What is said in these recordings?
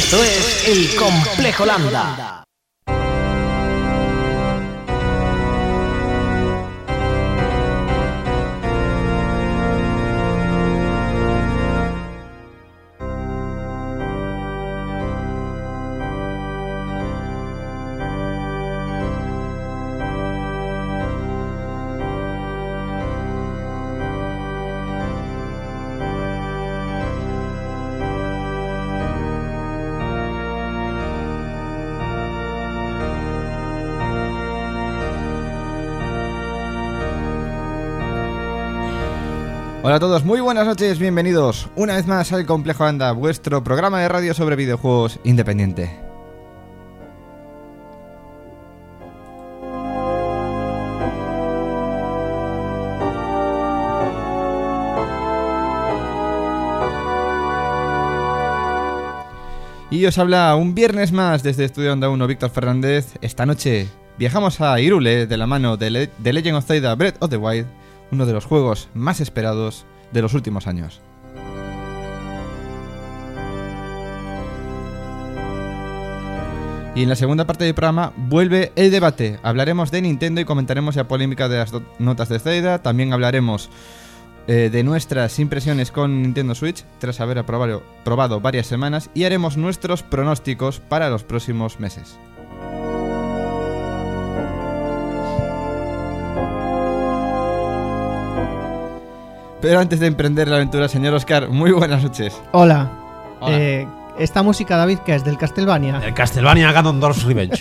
Esto es El Complejo Lambda. Hola a todos, muy buenas noches, bienvenidos una vez más al Complejo Lambda, vuestro programa de radio sobre videojuegos independiente. Y os habla un viernes más desde Estudio Onda 1 Víctor Fernández. Esta noche viajamos a Hyrule de la mano de The Legend of Zelda Breath of the Wild, uno de los juegos más esperados de los últimos años. Y en la segunda parte del programa vuelve el debate. Hablaremos de Nintendo y comentaremos la polémica de las notas de Zelda. También hablaremos de nuestras impresiones con Nintendo Switch tras haber probado varias semanas, y haremos nuestros pronósticos para los próximos meses. Pero antes de emprender la aventura, señor Oscar, muy buenas noches. Hola. Hola. Esta música, David, ¿qué es? ¿Del Castlevania? El Castlevania Ganondorf's Revenge.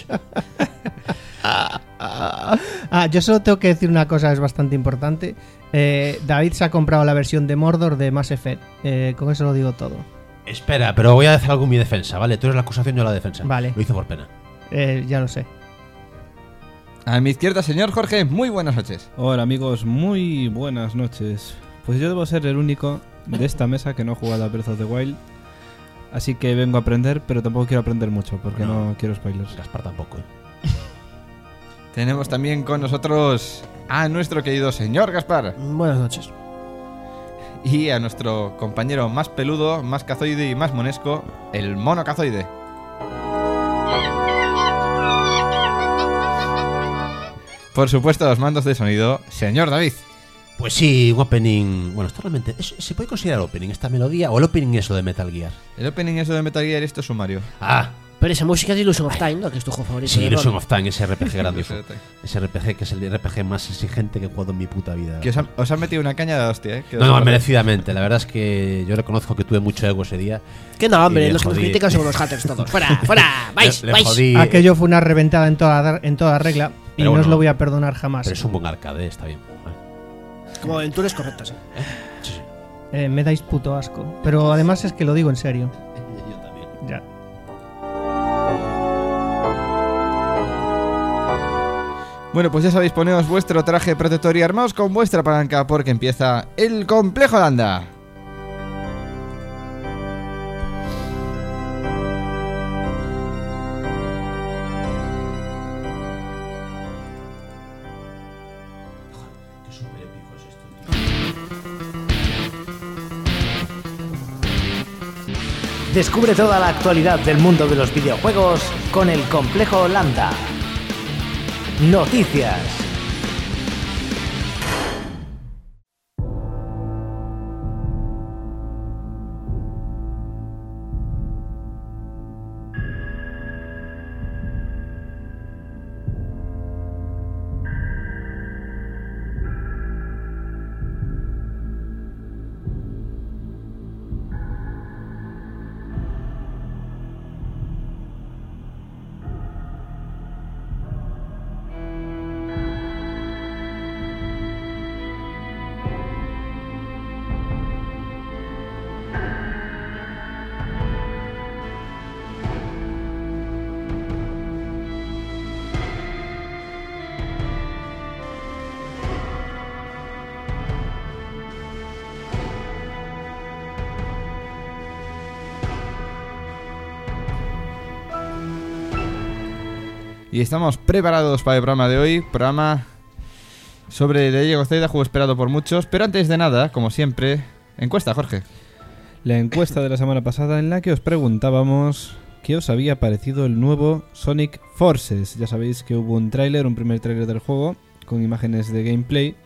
Yo solo tengo que decir una cosa, es bastante importante. David se ha comprado la versión de Mordor de Mass Effect. Con eso lo digo todo. Espera, pero voy a decir algo en mi defensa, ¿vale? Tú eres la acusación, yo la defensa. Vale. Lo hice por pena. Ya lo sé. A mi izquierda, señor Jorge, muy buenas noches. Hola amigos, muy buenas noches. Pues yo debo ser el único de esta mesa que no ha jugado a Breath of the Wild, así que vengo a aprender, pero tampoco quiero aprender mucho porque no quiero spoilers. Gaspar tampoco, Tenemos también con nosotros a nuestro querido señor Gaspar. Buenas noches. Y a nuestro compañero más peludo, más cazoide y más monesco, el mono cazoide. Por supuesto, los mandos de sonido, señor David. Pues sí, un opening. Bueno, esto realmente ¿se puede considerar opening esta melodía? ¿O el opening es lo de Metal Gear? El opening es lo de Metal Gear y esto es sumario. Pero esa música es de Illusion of Time, ¿no? Que es tu juego favorito. Sí, Illusion of Time, ese RPG grande. Illusion of Time. Ese RPG que es el RPG más exigente que he jugado en mi puta vida. Que os han metido una caña de hostia, Que No, merecidamente. La verdad es que yo reconozco que tuve mucho ego ese día. Que no, hombre, Y los que nos critican son los haters todos. ¡Fuera, fuera! ¡Vais, Le vais! jodí. Aquello fue una reventada en toda regla y Pero no os bueno, lo voy a perdonar jamás. Pero es un buen arcade, está bien. Vale. Como aventuras correctas, Sí, sí. Me dais puto asco. Pero además es que lo digo en serio. Yo también. Ya. Bueno, pues ya sabéis, poneos vuestro traje protector y armaos con vuestra palanca porque empieza el Complejo Lambda. Qué súper épico es esto. Descubre toda la actualidad del mundo de los videojuegos con El Complejo Lambda. Noticias. Y estamos preparados para el programa de hoy. Programa sobre The Legend of Zelda, juego esperado por muchos. Pero antes de nada, como siempre, encuesta, Jorge. La encuesta de la semana pasada en la que os preguntábamos qué os había parecido el nuevo Sonic Forces. Ya sabéis que hubo un primer tráiler del juego, con imágenes de gameplay.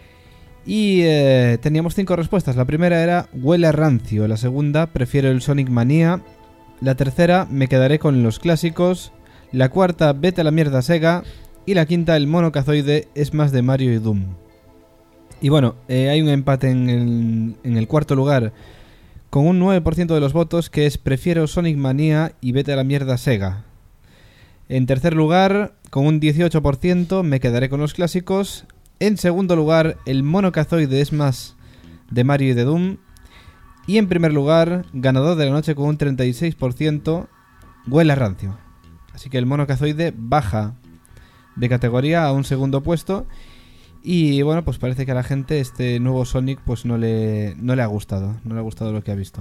Y teníamos 5 respuestas. La primera era huele a rancio. La segunda, prefiero el Sonic Mania. La tercera, me quedaré con los clásicos. La cuarta, vete a la mierda Sega. Y la quinta, el mono cazoide es más de Mario y Doom. Y bueno, hay un empate en el cuarto lugar, con un 9% de los votos, que es prefiero Sonic Mania y vete a la mierda Sega. En tercer lugar, con un 18%, me quedaré con los clásicos. En segundo lugar, el mono cazoide es más de Mario y de Doom. Y en primer lugar, ganador de la noche con un 36%, huele a rancio. Así que el mono cazoide baja de categoría a un segundo puesto. Y bueno, pues parece que a la gente este nuevo Sonic pues no le ha gustado. No le ha gustado lo que ha visto.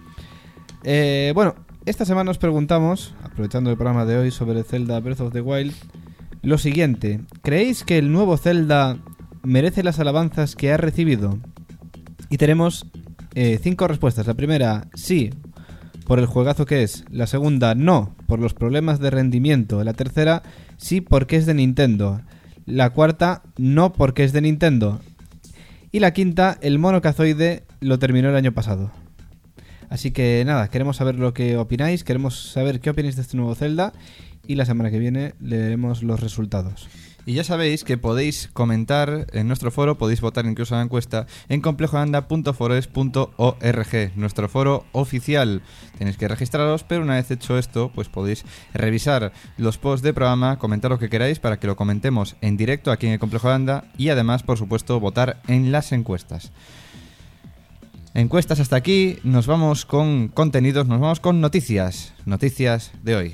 Bueno, esta semana nos preguntamos, aprovechando el programa de hoy sobre Zelda Breath of the Wild, lo siguiente: ¿creéis que el nuevo Zelda merece las alabanzas que ha recibido? Y tenemos 5 respuestas. La primera, sí, por el juegazo que es. La segunda, no, por los problemas de rendimiento. La tercera, sí, porque es de Nintendo. La cuarta, no, porque es de Nintendo. Y la quinta, el mono cazoide lo terminó el año pasado. Así que nada, queremos saber lo que opináis, queremos saber qué opináis de este nuevo Zelda. Y la semana que viene leeremos los resultados. Y ya sabéis que podéis comentar en nuestro foro, podéis votar incluso en la encuesta en complejoanda.forest.org, nuestro foro oficial. Tenéis que registraros, pero una vez hecho esto, pues podéis revisar los posts de programa, comentar lo que queráis para que lo comentemos en directo aquí en el Complejo Anda y además, por supuesto, votar en las encuestas. Encuestas hasta aquí, nos vamos con contenidos, nos vamos con noticias de hoy.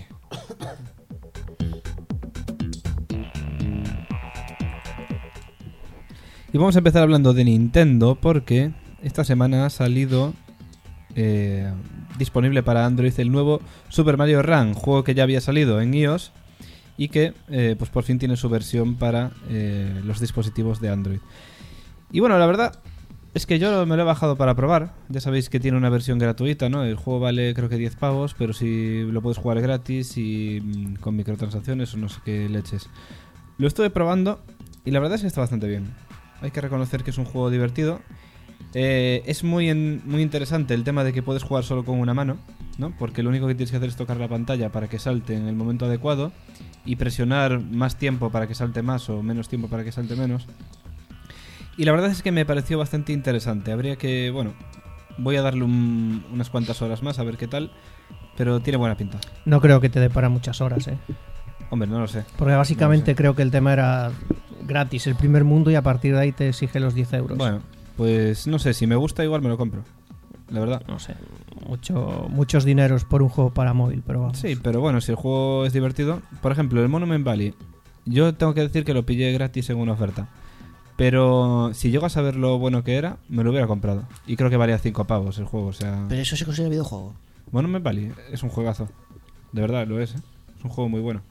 Y vamos a empezar hablando de Nintendo porque esta semana ha salido disponible para Android el nuevo Super Mario Run, juego que ya había salido en iOS y que pues por fin tiene su versión para los dispositivos de Android. Y bueno, la verdad es que yo me lo he bajado para probar. Ya sabéis que tiene una versión gratuita, ¿no? El juego vale creo que 10 pavos, pero si lo puedes jugar gratis y con microtransacciones o no sé qué leches. Lo estuve probando y la verdad es que está bastante bien. Hay que reconocer que es un juego divertido. Es muy interesante el tema de que puedes jugar solo con una mano, ¿no? Porque lo único que tienes que hacer es tocar la pantalla para que salte en el momento adecuado y presionar más tiempo para que salte más o menos tiempo para que salte menos. Y la verdad es que me pareció bastante interesante. Habría que, bueno, voy a darle unas cuantas horas más a ver qué tal, pero tiene buena pinta. No creo que te dé para muchas horas, ¿eh? Hombre, no lo sé. Porque básicamente creo que el tema era gratis el primer mundo y a partir de ahí te exige los 10 euros. Bueno, pues no sé, si me gusta igual me lo compro. La verdad. No sé, muchos dineros por un juego para móvil, pero vamos. Sí, pero bueno, si el juego es divertido. Por ejemplo, el Monument Valley, yo tengo que decir que lo pillé gratis en una oferta. Pero si llego a saber lo bueno que era, me lo hubiera comprado. Y creo que valía 5 pavos el juego, o sea... Pero eso se considera videojuego. Monument Valley es un juegazo. De verdad, lo es, ¿eh? Es un juego muy bueno.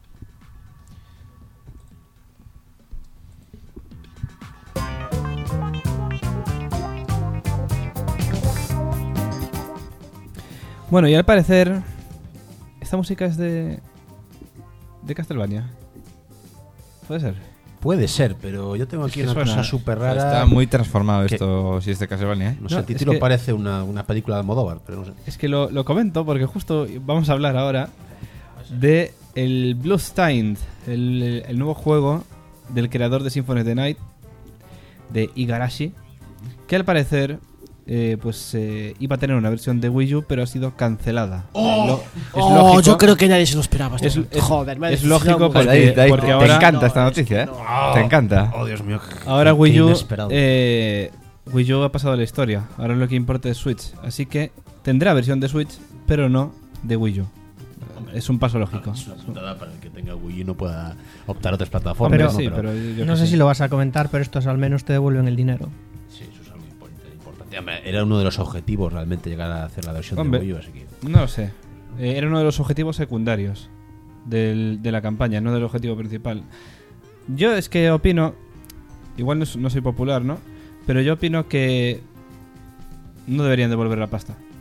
Bueno, y al parecer esta música es de Castlevania. ¿Puede ser? Puede ser, pero yo tengo aquí Es que una suena- cosa súper rara. Está muy transformado que- esto, si es de Castlevania, ¿eh? No sé, No, el título es que- parece una película de Almodóvar, pero no sé. Es que lo comento porque justo vamos a hablar ahora de el Bloodstained, el nuevo juego del creador de Symphony of the Night, de Igarashi, que al parecer iba a tener una versión de Wii U, pero ha sido cancelada. Es lógico, Yo creo que nadie se lo esperaba. es, es- Joder, me ha es decepcionado lógico mucho. porque, David, porque te ahora, encanta esta No, noticia, ¿eh? no. Te encanta. Oh, Dios mío. ahora qué Wii U, inesperado. Wii U ha pasado a la historia. Ahora lo que importa es Switch. Así que tendrá versión de Switch, pero no de Wii U. Es un paso lógico. Es una putada para el que tenga Wii U no pueda optar a otras plataformas. Pero- ¿no? Sí, pero yo No qué sé si lo vas a comentar, pero estos al menos te devuelven el dinero. Sí, eso es algo importante. Hombre, era uno de los objetivos realmente llegar a hacer la versión Hombre. de Wii U, así que... No lo sé. Era uno de los objetivos secundarios de la campaña, no del objetivo principal. Yo es que opino, igual no soy popular, ¿no? Pero yo opino que no deberían devolver la pasta.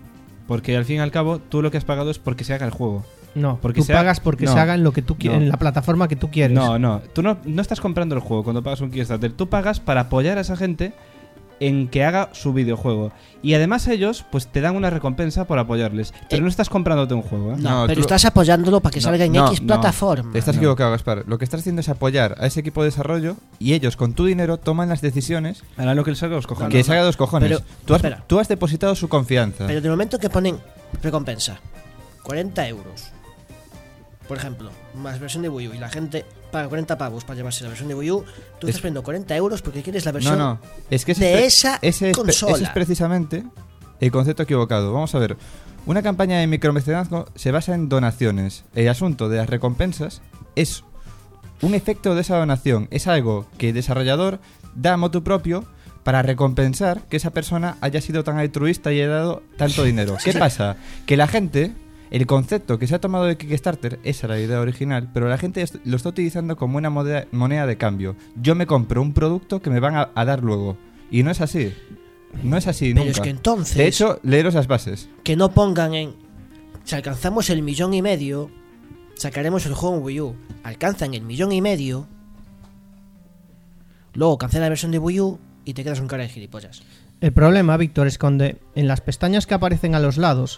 Porque al fin y al cabo, tú lo que has pagado es porque se haga el juego. No, Porque tú sea- pagas porque no, se haga en lo que tú quieres, no. en la plataforma que tú quieres. No, tú no estás comprando el juego cuando pagas un Kickstarter. Tú pagas para apoyar a esa gente en que haga su videojuego. Y además ellos, pues te dan una recompensa por apoyarles. Pero no estás comprándote un juego, ¿eh? No, No, pero tú- estás apoyándolo para que No, salga en no, X no. plataforma. Estás No. equivocado, Gaspar. Lo que estás haciendo es apoyar a ese equipo de desarrollo y ellos, con tu dinero, toman las decisiones Harán lo que les salga a los cojones. que salga de los cojones. Pero, espera. Tú has depositado su confianza. Pero de momento que ponen recompensa, 40 euros. Por ejemplo, más versión de Wii U y la gente paga 40 pavos para llevarse la versión de Wii U, tú estás poniendo 40 euros porque quieres la versión No, es que de esa consola. ese es precisamente el concepto equivocado. Vamos a ver. Una campaña de micromecenazgo se basa en donaciones. El asunto de las recompensas es un efecto de esa donación. Es algo que el desarrollador da a motu propio para recompensar que esa persona haya sido tan altruista y haya dado tanto dinero. ¿Qué pasa? Que la gente, el concepto que se ha tomado de Kickstarter, esa era la idea original, pero la gente lo está utilizando como una moneda de cambio. Yo me compro un producto que me van a dar luego. Y no es así. No es así Pero nunca. es que entonces, De hecho, leeros las bases. que no pongan en... Si alcanzamos el 1,5 millones, sacaremos el juego en Wii U. Alcanzan el 1,5 millones, luego cancela la versión de Wii U y te quedas con cara de gilipollas. El problema, Víctor, es cuando en las pestañas que aparecen a los lados,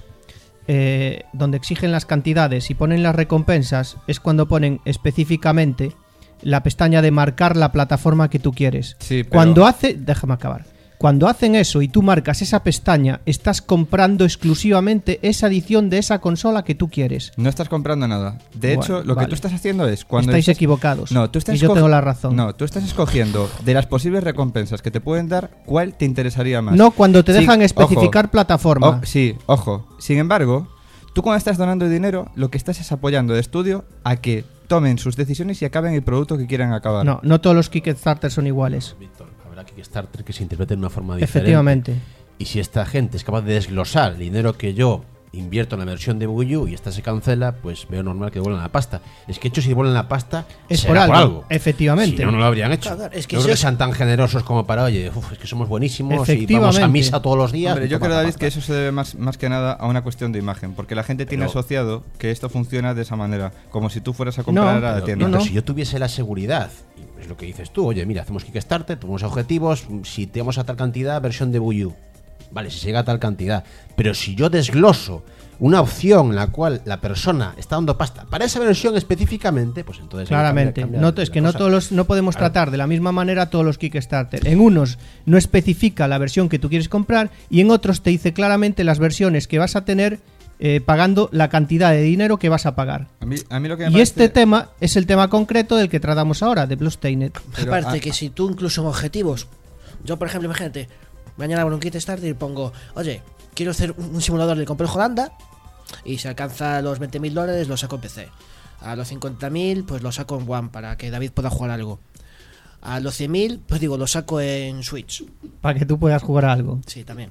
donde exigen las cantidades y ponen las recompensas, es cuando ponen específicamente la pestaña de marcar la plataforma que tú quieres. Sí, pero- Cuando déjame acabar. Cuando hacen eso y tú marcas esa pestaña, estás comprando exclusivamente esa edición de esa consola que tú quieres. No estás comprando nada. De Bueno, hecho, lo vale. que tú estás haciendo es cuando Estáis estás- equivocados. No, tú estás y yo tengo la razón. No, tú estás escogiendo de las posibles recompensas que te pueden dar, ¿cuál te interesaría más? No, cuando te Sí, dejan especificar ojo. plataforma. Sí, ojo. Sin embargo, tú cuando estás donando dinero, lo que estás es apoyando de estudio a que tomen sus decisiones y acaben el producto que quieran acabar. No todos los Kickstarter son iguales. Víctor, habrá Kickstarter que se interprete de una forma diferente. Efectivamente. Y si esta gente es capaz de desglosar el dinero que yo invierto en la versión de Wii U y esta se cancela, pues veo normal que devuelvan la pasta. Es que hecho si devuelven la pasta Es será por algo. Efectivamente. Si no, no lo habrían hecho. Claro, es que no si creo que es- sean tan generosos como para, oye, es que somos buenísimos y vamos a Efectivamente. misa todos los días. Hombre, yo toma creo, la David, pasta. que eso se debe más que nada a una cuestión de imagen, porque la gente tiene Pero- asociado que esto funciona de esa manera, como si tú fueras a comprar a la Pero, tienda. Víctor, no. si yo tuviese la seguridad, y es lo que dices tú, oye, mira, hacemos Kickstarter, tenemos objetivos, si tenemos a tal cantidad, versión de Wii U. Vale, si se llega a tal cantidad. Pero si yo desgloso una opción en la cual la persona está dando pasta para esa versión específicamente, pues entonces... ahí Claramente. cambia No, la es que no cosa. todos los, no podemos Claro. tratar de la misma manera todos los Kickstarter. En unos no especifica la versión que tú quieres comprar y en otros te dice claramente las versiones que vas a tener pagando la cantidad de dinero que vas a pagar. A mí lo que me Y parece- este tema es el tema concreto del que tratamos ahora, de Bloodstained. Pero, Aparte ah, que si tú incluso en objetivos, yo por ejemplo, imagínate, mañana abro un Kickstarter y pongo, oye, quiero hacer un simulador del Complejo Holanda y si alcanza los $20.000 lo saco en PC. A los 50.000 pues lo saco en One para que David pueda jugar algo. A los 100.000 pues digo, lo saco en Switch. Para que tú puedas jugar a algo. Sí, también.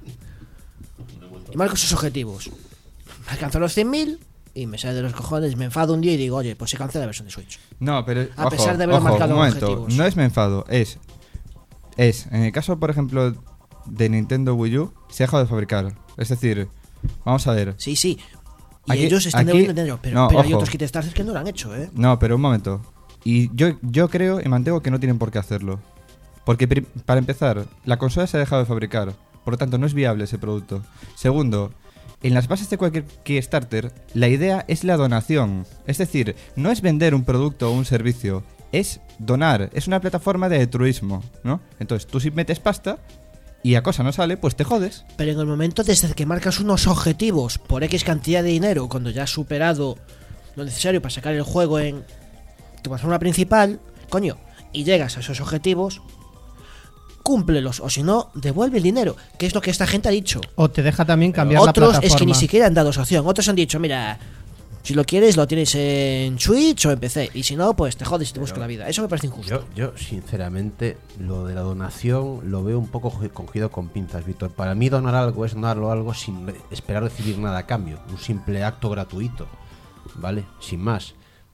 Y marco esos objetivos. Alcanzo los 100.000 y me sale de los cojones, me enfado un día y digo, oye, pues se cancela la versión de Switch. No, pero A pesar de haber marcado un momento, objetivos. no es me enfado, es en el caso, por ejemplo, de Nintendo Wii U, se ha dejado de fabricar. Es decir, vamos a ver. Sí, sí. Y Aquí- ellos están aquí- devolviendo dinero, pero, no, pero hay ojo. otros Kickstarters que no lo han hecho, ¿eh? No, pero un momento. Y yo creo y mantengo que no tienen por qué hacerlo. Porque para empezar, la consola se ha dejado de fabricar. Por lo tanto, no es viable ese producto. Segundo, en las bases de cualquier Kickstarter, la idea es la donación. Es decir, no es vender un producto o un servicio, es donar. Es una plataforma de altruismo, ¿no? Entonces, tú si metes pasta y la cosa no sale, pues te jodes. Pero en el momento desde que marcas unos objetivos por X cantidad de dinero, cuando ya has superado lo necesario para sacar el juego en tu plataforma principal, coño, y llegas a esos objetivos, cúmplelos, o si no, devuelve el dinero, que es lo que esta gente ha dicho. O te deja también cambiar la Otros plataforma. es que ni siquiera han dado esa opción. Otros han dicho, mira, si lo quieres lo tienes en Switch o en PC, y si no, pues te jodes y te busco la vida. Eso me parece injusto. Yo, sinceramente, lo de la donación lo veo un poco cogido con pinzas, Víctor. Para mí donar algo es donarlo algo sin esperar recibir nada a cambio. Un simple acto gratuito, ¿vale? Sin más.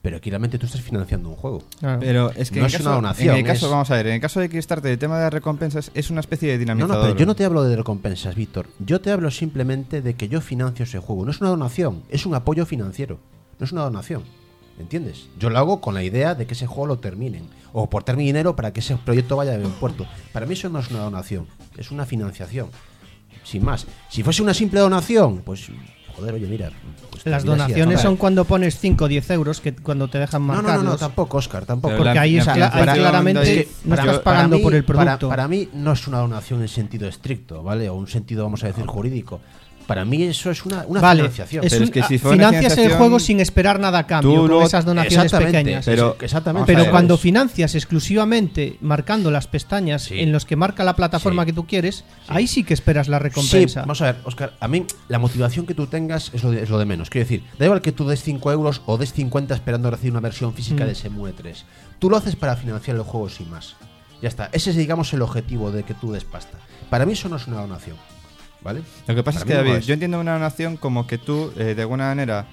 pero aquí realmente tú estás financiando un juego. Claro. Pero es que No en es el una caso, donación, en el caso, es- vamos a ver, en el caso de Kickstarter, el tema de las recompensas es una especie de No, dinamizador. pero yo no te hablo de recompensas, Víctor. Yo te hablo simplemente de que yo financio ese juego. No es una donación, es un apoyo financiero. No es una donación. ¿Entiendes? Yo lo hago con la idea de que ese juego lo terminen. O aportar mi dinero para que ese proyecto vaya a buen puerto. Para mí eso no es una donación, es una financiación. Sin más. Si fuese una simple donación, pues... Joder, oye, mira. pues Las mira, sí, donaciones hombre. son cuando pones 5 o 10 euros, que cuando te dejan No, marcarlos. no, tampoco, Oscar, tampoco. Pero Porque ahí, la ahí financiación claramente de- no para- estás para pagando mí- por el producto. Para mí no es una donación en sentido estricto, ¿vale? O un sentido, vamos a decir, jurídico. Para mí eso es una Vale, financiación. es Pero un- es que si fuera una financias el financiación, juego sin esperar nada a cambio, tú con luego- esas donaciones Exactamente, pequeñas. Pero- exactamente. Pero Vamos a cuando ver. financias exclusivamente marcando las pestañas Sí. en los que marca la plataforma Sí. que tú quieres, ahí sí que esperas la recompensa. Sí, vamos a ver, Oscar, a mí la motivación que tú tengas es lo de menos. Quiero decir, da igual que tú des 5 euros o des 50 esperando recibir una versión física de Shenmue 3. Tú lo haces para financiar el juego sin más. Ya está. Ese es, digamos, el objetivo de que tú des pasta. Para mí eso no es una donación. ¿Vale? Lo que pasa Para es que, mí no David, lo es. yo entiendo una donación como que tú, de alguna manera,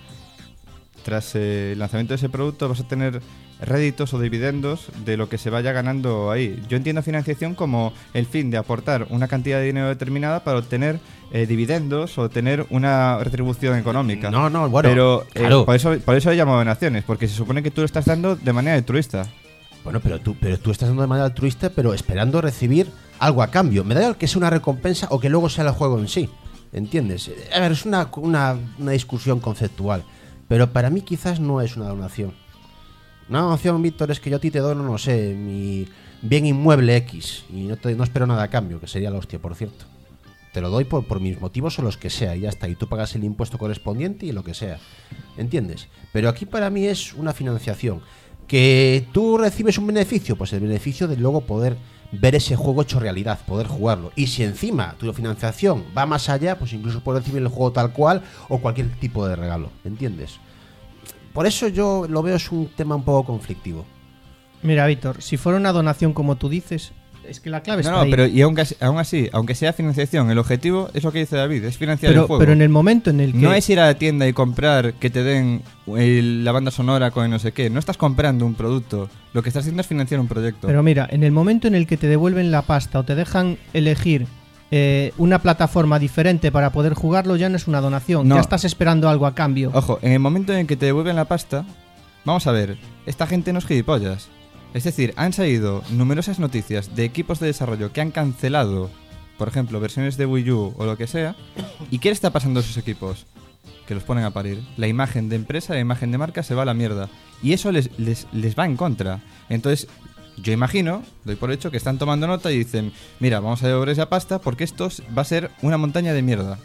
tras el lanzamiento de ese producto, vas a tener réditos o dividendos de lo que se vaya ganando ahí. Yo entiendo financiación como el fin de aportar una cantidad de dinero determinada para obtener dividendos o tener una retribución económica. No, bueno. Pero claro. por eso le llamo donaciones, porque se supone que tú lo estás dando de manera altruista. Bueno, pero tú estás dando de manera altruista, pero esperando recibir algo a cambio. Me da igual que sea una recompensa o que luego sea el juego en sí. ¿Entiendes? A ver, es una discusión conceptual. Pero para mí quizás no es una donación. Una donación, Víctor, es que yo a ti te dono, no sé, mi bien inmueble X. Y no espero nada a cambio, que sería la hostia, por cierto. Te lo doy por mis motivos o los que sea, y ya está. Y tú pagas el impuesto correspondiente y lo que sea. ¿Entiendes? Pero aquí para mí es una financiación. ¿Que tú recibes un beneficio? Pues el beneficio de luego poder ver ese juego hecho realidad, poder jugarlo. Y si encima tu financiación va más allá, pues incluso puedes recibir el juego tal cual o cualquier tipo de regalo. ¿Entiendes? Por eso yo lo veo es un tema un poco conflictivo. Mira, Víctor, si fuera una donación como tú dices, es que la clave está No, ahí. pero y aún así, aunque sea financiación, el objetivo es lo que dice David, es financiar el juego. Pero en el momento en el que... No es ir a la tienda y comprar que te den la banda sonora con el no sé qué. No estás comprando un producto. Lo que estás haciendo es financiar un proyecto. Pero mira, en el momento en el que te devuelven la pasta o te dejan elegir una plataforma diferente para poder jugarlo, ya no es una donación. No. Ya estás esperando algo a cambio. Ojo, en el momento en que te devuelven la pasta, vamos a ver, esta gente no es gilipollas. Es decir, han salido numerosas noticias de equipos de desarrollo que han cancelado, por ejemplo, versiones de Wii U o lo que sea. ¿Y qué le está pasando a esos equipos? Que los ponen a parir. La imagen de empresa, la imagen de marca se va a la mierda. Y eso les va en contra. Entonces, yo imagino, doy por hecho, que están tomando nota y dicen, mira, vamos a devolver esa pasta porque esto va a ser una montaña de mierda.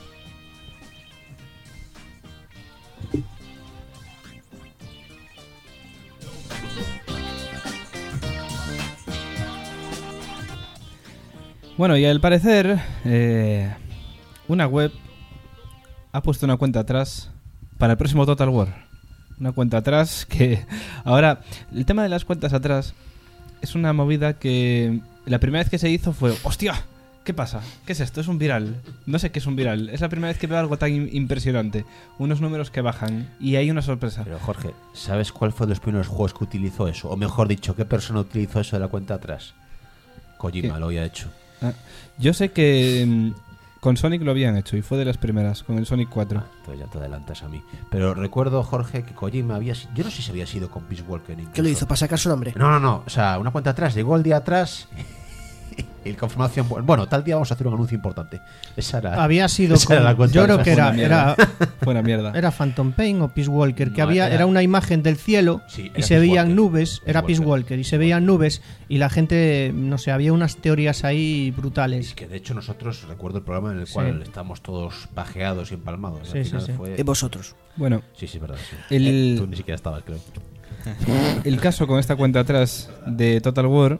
Bueno, y al parecer, una web ha puesto una cuenta atrás para el próximo Total War. Una cuenta atrás que... Ahora, el tema de las cuentas atrás es una movida que la primera vez que se hizo fue... ¡Hostia! ¿Qué pasa? ¿Qué es esto? Es un viral. No sé qué es un viral. Es la primera vez que veo algo tan impresionante. Unos números que bajan y hay una sorpresa. Pero Jorge, ¿sabes cuál fue de los primeros juegos que utilizó eso? O mejor dicho, ¿qué persona utilizó eso de la cuenta atrás? Kojima ¿Qué? lo había hecho. Ah, yo sé que con Sonic lo habían hecho y fue de las primeras, con el Sonic 4. Entonces ya te adelantas a mí. Pero recuerdo, Jorge, que Kojima había... Yo no sé si había sido con Peace Walker incluso. ¿Qué lo hizo? ¿Para sacar su nombre? No. O sea, una cuenta atrás. Llegó el día atrás y la confirmación... Bueno, tal día vamos a hacer un anuncio importante. Esa era... Había sido esa era con- la cuenta yo creo atrás. que Fue una mierda. era Fue una mierda. era Phantom Pain o Peace Walker, que No, era una imagen del cielo Sí, y era se Peace veían Walker. nubes, Peace era Peace Walker. Walker, y se veían nubes y la gente, no sé, había unas teorías ahí brutales. Es que de hecho nosotros, recuerdo el programa en el Sí. cual estábamos todos pajeados y empalmados. Sí, Al sí, final sí. fue- Y vosotros. Bueno, Sí, es verdad. Sí. El- Tú ni siquiera estabas, creo. el caso con esta cuenta atrás de Total War,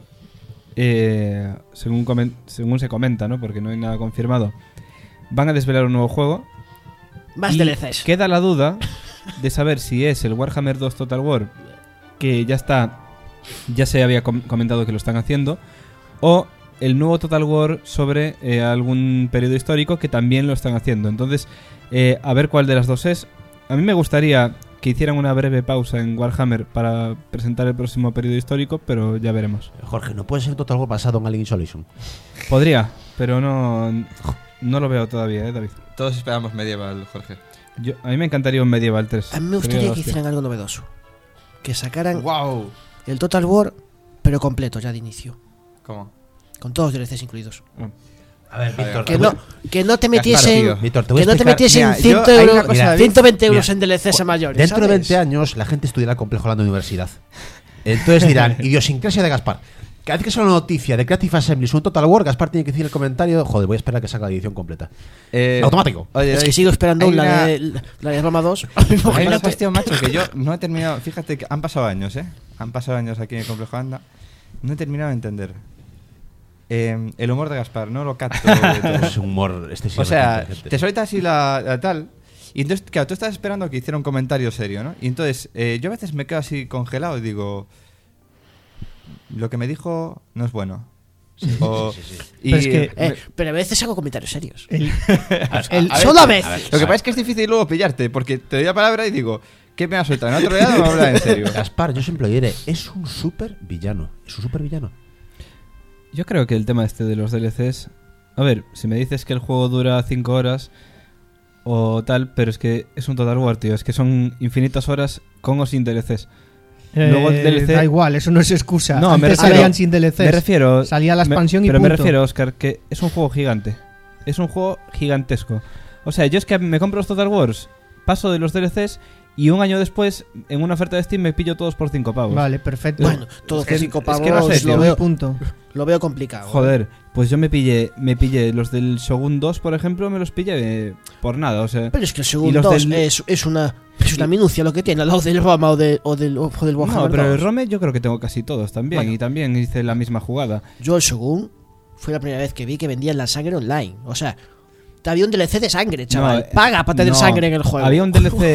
según se comenta, ¿no? Porque no hay nada confirmado, van a desvelar un nuevo juego. Más y DLCs. queda la duda de saber si es el Warhammer 2 Total War, que ya se había comentado que lo están haciendo, o el nuevo Total War sobre algún periodo histórico que también lo están haciendo. Entonces, a ver cuál de las dos es. A mí me gustaría que hicieran una breve pausa en Warhammer para presentar el próximo periodo histórico, pero ya veremos. Jorge, ¿no puede ser Total War basado en Alien Isolation? Podría, pero no lo veo todavía, David. Todos esperamos Medieval, Jorge. A mí me encantaría un Medieval 3. A mí me gustaría que hicieran algo novedoso. Que sacaran ¡Wow! el Total War, pero completo, ya de inicio. ¿Cómo? Con todos los DLCs incluidos. A ver, Víctor, Que no te metiesen, tío. Víctor, te voy a que no te explicar. metiesen Mira, 100 yo- hay una euros, cosa, David. 120 euros Mira, en DLCs a mayores. Dentro de ¿sabes? 20 años la gente estudiará el complejo Holanda Universidad. Entonces dirán, idiosincrasia de Gaspar. Cada vez que sale una noticia de Creative Assembly un Total War, Gaspar tiene que decir el comentario, joder, voy a esperar a que salga la edición completa. Automático. Oye, Es que David, sigo esperando hay la una- de Roma 2. Hay una cuestión, macho, que yo no he terminado. Fíjate que han pasado años, ¿eh? Han pasado años aquí en el complejo Anda. No he terminado de entender. El humor de Gaspar, no lo capto de todo. Es un humor O excesivamente sea, inteligente. te suelta así la tal. Y entonces, claro, tú estás esperando que hiciera un comentario serio, ¿no? Y entonces, yo a veces me quedo así congelado y digo. Lo que me dijo no es bueno. O- y- Pero es que, Pero a veces hago comentarios serios. Solo a veces. Lo que pasa es que es difícil luego pillarte, porque te doy la palabra y digo, ¿qué me ha soltado? ¿En otro lado o me habla en serio? Gaspar, yo siempre lo diré, es un super villano. Es un super villano. Yo creo que el tema este de los DLCs... A ver, si me dices que el juego dura 5 horas o tal, pero es que es un Total War, tío. Es que son infinitas horas con o sin DLCs. Luego el DLC... Da igual, eso no es excusa. No, me Antes refiero- salían sin DLCs. Me refiero... Salía la expansión y pero punto. me refiero, Oscar, que es un juego gigante. Es un juego gigantesco. O sea, yo es que me compro los Total Wars, paso de los DLCs y un año después, en una oferta de Steam, me pillo todos por 5 pavos. Vale, perfecto. Bueno, todo Es que- por 5 es pavos que no sé, tío. lo veo complicado. Joder, pues yo me pillé los del Shogun 2, por ejemplo, me los pillé por nada, o sea... Pero es que el Y segundo los del- es una minucia lo que tiene al lado del Roma o del Warhammer No, pero el 2. Rome yo creo que tengo casi todos también, Bueno. y también hice la misma jugada. Yo el Shogun fue la primera vez que vi que vendían la sangre online. O sea, había un DLC de sangre, chaval. No, Paga para tener no, sangre en el juego. Había un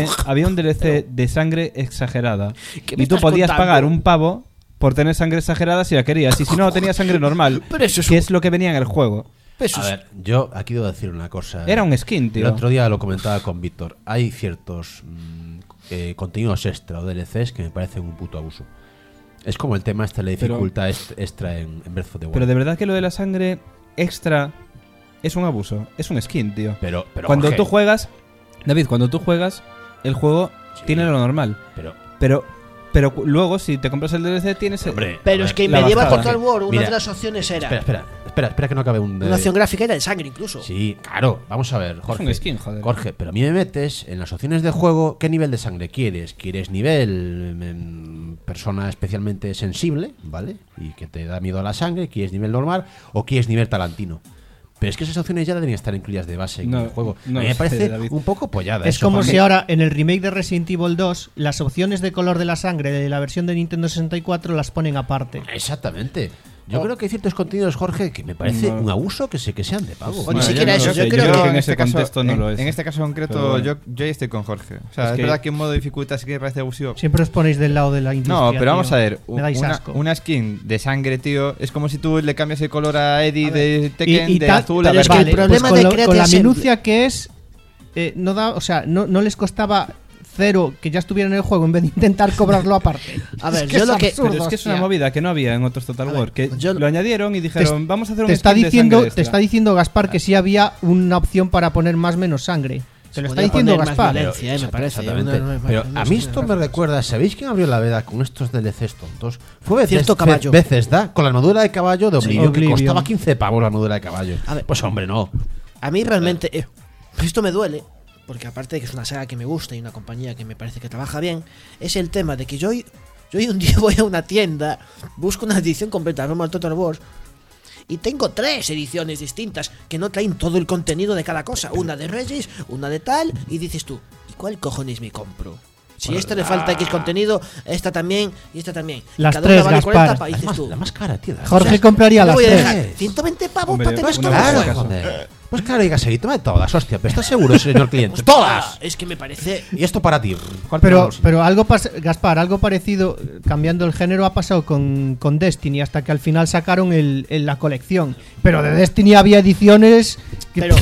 DLC de sangre exagerada. ¿Qué me Y tú estás podías contando? pagar un pavo por tener sangre exagerada si la querías. Y si no, tenía sangre normal. Pero eso es que un- es lo que venía en el juego. Eso A es- ver, yo aquí debo decir una cosa. Era un skin, El tío. otro día lo comentaba con Víctor. Hay ciertos contenidos extra o DLCs que me parecen un puto abuso. Es como el tema este de la Pero- dificultad extra en Breath of the Wild. Pero de verdad que lo de la sangre extra es un abuso. Es un skin, tío. Pero Cuando Jorge, tú juegas... David, cuando tú juegas, el juego Sí. tiene lo normal. Pero, Pero luego, si te compras el DLC, tienes... hombre, Pero a es ver, que en la Medieval bajada. Total War una Mira, de las opciones era Espera que no acabe un... una opción gráfica era de sangre incluso. Sí, claro, vamos a ver, Jorge. un skin, joder. Jorge, pero a mí me metes en las opciones de juego, ¿qué nivel de sangre quieres? ¿Quieres nivel persona especialmente sensible, ¿vale? Y que te da miedo a la sangre, ¿quieres nivel normal o quieres nivel Tarantino? Pero es que esas opciones ya deberían estar incluidas de base en No, el juego. no a mí me sé, parece David. un poco pollada. Es eso, como Jorge. si ahora en el remake de Resident Evil 2 las opciones de color de la sangre de la versión de Nintendo 64 las ponen aparte. Exactamente. Yo creo que hay ciertos contenidos, Jorge, que me parece No. un abuso que sean de pago. O ni siquiera yo no eso, lo yo sé, creo creo que en ese contexto no lo es. En este caso concreto, Pero bueno. yo ahí estoy con Jorge. O sea, Es es, que- verdad que un modo de dificultad sí que me parece abusivo. Siempre os ponéis del lado de la industria. No, pero vamos tío. a ver, Me dais asco. una skin de sangre, tío, es como si tú le cambias el color a Eddie de Tekken Y de tal, azul a pero es verde. que el problema con, de lo- Creative con la Assembly- minucia que es no da, o sea, no les costaba cero que ya estuviera en el juego en vez de intentar cobrarlo aparte. A ver, Es que yo es lo que- absurdo, Pero es que es una hostia. movida que no había en otros Total A ver, War. Que yo- lo añadieron y dijeron, vamos a hacer un Te está skin de diciendo, sangre te extra. está diciendo Gaspar que sí había una opción para poner más menos sangre. Te lo está podía diciendo poner más Gaspar. violencia, me parece. Exactamente. Pero a mí esto me recuerda, ¿sabéis quién abrió la veda con estos DLCs tontos? Fue Cierto caballo. Bethesda, con la armadura de caballo de Oblivion, que Oblivion. costaba 15 pavos la armadura de caballo. A ver. Pues hombre, no. A mí realmente esto me duele, porque aparte de que es una saga que me gusta y una compañía que me parece que trabaja bien, es el tema de que yo hoy un día voy a una tienda, busco una edición completa de Roma Total Wars y tengo 3 ediciones distintas que no traen todo el contenido de cada cosa, una de Reyes, una de tal, y dices tú, ¿y cuál cojones me compro? Si a esta le falta X contenido, esta también y esta también. Y Las cada una tres, vale Gaspar. 40 pa, y dices La tú. más cara, tío. Jorge compraría ¿qué las voy a tres. dejar? 120 pavos Hombre, para tener pues todo el Claro, juego. joder. Pues claro, diga, seguí, toma todas, hostia, pero ¿estás seguro, señor cliente? ¡Todas! Es que me parece. Y esto para ti. ¿Cuál Pero, tenemos? pero algo Gaspar, algo parecido, cambiando el género, ha pasado con Destiny hasta que al final sacaron la colección. Pero de Destiny había ediciones que,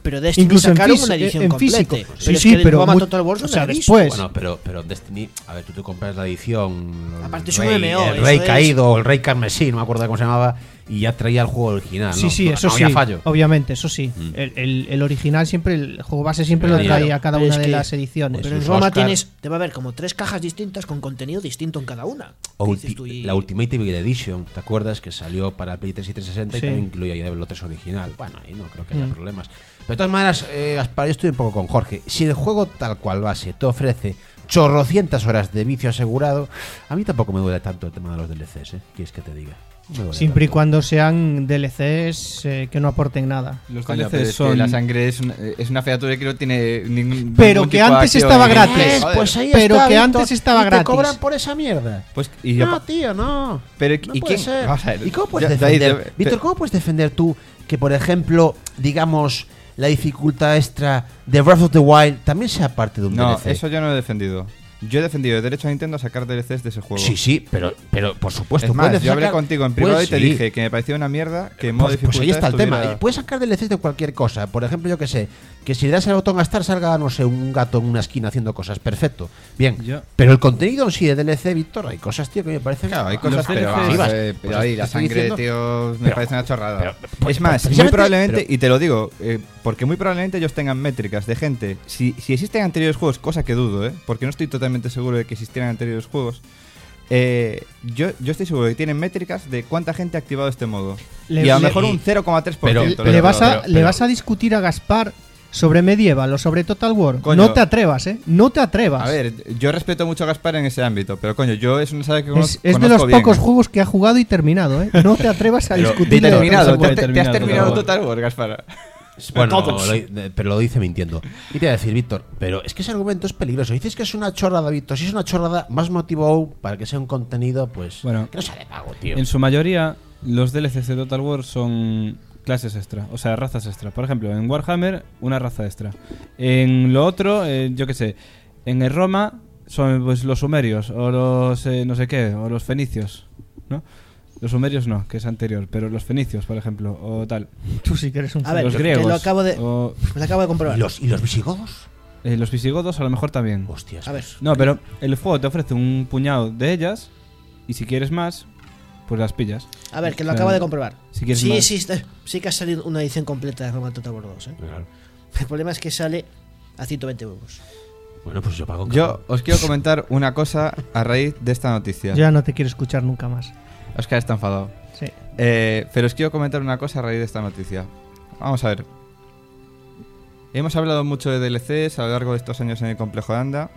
Pero Destiny Incluso sacaron en una edición en completa. físico. Pero Sí, es sí, que el pero Roma muy- Total War o sea, no la he visto. después. Bueno, pero Destiny, a ver, tú te compras la edición. Aparte el es un rey, MMO, el eso rey es- caído, o el rey carmesí, no me acuerdo cómo se llamaba, y ya traía el juego original. Sí, ¿no? sí, No, eso no sí. había fallo. Obviamente, eso sí. Mm. El original siempre, el juego base siempre lo Pero traía a cada pero una es de que- las ediciones. Pero en Sus Roma Oscar. debe haber como 3 cajas distintas con contenido distinto en cada una. O ¿Qué dices tú? Y- La Ultimate Edition, ¿te acuerdas? Que salió para Play 3 y 360 Sí. y también incluía Diablo 3 original. Bueno, ahí no creo que haya problemas. Pero de todas maneras, Gaspar, yo estoy un poco con Jorge. Si el juego tal cual base te ofrece chorrocientas horas de vicio asegurado, a mí tampoco me duele tanto el tema de los DLCs, ¿eh? ¿Quieres que te diga? No me duele Siempre y tanto. cuando sean DLCs que no aporten nada. Los Coño, pero DLCs es que son... la sangre es una featura que no tiene ningún Pero ningún que tipo de antes acción. estaba gratis. Joder. Pues ahí Pero está, que Víctor, antes estaba y te gratis. cobran por esa mierda. Pues, y yo- No, tío, no. pero No ¿y puede quién? ser. Vamos a ver. ¿Y cómo puedes Ya- defender? David, Víctor, ¿cómo puedes defender tú que, por ejemplo, digamos, la dificultad extra de Breath of the Wild también sea parte de un No, DLC? eso yo no lo he defendido. Yo he defendido el derecho a Nintendo a sacar DLCs de ese juego. Sí, sí, pero por supuesto. Es más, puedes yo hablé sacar- contigo en privado pues y te sí. dije que me parecía una mierda que en modo Pues dificultad ahí está el tema. estuviera- Puedes sacar DLCs de cualquier cosa. Por ejemplo, yo que sé, que si le das el botón gastar salga, no sé, un gato en una esquina haciendo cosas. Perfecto. Bien. Yo- Pero el contenido en sí de DLC, Víctor, hay cosas, tío, que me parecen... Claro, hay Los cosas, pero, DLCs vamos, Ibas. pero Pues ahí te la estoy sangre, diciendo- tío, me pero- parece una chorrada. pero- es pues más, muy precisamente- probablemente, pero- y te lo digo, porque muy probablemente ellos tengan métricas de gente. Si existen anteriores juegos, cosa que dudo, porque no estoy totalmente seguro de que existieran anteriores juegos. Yo estoy seguro de que tienen métricas de cuánta gente ha activado este modo. Le- y a lo le- mejor un 0,3%. Pero- ¿Le vas a pero- discutir a Gaspar sobre Medieval o sobre Total War? Coño. No te atrevas, ¿eh? No te atrevas. A ver, yo respeto mucho a Gaspar en ese ámbito, pero coño, yo es una saga que es de conozco los bien. pocos juegos que ha jugado y terminado, ¿eh? No te atrevas a Pero discutir. Te he terminado, Total War, te has terminado Total Total War, Gaspar. Bueno, pero lo dice mintiendo. Y te voy a decir, Víctor, pero es que ese argumento es peligroso. Dices que es una chorrada, Víctor. Si es una chorrada, más motivo aún para que sea un contenido, pues. Bueno, que no sea de pago, tío. En su mayoría, los DLCs de Total War son clases extra, o sea, razas extra. Por ejemplo, en Warhammer, una raza extra. En lo otro, yo qué sé, en el Roma son pues los sumerios, o los no sé qué, o los fenicios, ¿no? Los sumerios no, que es anterior, pero los fenicios, por ejemplo, o tal. Tú sí que eres un... A ver, los que griegos. lo acabo de- o, Me lo acabo de comprobar. ¿Y los visigodos? los visigodos a lo mejor también. Hostias. A ver. No, pero el juego te ofrece un puñado de ellas, y si quieres más, pues las pillas. A ver, que lo O sea, acabo de comprobar. si quieres Sí más. existe. Sí que ha salido una edición completa de Roma Total War 2, ¿eh? Claro. El problema es que sale a 120 euros. Bueno, pues yo pago. Yo os quiero comentar una cosa a raíz de esta noticia. Ya no te quiero escuchar nunca más. Oscar está enfadado. Sí. Pero os quiero comentar una cosa a raíz de esta noticia. Vamos a ver. Hemos hablado mucho de DLCs a lo largo de estos años en el complejo de Anda.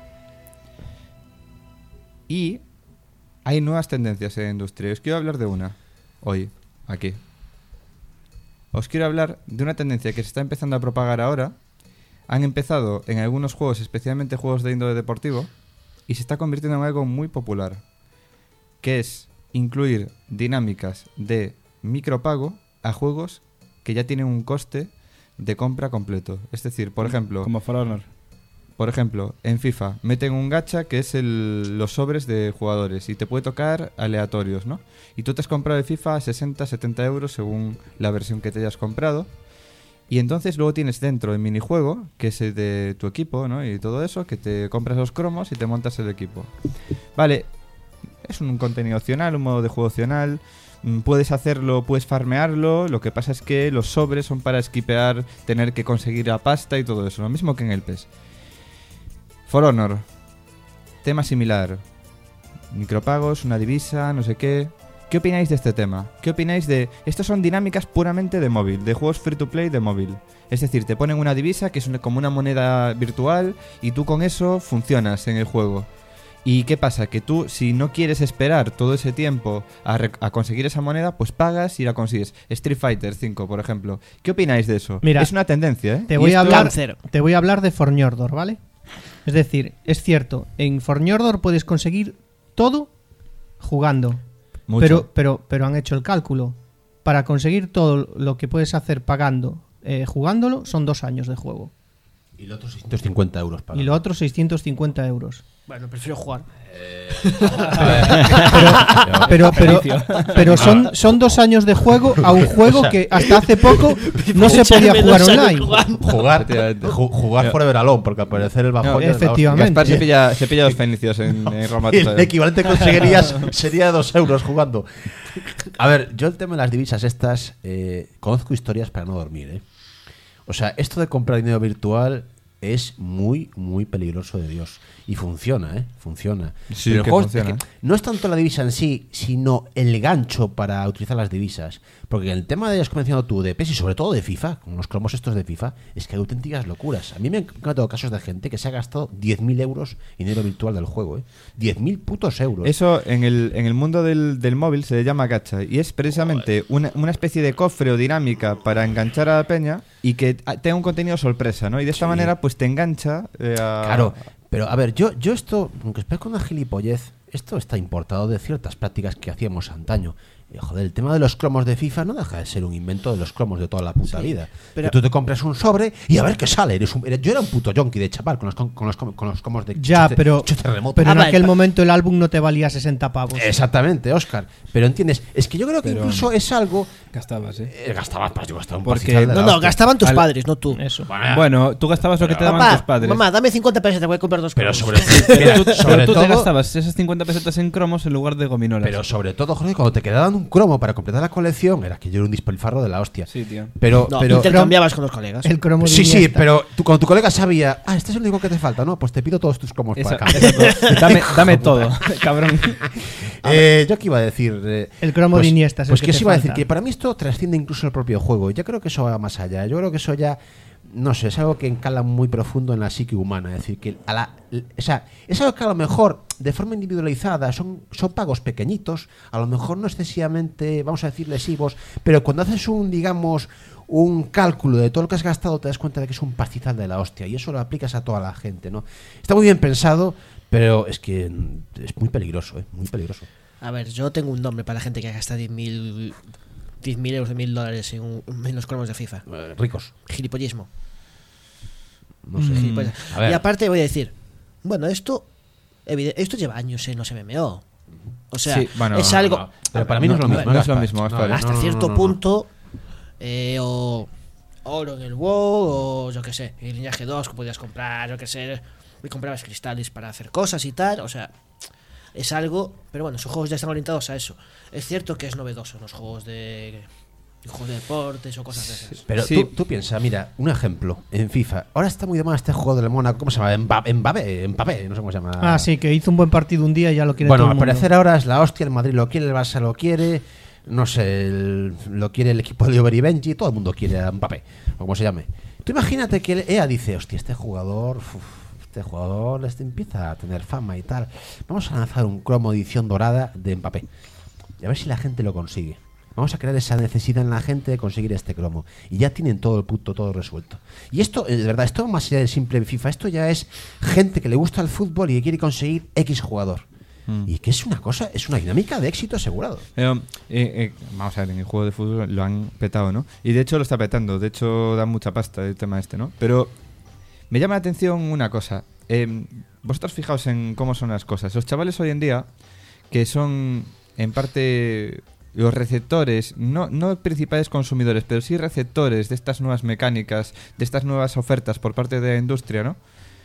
Y hay nuevas tendencias en la industria. Os quiero hablar de una hoy, aquí. Os quiero hablar de una tendencia que se está empezando a propagar ahora. Han empezado en algunos juegos, especialmente juegos de índole deportivo, y se está convirtiendo en algo muy popular, que es incluir dinámicas de micropago a juegos que ya tienen un coste de compra completo. Es decir, por ejemplo, Como For Honor. en FIFA meten un gacha que es los sobres de jugadores y te puede tocar aleatorios, ¿no? Y tú te has comprado el FIFA a 60, 70 euros según la versión que te hayas comprado. Y entonces luego tienes dentro el minijuego, que es el de tu equipo, ¿no? Y todo eso, que te compras los cromos y te montas el equipo. Vale, es un contenido opcional, un modo de juego opcional. Puedes hacerlo, puedes farmearlo. Lo que pasa es que los sobres son para esquipear, tener que conseguir la pasta y todo eso. Lo mismo que en el PES. For Honor, tema similar. Micropagos, una divisa, no sé qué. ¿Qué opináis de este tema? ¿Qué opináis de...? Estas son dinámicas puramente de móvil, de juegos free to play de móvil. Es decir, te ponen una divisa que es como una moneda virtual y tú con eso funcionas en el juego. ¿Y qué pasa? Que tú, si no quieres esperar todo ese tiempo a conseguir esa moneda, pues pagas y la consigues. Street Fighter 5, por ejemplo. ¿Qué opináis de eso? Mira, es una tendencia, ¿eh? Te Y voy a esto- hablar, Cáncer. te voy a hablar de Fornjordor, ¿vale? Es decir, es cierto, en Fornjordor puedes conseguir todo jugando. Mucho. Pero han hecho el cálculo. Para conseguir todo lo que puedes hacer pagando, jugándolo, son 2 años de juego. Y lo otro 650 euros. Y lo otro 650 euros. Bueno, prefiero jugar. Pero son 2 años de juego a un juego que hasta hace poco no se podía jugar online. Jugar Forever Alone, porque al parecer el bajón. Efectivamente. Gaspar se pilla los fenicios en Roma. El equivalente que conseguirías sería 2 euros jugando. A ver, yo el tema de las divisas estas, conozco historias para no dormir, O sea, esto de comprar dinero virtual es muy, muy peligroso de Dios. Y funciona, funciona. Sí, pero que juego funciona. es que no es tanto la divisa en sí, sino el gancho para utilizar las divisas. Porque el tema de, has mencionado tú, de PES y sobre todo de FIFA, con los cromos estos de FIFA, es que hay auténticas locuras. A mí me han encontrado casos de gente que se ha gastado 10.000 euros en dinero virtual del juego, 10.000 putos euros. Eso en el mundo del móvil se le llama gacha. Y es precisamente una especie de cofre o dinámica para enganchar a la peña y que tenga un contenido sorpresa, ¿no? Y de esta manera pues te engancha a... Claro, pero a ver, yo esto, aunque espero con una gilipollez, esto está importado de ciertas prácticas que hacíamos antaño. Joder, el tema de los cromos de FIFA no deja de ser un invento de los cromos de toda la puta vida. pero- Que tú te compras un sobre y a ver qué sale. Yo era un puto yonki de chaval con los cromos de Ya, Chuche- pero Chuche Terremoto. en vale, aquel pa- momento el álbum no te valía 60 pavos. Exactamente, Óscar. Pero entiendes, es que yo creo que Pero- incluso es algo. Gastabas, Gastabas, pues yo gastaba un Porque- pastizal de la No, hostia. gastaban tus Al- padres, no tú. Eso. Bueno, tú gastabas lo que te daban Papá, tus padres. mamá, dame 50 pesos, te voy a comprar 2 Pero cromos. sobre, Pero sobre tú todo, te gastabas esas 50 pesetas en cromos en lugar de gominolas. pero sobre todo, Jorge, cuando te quedaban un cromo para completar la colección, era que yo era un despilfarro de la hostia. Sí, tío. Pero, No, pero intercambiabas con los colegas. El cromo de sí, sí, Iniesta. pero cuando tu colega sabía, este es el único que te falta, ¿no? Pues te pido todos tus cromos Esa- para acá. dame todo, cabrón. Yo aquí iba a decir. El cromo pues, de Iniesta es el Pues que que te sí iba a falta. decir que para mí esto trasciende incluso el propio juego. Yo creo que eso va más allá. Yo creo que eso ya. No sé, es algo que encala muy profundo en la psique humana. Es decir, que o sea, es algo que a lo mejor de forma individualizada son pagos pequeñitos, a lo mejor no excesivamente, vamos a decir, lesivos, pero cuando haces un cálculo de todo lo que has gastado te das cuenta de que es un pastizal de la hostia y eso lo aplicas a toda la gente, ¿no? Está muy bien pensado, pero es que es muy peligroso, muy peligroso. A ver, yo tengo un nombre para la gente que gasta 10.000 euros, $1.000 en los cromos de FIFA. Ricos. Gilipollismo. No sé. Gilipollas. A ver. Y aparte voy a decir, bueno, esto lleva años en los MMO. O sea, Sí, bueno, es algo... Pero para mí no es lo mismo. no es lo Gaspar. mismo, Gaspar. hasta no, cierto no. punto, o oro en el WoW, o yo que sé, el Lineage 2 que podías comprar, yo que sé, y comprabas cristales para hacer cosas y tal, o sea, es algo, pero bueno, sus juegos ya están orientados a eso. Es cierto que es novedoso en los juegos de deportes o cosas de esas. Pero Sí. tú piensas, mira, un ejemplo, en FIFA, ahora está muy de moda este juego del Mónaco, ¿cómo se llama? Mbappé, no sé cómo se llama. Ah, sí, que hizo un buen partido un día y ya lo quiere Bueno, todo al el mundo. parecer ahora es la hostia, el Madrid lo quiere, el Barça lo quiere, no sé, lo quiere el equipo de Over y Benji, todo el mundo quiere a Mbappé, o como se llame. Tú imagínate que el EA dice, hostia, este jugador empieza a tener fama y tal, vamos a lanzar un cromo edición dorada de Mbappé, y a ver si la gente lo consigue. Vamos a crear esa necesidad en la gente de conseguir este cromo. Y ya tienen todo el punto, todo resuelto. Y esto, de verdad, esto más allá del simple FIFA, esto ya es gente que le gusta el fútbol y que quiere conseguir X jugador. Y que es una cosa, es una dinámica de éxito asegurado. Pero, vamos a ver, en el juego de fútbol lo han petado, ¿no? Y de hecho lo está petando, de hecho da mucha pasta el tema este, ¿no? Pero me llama la atención una cosa. Vosotros fijaos en cómo son las cosas. Los chavales hoy en día, que son en parte los receptores, no principales consumidores, pero sí receptores de estas nuevas mecánicas, de estas nuevas ofertas por parte de la industria, ¿no?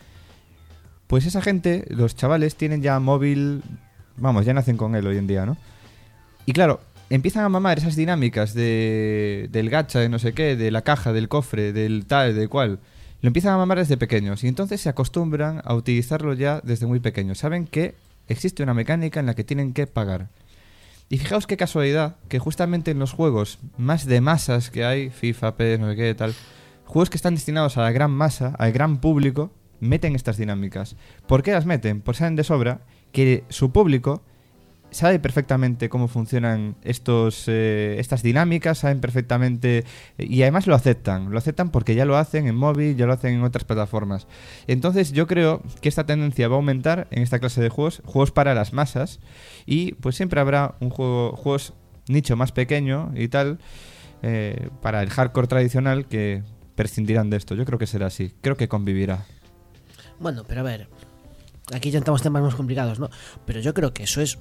Pues esa gente, los chavales, tienen ya móvil, vamos, ya nacen con él hoy en día, ¿no? Y claro, empiezan a mamar esas dinámicas del gacha, de no sé qué, de la caja, del cofre, del tal, del cual. Lo empiezan a mamar desde pequeños y entonces se acostumbran a utilizarlo ya desde muy pequeños. Saben que existe una mecánica en la que tienen que pagar. Y fijaos qué casualidad que justamente en los juegos más de masas que hay, FIFA, PES, no sé qué, tal, juegos que están destinados a la gran masa, al gran público, meten estas dinámicas. ¿Por qué las meten? Pues saben de sobra que su público sabe perfectamente cómo funcionan estas dinámicas, saben perfectamente y además lo aceptan porque ya lo hacen en móvil, ya lo hacen en otras plataformas. Entonces yo creo que esta tendencia va a aumentar en esta clase de juegos para las masas y pues siempre habrá juegos nicho más pequeño y tal para el hardcore tradicional que prescindirán de esto. Yo creo que será así. Creo que convivirá. Bueno, pero a ver, aquí ya entramos temas más complicados, ¿no? Pero yo creo que eso es,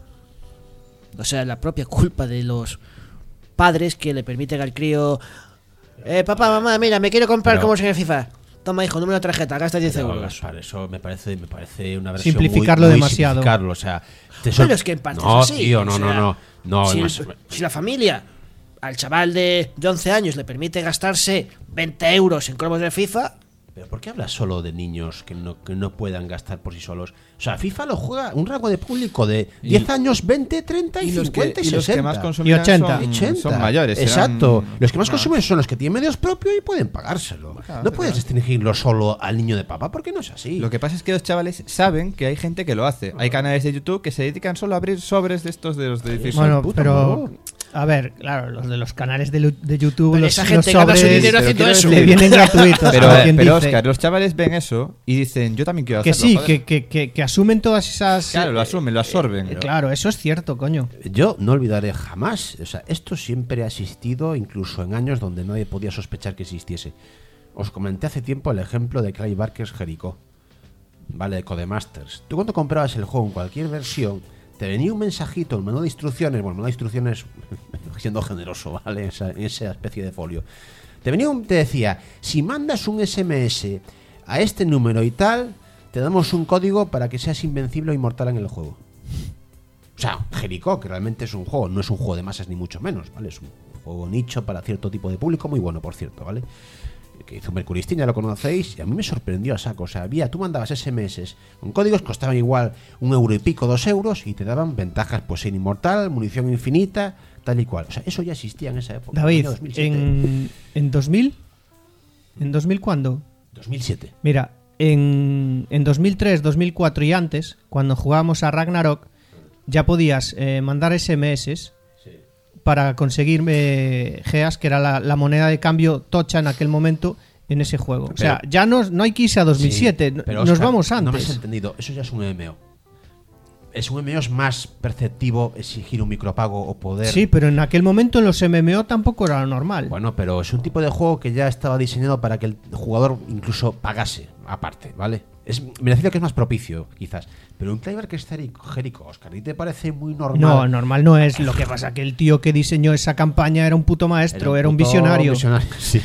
o sea, la propia culpa de los padres que le permiten al crío, papá, mamá, mira, me quiero comprar como en el FIFA. Toma, hijo, número de tarjeta, gasta 10 Pero, euros. Gaspar, eso me parece una versión Simplificarlo muy demasiado. simplificarlo, o sea, Pero es que en parte no, es así. tío, o no, sea, no, si la familia al chaval de 11 años le permite gastarse 20 euros en cromos de FIFA... Pero ¿por qué hablas solo de niños que no puedan gastar por sí solos? O sea, FIFA lo juega un rango de público de 10 años, 20, 30 y 50 y 60. Los que más consumirán 80. son mayores. Exacto. serán- Los que más consumen son los que tienen medios propios y pueden pagárselo. No puedes restringirlo solo al niño de papá porque no es así. Lo que pasa es que los chavales saben que hay gente que lo hace. Hay canales de YouTube que se dedican solo a abrir sobres de estos de los de difícil. Bueno, puto pero morro. a ver, claro, los de los canales de YouTube, Pero los, esa los gente gana su sobres dinero haciendo eso. le vienen gratuitos. Pero, como quien pero dice. Oscar, los chavales ven eso y dicen, yo también quiero Que hacerlo. sí, joder. que asumen todas esas. Claro, lo asumen, lo absorben. Claro, eso es cierto, coño. Yo no olvidaré jamás, o sea, esto siempre ha existido, incluso en años donde nadie podía sospechar que existiese. Os comenté hace tiempo el ejemplo de Clive Barker's Jericho, ¿vale? De Codemasters. Tú cuando comprabas el juego en cualquier versión, te venía un mensajito, el menú de instrucciones, bueno, el menú de instrucciones, siendo generoso, ¿vale? En esa especie de folio. Te decía, si mandas un SMS a este número y tal, te damos un código para que seas invencible o inmortal en el juego. O sea, Jericho, que realmente es un juego, no es un juego de masas ni mucho menos, ¿vale? Es un juego nicho para cierto tipo de público, muy bueno, por cierto, ¿vale? Que hizo Mercuristín, ya lo conocéis, y a mí me sorprendió a saco. O sea, tú mandabas SMS con códigos, costaban igual 1 euro y pico, 2 euros, y te daban ventajas, pues ser inmortal, munición infinita, tal y cual. O sea, eso ya existía en esa época. David, en 2007. en 2000, ¿en 2000 cuándo? 2007. Mira, en 2003, 2004 y antes, cuando jugábamos a Ragnarok, ya podías mandar SMS para conseguir geas, que era la moneda de cambio tocha en aquel momento en ese juego. O sea, ya no hay que irse a 2007, Sí, pero, nos Óscar, vamos No me antes. has entendido, eso ya es un MMO. Es un MMO, es más perceptivo exigir un micropago o poder. Sí, pero en aquel momento en los MMO tampoco era lo normal. Bueno, pero es un tipo de juego que ya estaba diseñado para que el jugador incluso pagase aparte, ¿vale? Me decía que es más propicio, quizás. Pero un Clive que es Jericho, Oscar, ¿y te parece muy normal? No, normal no es. Lo que pasa que el tío que diseñó esa campaña era un puto maestro, era un puto visionario. Sí.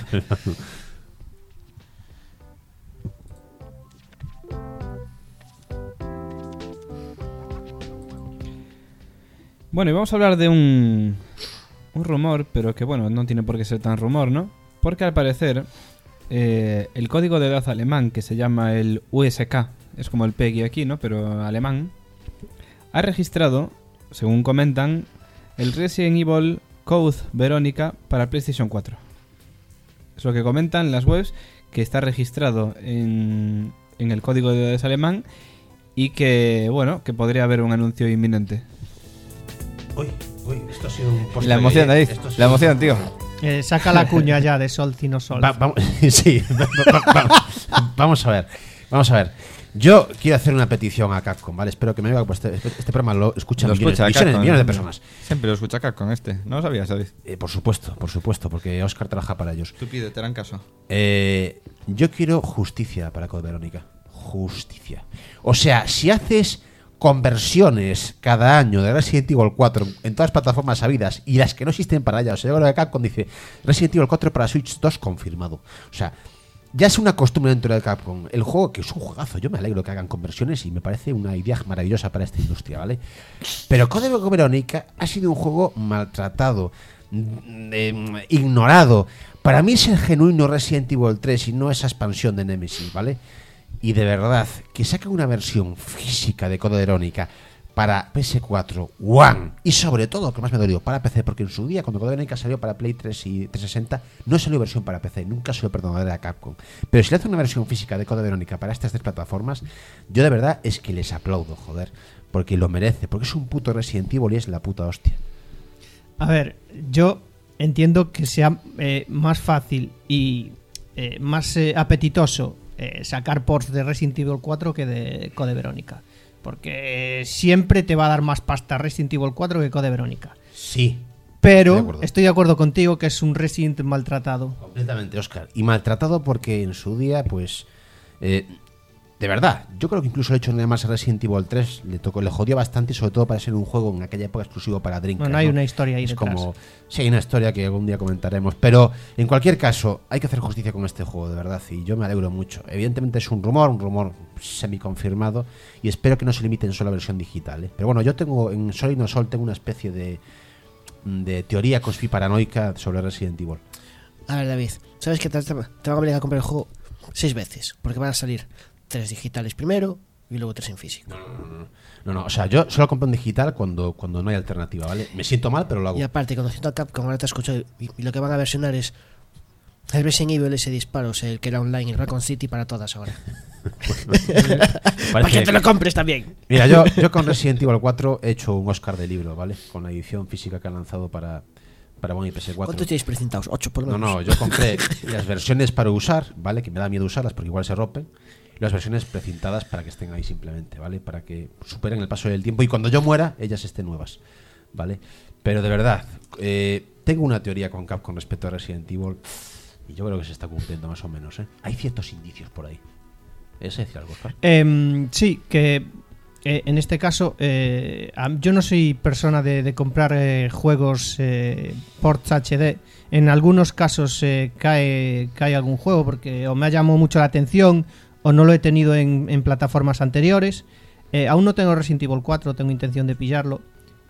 Bueno, y vamos a hablar de un rumor, pero que bueno, no tiene por qué ser tan rumor, ¿no? Porque al parecer el código de edad alemán, que se llama el USK, es como el PEGI aquí, ¿no? Pero alemán, ha registrado, según comentan, el Resident Evil Code Verónica para PlayStation 4. Es lo que comentan las webs, que está registrado en el código de edades alemán y que, bueno, que podría haber un anuncio inminente. Uy, esto ha sido un post. La emoción, David. La emoción, tío. Saca la cuña ya de Sol Cino Sol. Sí, vamos a ver. Yo quiero hacer una petición a Capcom, ¿vale? Espero que me diga, pues este programa lo escuchan Lo millones, escucha Capcom, millones de personas. Siempre lo escucha Capcom este. ¿No lo sabías, David? Por supuesto, porque Oscar trabaja para ellos. Tú pide, te harán caso. Yo quiero justicia para Code Verónica. Justicia. O sea, si haces conversiones cada año de Resident Evil 4 en todas las plataformas sabidas y las que no existen para ella, o sea, yo creo que Capcom dice Resident Evil 4 para Switch 2 confirmado. O sea, ya es una costumbre dentro de Capcom. El juego, que es un juegazo, yo me alegro que hagan conversiones y me parece una idea maravillosa para esta industria, ¿vale? Pero Code Verónica ha sido un juego maltratado, ignorado. Para mí es el genuino Resident Evil 3 y no esa expansión de Nemesis, ¿vale? Y de verdad, que saquen una versión física de Code Verónica para PS4, One y sobre todo, que más me dolió, para PC, porque en su día, cuando Code Verónica salió para Play 3 y 360, no salió versión para PC, nunca salió perdonadera a Capcom. Pero si le hacen una versión física de Code Verónica para estas tres plataformas, yo de verdad es que les aplaudo, joder, porque lo merece, porque es un puto Resident Evil y es la puta hostia. A ver, yo entiendo que sea más fácil y más apetitoso sacar ports de Resident Evil 4 que de Code Verónica, porque siempre te va a dar más pasta Resident Evil 4 que Code Verónica. Sí, Estoy de Pero acuerdo. estoy de acuerdo contigo que es un Resident maltratado. Completamente, Óscar. Y maltratado porque en su día, pues... de verdad, yo creo que incluso el hecho de nada más a Resident Evil 3 le jodió bastante, y sobre todo para ser un juego en aquella época exclusivo para Dreamcast. Bueno, hay una historia ahí es detrás. como... Sí, hay una historia que algún día comentaremos. Pero, en cualquier caso, hay que hacer justicia con este juego, de verdad. Y yo me alegro mucho. Evidentemente es un rumor semi-confirmado. Y espero que no se limite en solo la versión digital, ¿eh? Pero bueno, yo tengo en Sol y No Sol tengo una especie de teoría conspiranoica sobre Resident Evil. A ver, David, ¿sabes que te van a obligar a comprar el juego 6 veces? Porque van a salir 3 digitales primero y luego 3 en físico. No, o sea, yo solo compro en digital cuando no hay alternativa, ¿vale? Me siento mal, pero lo hago. Y aparte, conociendo a Capcom, ahora te escucho y lo que van a versionar es el Resident Evil, ese disparos, el que era online, el Raccoon City para todas ahora. Para que te lo compres también. Mira, yo con Resident Evil 4 he hecho un Oscar de libro, ¿vale? Con la edición física que han lanzado para One y PS4. ¿Cuántos tienes presentados? 8 por lo menos. No, yo compré las versiones para usar, ¿vale? Que me da miedo usarlas porque igual se rompen. Y las versiones precintadas para que estén ahí simplemente, ¿vale? Para que superen el paso del tiempo y cuando yo muera, ellas estén nuevas, ¿vale? Pero de verdad, tengo una teoría con Capcom respecto a Resident Evil y yo creo que se está cumpliendo más o menos, ¿eh? Hay ciertos indicios por ahí. ¿Es decir algo, Oscar? Sí, que en este caso yo no soy persona de comprar juegos ports HD. En algunos casos cae algún juego porque o me ha llamado mucho la atención o no lo he tenido en plataformas anteriores. Aún no tengo Resident Evil 4, tengo intención de pillarlo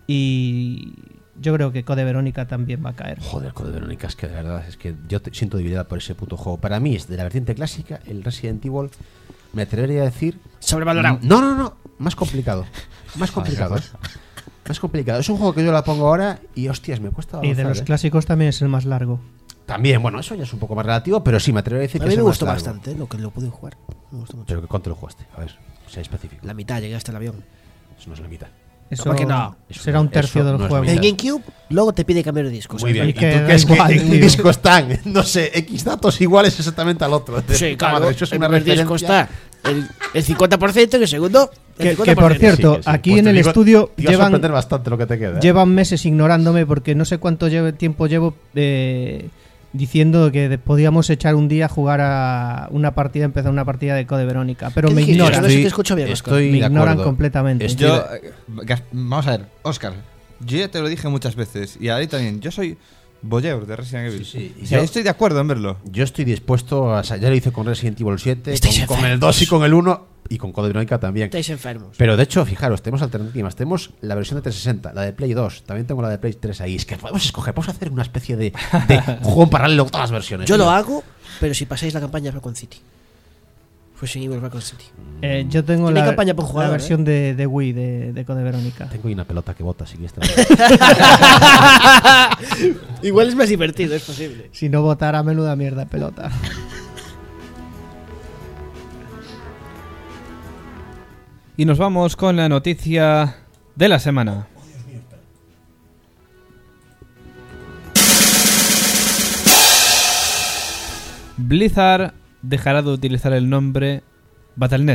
y yo creo que Code Verónica también va a caer. Joder, Code Verónica, es que de verdad, es que yo siento debilidad por ese puto juego. Para mí es de la vertiente clásica, el Resident Evil, me atrevería a decir... Sobrevalorado. No, más complicado. Más complicado. Más complicado. Es un juego que yo la pongo ahora y hostias, me cuesta Y de avanzar, los clásicos también es el más largo. También, bueno, eso ya es un poco más relativo, pero sí, me atrevería a decir A que mí es me el más gustó largo. bastante, lo que lo pude jugar. Me gustó mucho. Pero ¿cuánto lo jugaste? A ver, sea específico. La mitad, llegué hasta el avión. Eso no es la mitad. Eso ¿Cómo que no? será un tercio Eso del no es juego. la En mitad. GameCube, luego te pide cambiar de disco. Muy bien. Y ¿Y que tú da crees igual, que en un tío. disco están, no sé, X datos iguales exactamente al otro? Sí, Puta claro. madre, eso es El una primer disco referencia. está el 50% y el segundo el 50%. Que por cierto, aquí Pues en te el digo, estudio te iba a sorprender bastante lo que te queda. ¿eh? llevan meses ignorándome porque no sé cuánto tiempo llevo diciendo que podíamos echar un día a jugar a una partida, empezar una partida de Code Verónica, pero ¿Qué me dijiste? ignoran. No sé si te escucho bien, Oscar. Estoy Me de ignoran acuerdo. completamente. Estoy Yo, de- vamos a ver, Oscar, yo ya te lo dije muchas veces y ahí también, yo soy voyeur de Resident Evil. Sí, sí. O sea, Yo- estoy de acuerdo en verlo. Yo estoy dispuesto a... Ya lo hice con Resident Evil 7, Estáis con el enfermos. 2 y con el 1 y con Code Verónica también. Estáis enfermos. Pero de hecho, fijaros, tenemos alternativas. Tenemos la versión de 360, la de Play 2, también tengo la de Play 3 ahí. Es que podemos escoger, podemos hacer una especie de juego paralelo con todas las versiones. Yo tío. lo hago, pero si pasáis la campaña de Raccoon City. Resident Evil Raccoon City. Yo tengo Tiene la, campaña por jugador, la versión de Wii de Code Verónica. Tengo ahí una pelota que bota, si quieres. Igual es más divertido, es posible. Si no votara, menuda mierda pelota. Y nos vamos con la noticia de la semana. Blizzard dejará de utilizar el nombre Battle.net.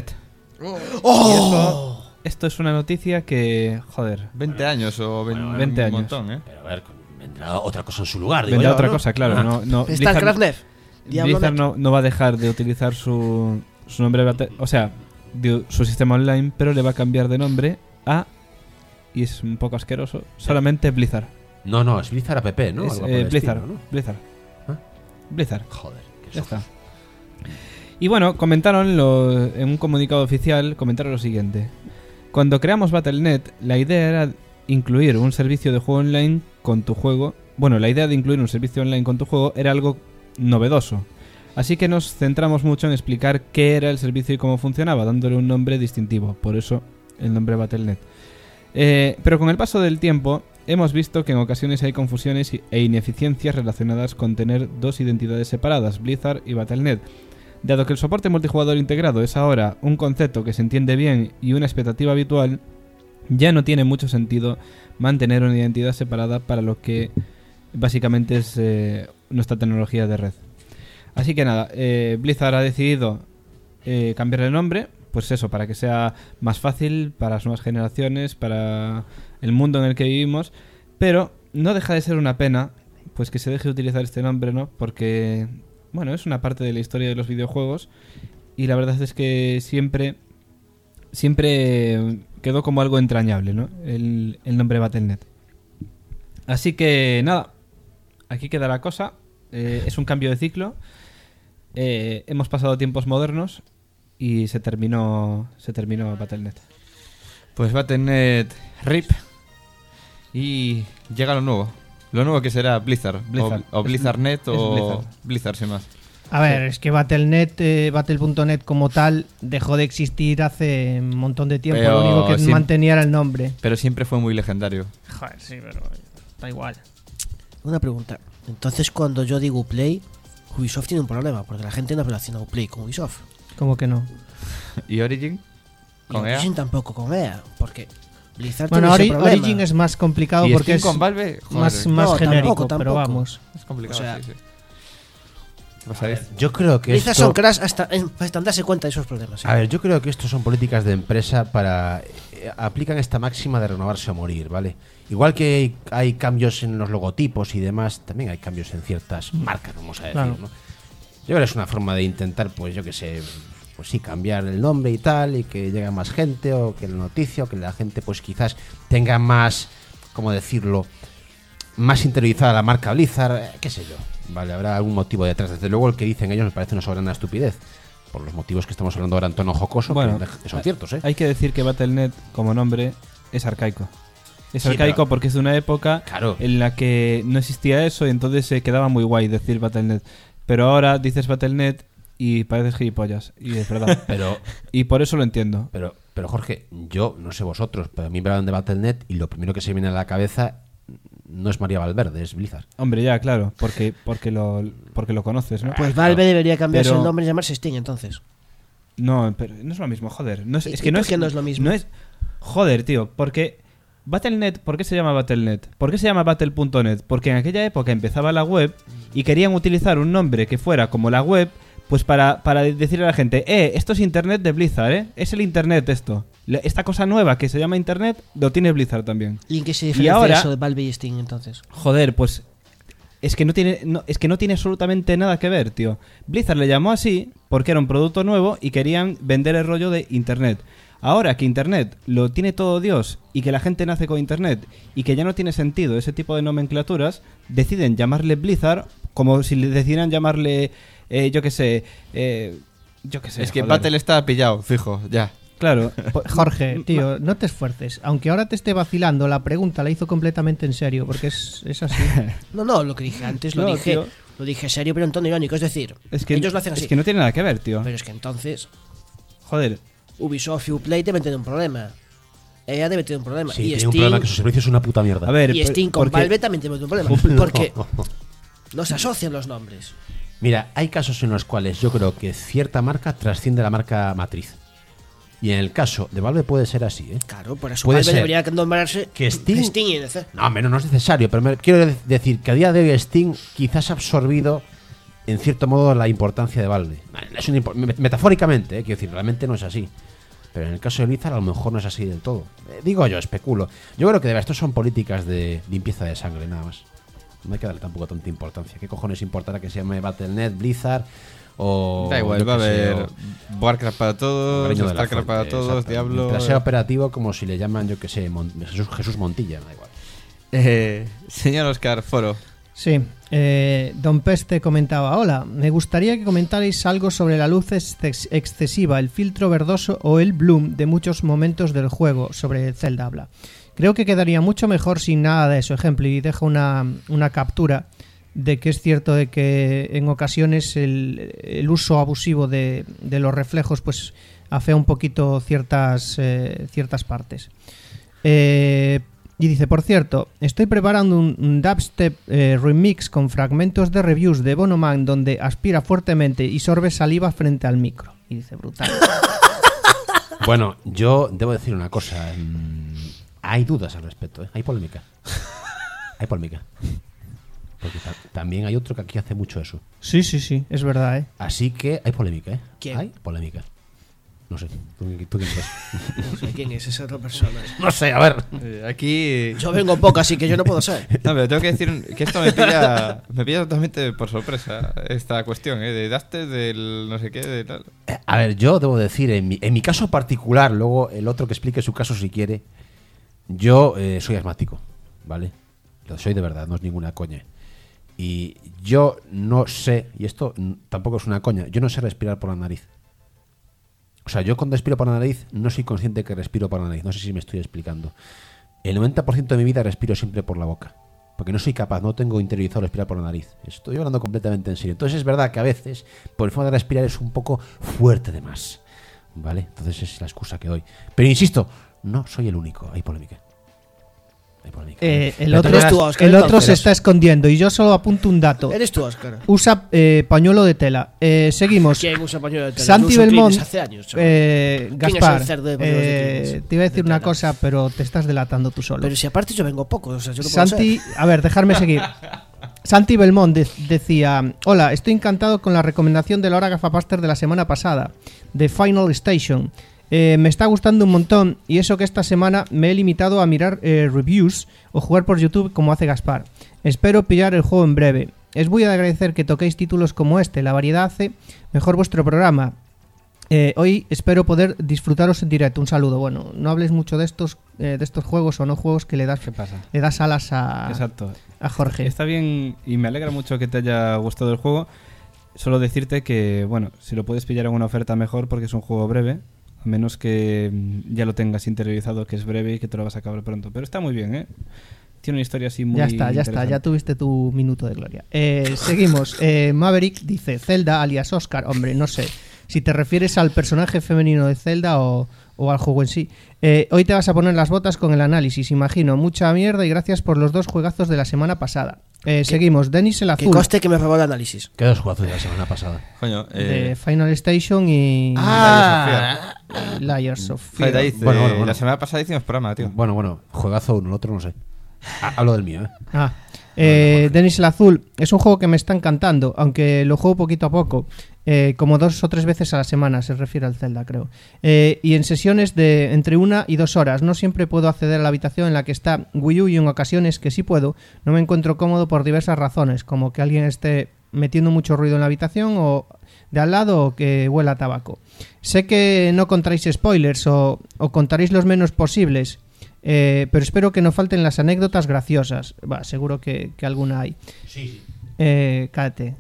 Esto es una noticia que, joder, 20 años o 20 años. Un montón, ¿eh? Pero a ver, vendrá otra cosa en su lugar. digo vendrá yo, otra ¿no? cosa, claro. No, StarCraft Net. Diablo Blizzard Net. no va a dejar de utilizar su nombre, o sea, su sistema online, pero le va a cambiar de nombre a, y es un poco asqueroso, solamente Blizzard. No, es Blizzard App, ¿no? Es, Algo por el Blizzard, estilo, ¿no? Blizzard. ¿Ah? Blizzard. Joder, qué Ya sofos. está. Y bueno, comentaron en un comunicado oficial, comentaron lo siguiente. Cuando creamos Battle.net, la idea era incluir un servicio de juego online con tu juego. Bueno, la idea de incluir un servicio online con tu juego era algo novedoso. Así que nos centramos mucho en explicar qué era el servicio y cómo funcionaba, dándole un nombre distintivo. Por eso el nombre Battle.net. Pero con el paso del tiempo, hemos visto que en ocasiones hay confusiones e ineficiencias relacionadas con tener dos identidades separadas, Blizzard y Battle.net. Dado que el soporte multijugador integrado es ahora un concepto que se entiende bien y una expectativa habitual, ya no tiene mucho sentido mantener una identidad separada para lo que básicamente es nuestra tecnología de red. Así que nada, Blizzard ha decidido cambiarle el nombre, pues eso, para que sea más fácil para las nuevas generaciones, para el mundo en el que vivimos, pero no deja de ser una pena pues que se deje utilizar este nombre, ¿no? Porque, bueno, es una parte de la historia de los videojuegos y la verdad es que siempre quedó como algo entrañable, ¿no? El nombre Battle.net. Así que, nada, aquí queda la cosa. Es un cambio de ciclo. Hemos pasado a tiempos modernos y se terminó Battle.net. Pues Battle.net RIP. Y llega lo nuevo. Lo nuevo que será Blizzard. O Blizzard.net o Blizzard sin más. A ver, es que Battle.net, Battle.net como tal dejó de existir hace un montón de tiempo. Pero lo único que mantenía era el nombre. Pero siempre fue muy legendario. Joder, sí, pero da igual. Una pregunta. Entonces, cuando yo digo Uplay, Ubisoft tiene un problema, porque la gente no relaciona Uplay con Ubisoft. ¿Cómo que no? ¿Y Origin? ¿Con y EA? Origin tampoco con EA, porque Blizzard Bueno, tiene ese problema. Origin es más complicado ¿Y porque Steam es con Valve? Joder, más No, genérico, tampoco. pero vamos. es complicado, o sea, sí. ¿Qué pasa? Yo creo que Blizzard esto... son crash hasta darse cuenta de esos problemas. ¿sí? A ver, yo creo que esto son políticas de empresa para... aplican esta máxima de renovarse o morir, ¿vale? Igual que hay cambios en los logotipos y demás, también hay cambios en ciertas marcas, vamos a decir, Claro. ¿no? Yo creo que es una forma de intentar, pues yo que sé, pues sí, cambiar el nombre y tal, y que llegue más gente, o que la noticia, o que la gente pues quizás tenga más, ¿cómo decirlo?, más interiorizada la marca Blizzard, qué sé yo. Vale, habrá algún motivo detrás. Desde luego el que dicen ellos me parece una soberana estupidez. Por los motivos que estamos hablando ahora en tono jocoso, Bueno, que son ciertos, ¿eh? Hay que decir que Battle.net como nombre es arcaico. Es Sí, arcaico pero- porque es de una época Claro. en la que no existía eso y entonces se quedaba muy guay decir Battle.net. Pero ahora dices Battle.net y pareces gilipollas. Y es verdad. Pero, Y por eso lo entiendo. pero Jorge, yo no sé vosotros, pero a mí me hablan de Battle.net y lo primero que se me viene a la cabeza no es María Valverde, es Blizzard. Hombre, ya, claro. Porque lo conoces, ¿no? Pues Valve debería cambiarse Pero- el nombre y llamarse Steam entonces. No, pero no es lo mismo, joder. No es, ¿Y- es y que no por es, qué no es lo mismo? No es, joder, tío, porque Battle.net, ¿por qué se llama Battle.net? ¿Por qué se llama Battle.net? Porque en aquella época empezaba la web y querían utilizar un nombre que fuera como la web, pues para decirle a la gente, esto es Internet de Blizzard, es el Internet esto. Esta cosa nueva que se llama Internet lo tiene Blizzard también. ¿Y en qué se Y diferencia ahora- eso de Valve y Steam entonces? Joder, pues es que no tiene absolutamente nada que ver, tío. Blizzard le llamó así porque era un producto nuevo y querían vender el rollo de Internet. Ahora que Internet lo tiene todo Dios y que la gente nace con Internet y que ya no tiene sentido ese tipo de nomenclaturas, deciden llamarle Blizzard como si le decidieran llamarle, yo qué sé. Es que joder. Battle está pillado, fijo, ya. Claro. Jorge, tío, no te esfuerces. Aunque ahora te esté vacilando, la pregunta la hizo completamente en serio, porque es así. No, lo que dije antes No, lo tío. dije serio pero en tono irónico. Es decir, Es que, ellos lo hacen así. es que no tiene nada que ver, tío. Pero es que entonces Joder. Ubisoft y Uplay deben tener un problema. EA debe tener un problema. Sí, y tiene Steam, un problema que su servicio es una puta mierda. A ver, y Steam con porque- Valve también tiene un problema. Porque no se asocian los nombres. Mira, hay casos en los cuales yo creo que cierta marca trasciende la marca matriz. Y en el caso de Valve puede ser así, ¿eh? Claro, por eso Puede Valve ser debería nombrarse que Steam- y DC. No, menos no es necesario, pero quiero decir que a día de hoy Steam quizás ha absorbido en cierto modo la importancia de Valve. Es metafóricamente, quiero decir, realmente no es así. Pero en el caso de Blizzard a lo mejor no es así del todo. Digo yo, especulo. Yo creo que de verdad estos son políticas de limpieza de sangre, nada más. No hay que darle tampoco tanta importancia. ¿Qué cojones importará que se llame Battle.net, Blizzard o... Da igual, yo va a qué sé, haber o Warcraft para todos, Reino de la Starcraft Fuente, para todos, exacto. Diablo... Mientras sea operativo como si le llaman, yo que sé, Jesús Montilla, da igual. Señor Oscar Foro. Sí, Don Peste comentaba: hola, me gustaría que comentarais algo sobre la luz excesiva, el filtro verdoso o el bloom de muchos momentos del juego. Sobre Zelda habla. Creo que quedaría mucho mejor sin nada de eso. Ejemplo, y deja una captura de que es cierto de que en ocasiones el uso abusivo de los reflejos pues afea un poquito ciertas partes. Y dice, por cierto, estoy preparando un dubstep remix con fragmentos de reviews de Bono Man donde aspira fuertemente y sorbe saliva frente al micro. Y dice, brutal. Bueno, yo debo decir una cosa. Hay dudas al respecto, ¿eh? Hay polémica. Hay polémica. Porque también hay otro que aquí hace mucho eso. Sí, es verdad, ¿eh? Así que hay polémica, ¿eh? ¿Quién? Hay polémica. No sé, ¿tú quién eres? No sé quién es esa otra persona. No sé, a ver. Aquí... Yo vengo poco, así que yo no puedo ser. No, pero tengo que decir que esto me pilla totalmente por sorpresa, esta cuestión, de Dusted, del no sé qué, de tal. A ver, yo debo decir, en mi caso particular, luego el otro que explique su caso si quiere, yo soy asmático, ¿vale? Lo soy de verdad, no es ninguna coña. Y yo no sé, y esto tampoco es una coña, yo no sé respirar por la nariz. O sea, yo cuando respiro por la nariz no soy consciente que respiro por la nariz. No sé si me estoy explicando. El 90% de mi vida respiro siempre por la boca. Porque no soy capaz, no tengo interiorizado respirar por la nariz. Estoy hablando completamente en serio. Entonces es verdad que a veces, por el forma de respirar, es un poco fuerte de más. ¿Vale? Entonces es la excusa que doy. Pero insisto, no soy el único. Hay polémica. El otro se está escondiendo y yo solo apunto un dato. Eres tú, Óscar. Usa pañuelo de tela. Seguimos. ¿Quién usa pañuelo de tela? Santi Yo uso Belmont. Kleenex hace años, Gaspar, es el cerdo de pañuelos de Kleenex? te iba a decir De una tela. cosa, pero te estás delatando tú solo. Pero si aparte yo vengo poco, o sea, yo no puedo Santi, ser. a ver, dejarme seguir. Santi Belmont decía: hola, estoy encantado con la recomendación de la hora gafapaster de la semana pasada, de Final Station. Me está gustando un montón, y eso que esta semana me he limitado a mirar reviews o jugar por YouTube como hace Gaspar. Espero pillar el juego en breve. Es muy de agradecer que toquéis títulos como este, la variedad hace mejor vuestro programa. Hoy espero poder disfrutaros en directo. Un saludo. Bueno, no hables mucho de estos juegos o no juegos que le das alas Exacto. a Jorge. Está bien y me alegra mucho que te haya gustado el juego. Solo decirte que, bueno, si lo puedes pillar en una oferta mejor porque es un juego breve, a menos que ya lo tengas interiorizado que es breve y que te lo vas a acabar pronto. Pero está muy bien, ¿eh? Tiene una historia así muy Ya está, ya tuviste tu minuto de gloria. Seguimos. Maverick dice: Zelda alias Oscar. Hombre, no sé si te refieres al personaje femenino de Zelda o al juego en sí. Hoy te vas a poner las botas con el análisis, imagino. Mucha mierda y gracias por los 2 juegazos de la semana pasada. Seguimos. Denis el Que Azul. coste que me robó el análisis. ¿Qué dos juegos de la semana pasada? Coño, De Final Station y Layers of Fear. Joder, Bueno. la semana pasada hicimos programa, tío. Bueno, juegazo uno, el otro no sé. Hablo del mío, Denis el Azul es un juego que me está encantando, aunque lo juego poquito a poco, como 2 o 3 veces a la semana, se refiere al Zelda, creo, y en sesiones de entre 1 y 2 horas. No siempre puedo acceder a la habitación en la que está Wii U, y en ocasiones que sí puedo, no me encuentro cómodo por diversas razones, como que alguien esté metiendo mucho ruido en la habitación o de al lado, o que huela a tabaco. Sé que no contaréis spoilers o contaréis los menos posibles, pero espero que no falten las anécdotas graciosas. Seguro que alguna hay. Sí. Cállate.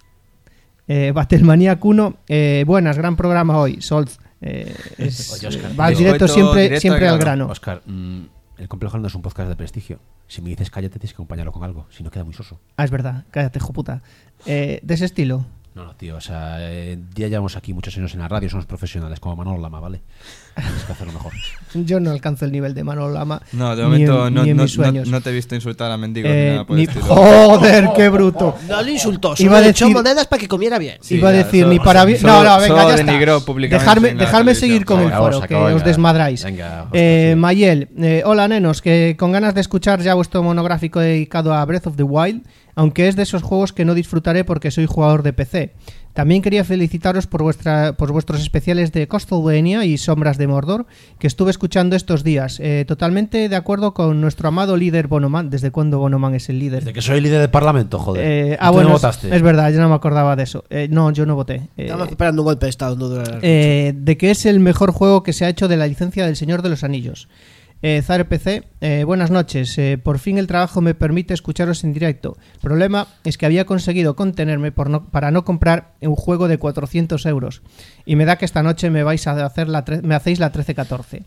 Battlemaniac 1, buenas, gran programa hoy. Solz, Oye, Óscar, va directo siempre al grano. Óscar, el Complejo no es un podcast de prestigio. Si me dices cállate, tienes que acompañarlo con algo. Si no, queda muy soso. Es verdad, cállate, hijo puta. De ese estilo. No, tío, o sea, ya llevamos aquí muchos años en la radio, somos profesionales, como Manolo Lama, ¿vale? Tienes que hacerlo mejor. Yo no alcanzo el nivel de Manolo Lama. No, de momento ni en mis sueños. no te he visto insultar a mendigos ni nada por el estilo. Joder, qué bruto. No le insultó, Iba solo a le echó decir- monedas para que comiera bien. Sí, Iba a ya, decir, solo- ni para bien. solo- No, venga, solo ya está. denigró públicamente en la Dejadme televisión. seguir con el Venga, foro, vamos, que acaba, os venga. desmadráis. Venga, Óscar, sí. Mayel, hola nenos, que con ganas de escuchar ya vuestro monográfico dedicado a Breath of the Wild, aunque es de esos juegos que no disfrutaré porque soy jugador de PC. También quería felicitaros por vuestros especiales de Castlevania y Sombras de Mordor, que estuve escuchando estos días. Totalmente de acuerdo con nuestro amado líder Bonoman. ¿Desde cuándo Bonoman es el líder? Desde que soy líder del parlamento, joder. ¿Y tú Bueno, no votaste? es verdad, yo no me acordaba de eso. No, yo no voté. Estamos esperando un golpe de estado. No durará mucho. De que es el mejor juego que se ha hecho de la licencia del Señor de los Anillos. Zar PC, buenas noches. Por fin el trabajo me permite escucharos en directo. El problema es que había conseguido contenerme para no comprar un juego de 400 euros. Y me da que esta noche me vais a hacer me hacéis la 13-14.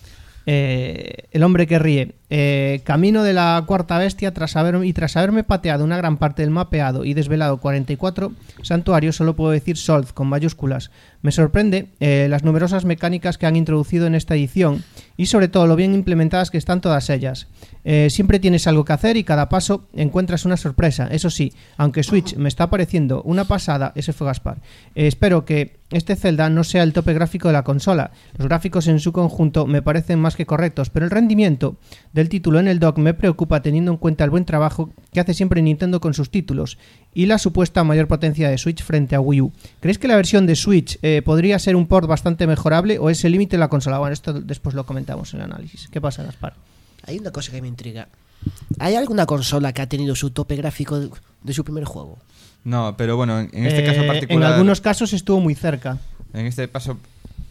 El hombre que ríe. Camino de la cuarta bestia tras haberme pateado una gran parte del mapeado y desvelado 44 santuarios, solo puedo decir Solz con mayúsculas. Me sorprende las numerosas mecánicas que han introducido en esta edición y sobre todo lo bien implementadas que están todas ellas. Siempre tienes algo que hacer y cada paso encuentras una sorpresa. Eso sí, aunque Switch me está pareciendo una pasada, ese fue Gaspar. Espero que este Zelda no sea el tope gráfico de la consola. Los gráficos en su conjunto me parecen más que correctos, pero el rendimiento del título en el dock me preocupa teniendo en cuenta el buen trabajo que hace siempre Nintendo con sus títulos y la supuesta mayor potencia de Switch frente a Wii U. ¿Creéis que la versión de Switch podría ser un port bastante mejorable o es el límite de la consola? Bueno, esto después lo comentamos en el análisis. ¿Qué pasa, Gaspar? Hay una cosa que me intriga. ¿Hay alguna consola que ha tenido su tope gráfico de su primer juego? No, pero bueno, en este caso particular... En algunos casos estuvo muy cerca. En este paso...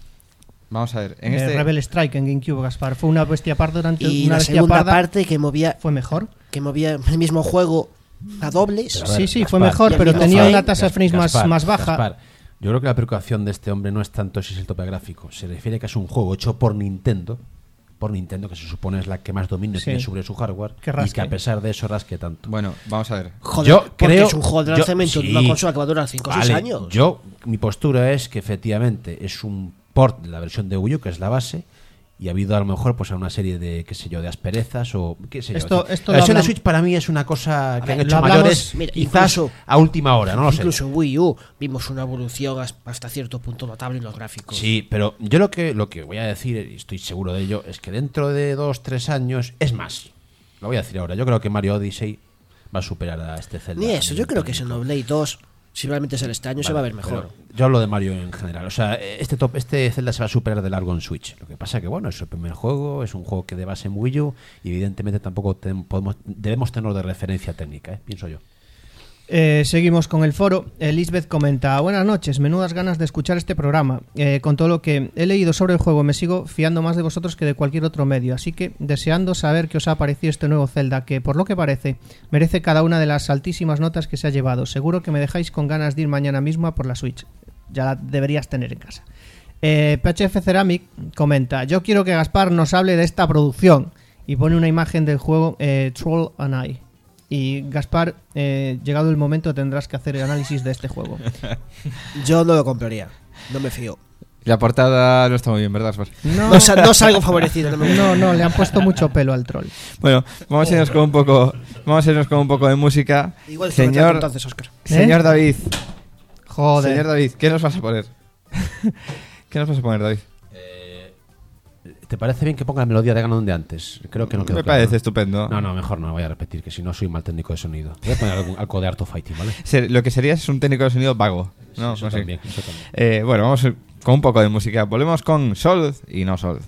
Vamos a ver. En este... Rebel Strike en GameCube, Gaspar. Fue una bestia parda durante Y una la bestia segunda parda. parte que movía ¿Fue mejor? el mismo juego a dobles. Pero a ver, Sí, fue Gaspar, mejor, y el pero mismo tenía frame, una tasa de frames más baja. Gaspar, yo creo que la preocupación de este hombre no es tanto si es el tope gráfico. Se refiere a que es un juego hecho por Nintendo, que se supone es la que más dominio Sí. tiene sobre su hardware, Que y rasque. que a pesar de eso rasque tanto. Bueno, vamos a ver. Joder, Yo porque creo- es un juego de yo- lanzamiento de sí. una consola que va a durar 5 o 6 Vale, años. mi postura es que efectivamente es un port de la versión de Wii U, que es la base, y ha habido a lo mejor pues una serie de, qué sé yo, de asperezas o qué sé yo. Esto Es decir, lo la versión de hablamos- Switch para mí es una cosa que ver, han hecho lo hablamos- mayores, mira, quizás incluso- a última hora, no lo sé. Incluso en Wii U vimos una evolución hasta cierto punto notable en los gráficos. Sí, pero yo lo que voy a decir, y estoy seguro de ello, es que dentro de 2-3 años, es más, lo voy a decir ahora, yo creo que Mario Odyssey va a superar a este Zelda. Ni eso, yo creo que Xenoblade 2, si realmente sale este año, se va a ver mejor. Pero yo hablo de Mario en general. O sea, este Zelda se va a superar de largo en Switch. Lo que pasa que, bueno, es el primer juego, es un juego que de base en Wii U, y evidentemente tampoco debemos tenerlo de referencia técnica, pienso yo. Seguimos con el foro. Lisbeth comenta: buenas noches, menudas ganas de escuchar este programa. Con todo lo que he leído sobre el juego me sigo fiando más de vosotros que de cualquier otro medio, así que deseando saber qué os ha parecido este nuevo Zelda, que por lo que parece merece cada una de las altísimas notas que se ha llevado. Seguro que me dejáis con ganas de ir mañana mismo a por la Switch. Ya la deberías tener en casa. PHF Ceramic comenta: yo quiero que Gaspar nos hable de esta producción, y pone una imagen del juego Troll and I. Y Gaspar, llegado el momento tendrás que hacer el análisis de este juego. Yo no lo compraría, no me fío. La portada no está muy bien, ¿verdad, Gaspar? No salgo favorecido. No me gusta. No, le han puesto mucho pelo al troll. Bueno, vamos a irnos con un poco de música. Igual que Señor, entonces, Oscar. señor David. Joder. Señor David, ¿qué nos vas a poner? ¿Qué nos vas a poner, David? ¿Te parece bien que ponga la melodía de Ganon de antes? Creo que no quedó Me claro, parece ¿no? estupendo. No, mejor no, voy a repetir, que si no soy mal técnico de sonido. Voy a poner algo de Art of Fighting, ¿vale? Lo que sería es un técnico de sonido vago. No, eso no sé. también, eso también. Bueno, vamos con un poco de música. Volvemos con Sol y no Sol.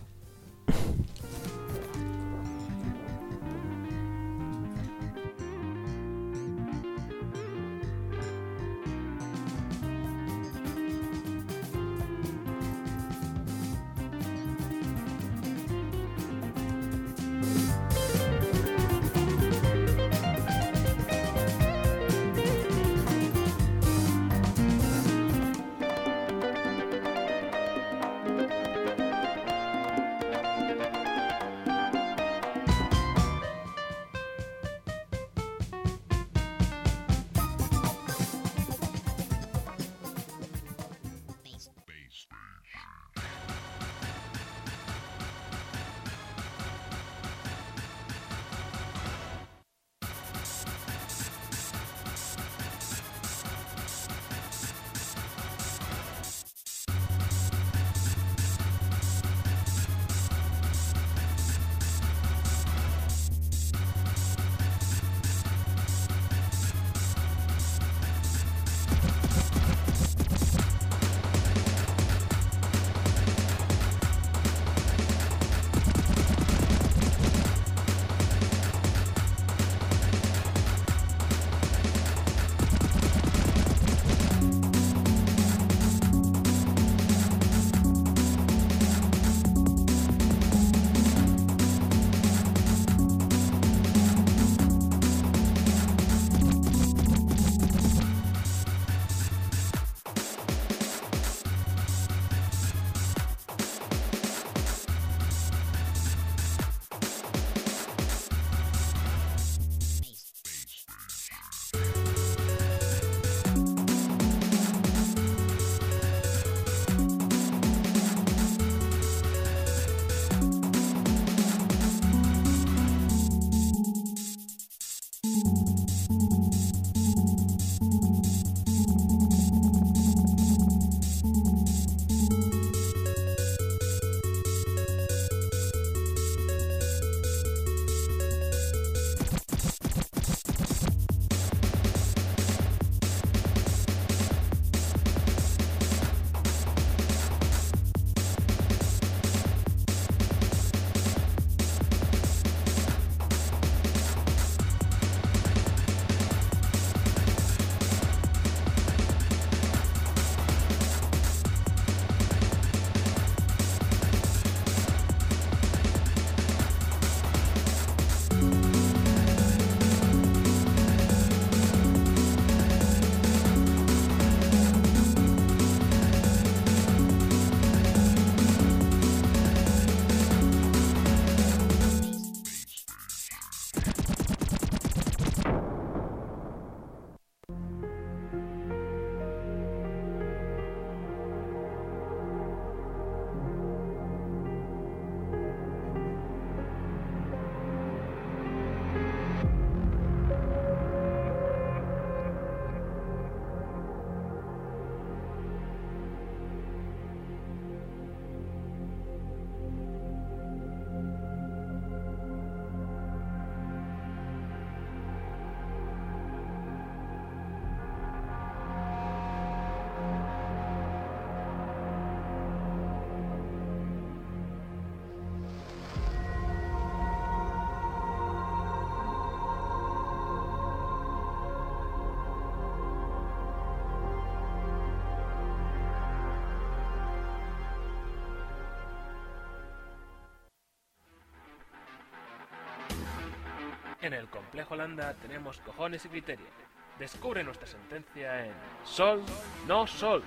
En el Complejo Landa tenemos cojones y criterio. Descubre nuestra sentencia en Sol, no Sol.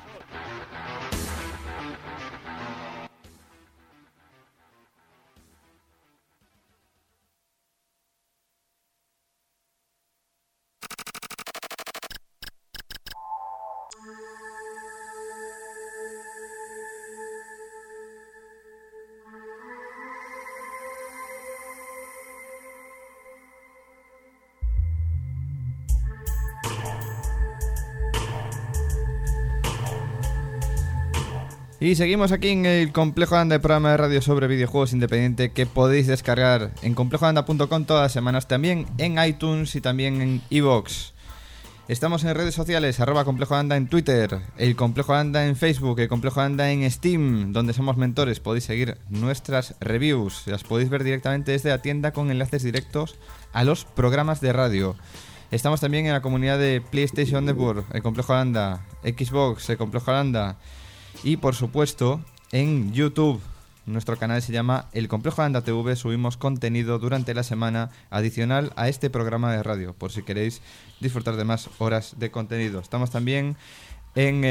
Y seguimos aquí en el Complejo Landa, el programa de radio sobre videojuegos independiente que podéis descargar en complejolanda.com todas las semanas, también en iTunes y también en iVoox. Estamos en redes sociales, @ComplejoLanda en Twitter, el Complejo Landa en Facebook, el Complejo Landa en Steam, donde somos mentores. Podéis seguir nuestras reviews, las podéis ver directamente desde la tienda con enlaces directos a los programas de radio. Estamos también en la comunidad de PlayStation Network, el Complejo Landa, Xbox, el Complejo Landa. Y por supuesto en YouTube, nuestro canal se llama El Complejo Landa TV. Subimos contenido durante la semana adicional a este programa de radio, por si queréis disfrutar de más horas de contenido. Estamos también en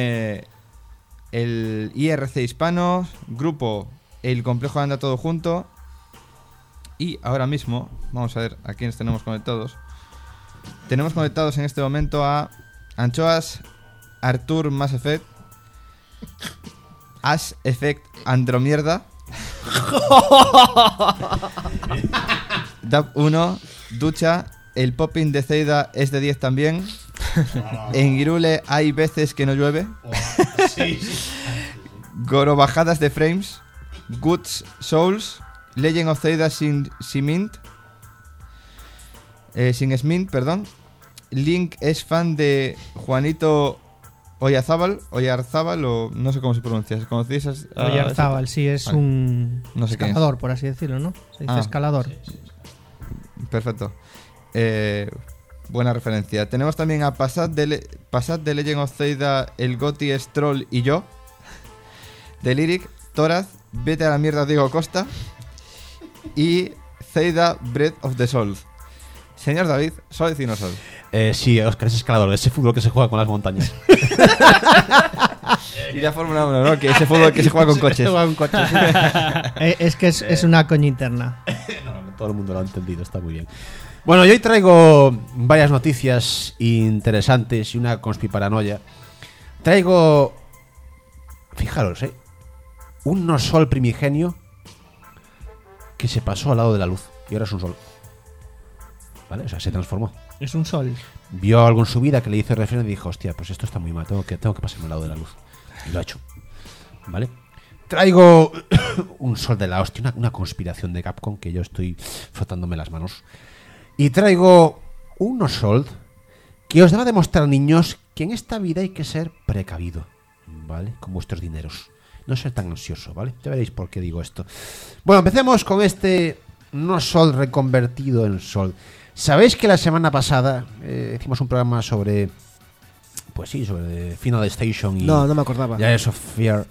el IRC Hispano, grupo El Complejo Landa todo junto. Y ahora mismo, vamos a ver a quiénes tenemos conectados. Tenemos conectados en este momento a Anchoas, Artur Mass Effect, Ash Effect Andromierda, Dab 1, Ducha, el popping de Zeida es de 10 también. En Girule hay veces que no llueve. Goro bajadas de frames, Goods Souls, Legend of Zelda sin Smint, Link es fan de Juanito Oyarzábal, o no sé cómo se pronuncia. ¿Conocéis Oyarzábal, sí, es un no sé escalador, por así decirlo, ¿no? Se dice escalador. Sí. Perfecto. Buena referencia. Tenemos también a Passat de Legend of Zelda, el Goti Stroll y yo. De Lyric, Toraz, vete a la mierda Diego Costa. Y Zelda Breath of the Soul. Señor David, ¿soy o no soy? Sí, Oscar es escalador, de ese fútbol que se juega con las montañas. Y la Fórmula 1, ¿no? Que ese fútbol que se juega con coches. Es que es una coña interna. No, todo el mundo lo ha entendido, está muy bien. Bueno, yo hoy traigo varias noticias interesantes y una conspiparanoia. Traigo, fijaros, un no sol primigenio que se pasó al lado de la luz y ahora es un sol. ¿Vale? O sea, se transformó. Es un sol. Vio algo en su vida que le hizo referencia y dijo, hostia, pues esto está muy mal, tengo que pasarme al lado de la luz. Y lo ha hecho. ¿Vale? Traigo un sol de la hostia, una conspiración de Capcom que yo estoy frotándome las manos. Y traigo un no sol que os debe demostrar, niños, que en esta vida hay que ser precavido, ¿vale? Con vuestros dineros. No ser tan ansioso, ¿vale? Ya veréis por qué digo esto. Bueno, empecemos con este no sol reconvertido en sol. ¿Sabéis que la semana pasada hicimos un programa sobre... Pues sí, sobre Final Station y... No me acordaba. Layers of Fear.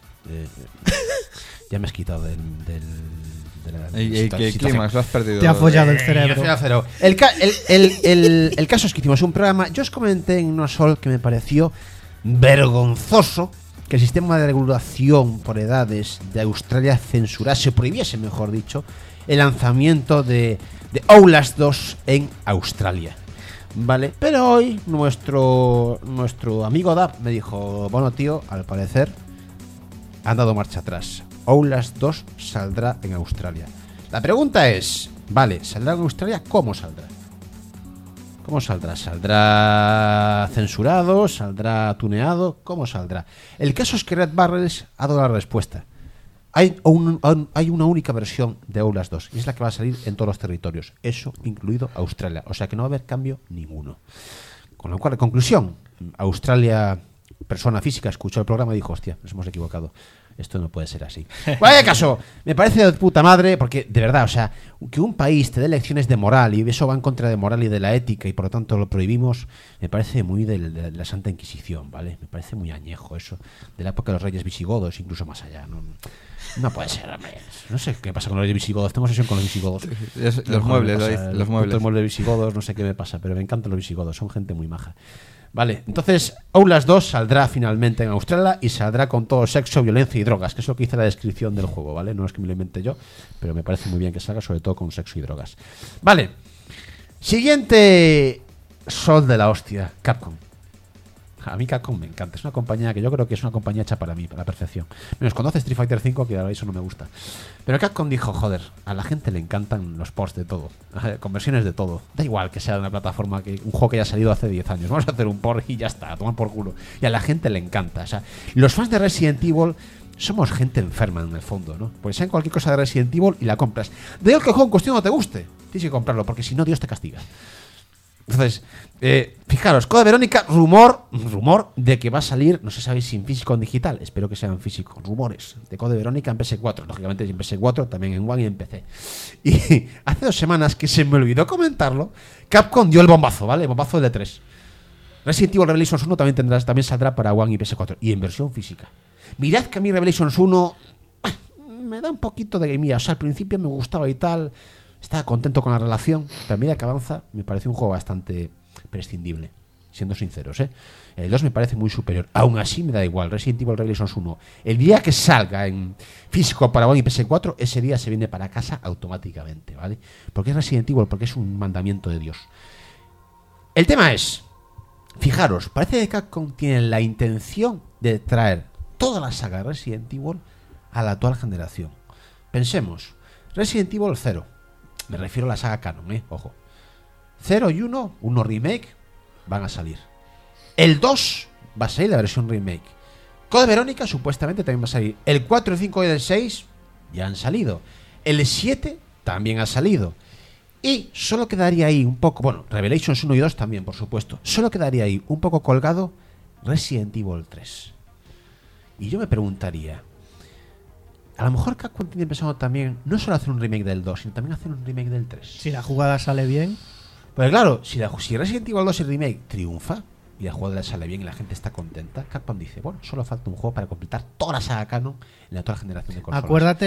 Ya me has quitado de la El clímax, lo has perdido. Te ha follado el cerebro. El caso es que hicimos un programa. Yo os comenté en No Sol que me pareció vergonzoso que el sistema de regulación por edades de Australia censurase, prohibiese, mejor dicho, el lanzamiento de Outlast 2 en Australia. Vale, pero hoy nuestro amigo Dab me dijo, bueno tío, al parecer han dado marcha atrás. Outlast 2 saldrá en Australia. La pregunta es, vale, ¿saldrá en Australia? ¿Cómo saldrá? ¿Cómo saldrá? ¿Saldrá censurado? ¿Saldrá tuneado? ¿Cómo saldrá? El caso es que Red Barrels ha dado la respuesta. Hay una única versión de Outlast 2 y es la que va a salir en todos los territorios, eso incluido Australia, o sea que no va a haber cambio ninguno. Con lo cual, conclusión, Australia, persona física, escuchó el programa y dijo, hostia, nos hemos equivocado. Esto no puede ser así. Vaya caso, me parece de puta madre, porque de verdad, o sea, que un país te dé lecciones de moral y eso va en contra de moral y de la ética y por lo tanto lo prohibimos, me parece muy de la Santa Inquisición, ¿vale? Me parece muy añejo eso, de la época de los reyes visigodos, incluso más allá, no puede ser, hombre. No sé qué pasa con los reyes visigodos, tengo obsesión con los visigodos. Los muebles, los muebles. Los muebles visigodos, no sé qué me pasa, pero me encantan los visigodos, son gente muy maja. Vale, entonces Outlast 2 saldrá finalmente en Australia y saldrá con todo sexo, violencia y drogas, que es lo que dice la descripción del juego, ¿vale? No es que me lo inventé yo, pero me parece muy bien que salga, sobre todo con sexo y drogas. Vale, siguiente sol de la hostia, Capcom. A mí Capcom me encanta, es una compañía que yo creo que es una compañía hecha para mí, para la perfección. Menos cuando hace Street Fighter 5, que ahora eso no me gusta. Pero Capcom dijo, joder, a la gente le encantan los ports de todo, conversiones de todo. Da igual que sea de una plataforma, que un juego que haya salido hace 10 años. Vamos a hacer un port y ya está, a tomar por culo. Y a la gente le encanta. O sea, los fans de Resident Evil somos gente enferma en el fondo, ¿no? Pues sean cualquier cosa de Resident Evil y la compras. De ahí que el juego en cuestión no te guste, tienes que comprarlo, porque si no, Dios te castiga. Entonces, fijaros, Code Verónica, rumor de que va a salir, no sé si sabéis si en físico o en digital, espero que sea en físico, rumores de Code Verónica en PS4, lógicamente en PS4, también en One y en PC. Y hace 2 semanas que se me olvidó comentarlo, Capcom dio el bombazo, ¿vale? El bombazo del E3. Resident Evil Revelations 1 también saldrá para One y PS4, y en versión física. Mirad que a mí Revelations 1 me da un poquito de gamilla, o sea, al principio me gustaba y tal. Estaba contento con la relación, pero a medida que avanza me parece un juego bastante prescindible, siendo sinceros, ¿eh? El 2 me parece muy superior. Aún así me da igual, Resident Evil Revelations 1. El día que salga en físico para One y PS4, ese día se viene para casa automáticamente, ¿vale? Porque es Resident Evil, porque es un mandamiento de Dios. El tema es, fijaros, parece que Capcom tiene la intención de traer toda la saga de Resident Evil a la actual generación. Pensemos, Resident Evil 0. Me refiero a la saga canon, ojo. 0 y 1 remake, van a salir. El 2 va a salir la versión remake. Code Verónica supuestamente también va a salir. El 4, el 5 y el 6 ya han salido. El 7 también ha salido. Y solo quedaría ahí un poco, bueno, Revelations 1 y 2 también, por supuesto. Solo quedaría ahí un poco colgado Resident Evil 3. Y yo me preguntaría, a lo mejor Capcom tiene pensado también no solo hacer un remake del 2, sino también hacer un remake del 3. Si la jugada sale bien. Pues claro, si Resident Evil 2 el remake triunfa y la jugada sale bien y la gente está contenta, Capcom dice, bueno, solo falta un juego para completar toda la saga canon en la actual generación de consolas. Acuérdate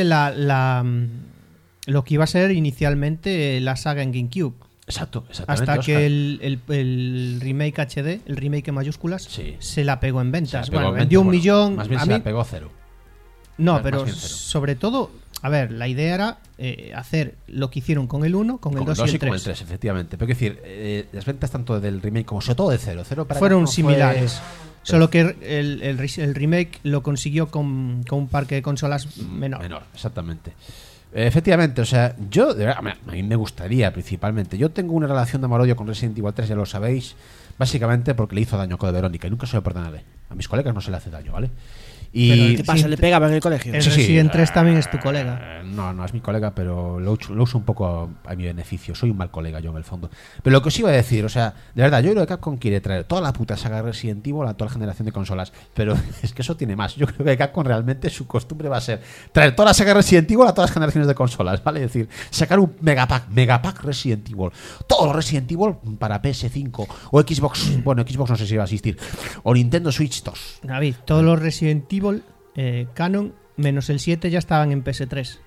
lo que iba a ser inicialmente la saga en GameCube. Exactamente. Hasta Oscar. que el remake HD, el remake en mayúsculas, Sí. se la pegó en ventas. Bueno, vendió 1 millón. Más bien a se mí, la pegó 0. no, más pero bien cero. sobre todo, a ver, la idea era hacer lo que hicieron con el 1, con el 2 y el 3. Con el 3, efectivamente. Pero quiero decir, las ventas tanto del remake como sobre todo de 0 para fueron Capcom similares. Solo que el remake lo consiguió con un parque de consolas menor. Menor, exactamente. Efectivamente, o sea, yo, de verdad, a mí me gustaría principalmente. Yo tengo una relación de amor-odio con Resident Evil 3, ya lo sabéis, básicamente porque le hizo daño a Code Verónica y nunca se lo perdonaré. A mis colegas no se le hace daño, ¿vale? Y ¿Qué pasa? ¿Le pegaba en el colegio? El Resident 3 también es tu colega. No es mi colega, pero lo uso un poco a mi beneficio. Soy un mal colega yo en el fondo. Pero lo que os iba a decir, o sea, de verdad, yo creo que Capcom quiere traer toda la puta saga Resident Evil a la actual generación de consolas. Pero es que eso tiene más. Yo creo que Capcom realmente su costumbre va a ser traer toda la saga Resident Evil a todas las generaciones de consolas, ¿vale? Es decir, sacar un megapack Resident Evil. Todos los Resident Evil para PS5 o Xbox. Bueno, Xbox no sé si va a asistir. O Nintendo Switch 2. David, todos los Resident Evil canon menos el 7 ya estaban en PS3.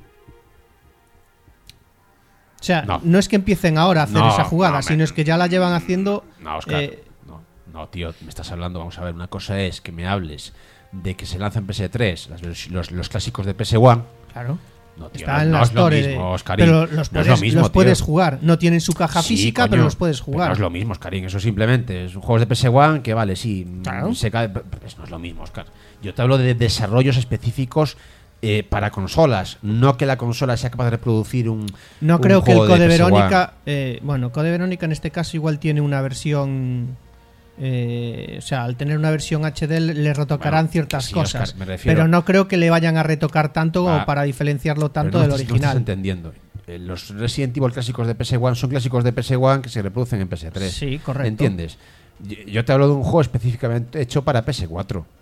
O sea, no es que empiecen ahora a hacer esa jugada, sino es que ya la llevan haciendo. No, Oscar, no, tío, me estás hablando. Vamos a ver, una cosa es que me hables de que se lanzan PS3 los clásicos de PS1. Claro. No, tío, Está en no la es lo Store, mismo, Oscarín. pero los No es lo mismo, los puedes tío. jugar. No tienen su caja Sí, física, coño, pero los puedes pero jugar. no es lo mismo, Oscarín. Eso simplemente es un juego de PS1 que vale, sí. Claro. Se cae, pero no es lo mismo, Oscar. Yo te hablo de desarrollos específicos para consolas, no que la consola sea capaz de reproducir un. No creo que el juego de Code PS1. Verónica. Bueno, Code Verónica en este caso igual tiene una versión. O sea, al tener una versión HD le retocarán Bueno, ciertas sí, cosas. Oscar, me refiero- pero no creo que le vayan a retocar tanto como para diferenciarlo tanto Pero del no estás original. entendiendo. Los Resident Evil clásicos de PS1 son clásicos de PS1 que se reproducen en PS3. Sí, correcto. ¿Entiendes? Yo te hablo de un juego específicamente hecho para PS4.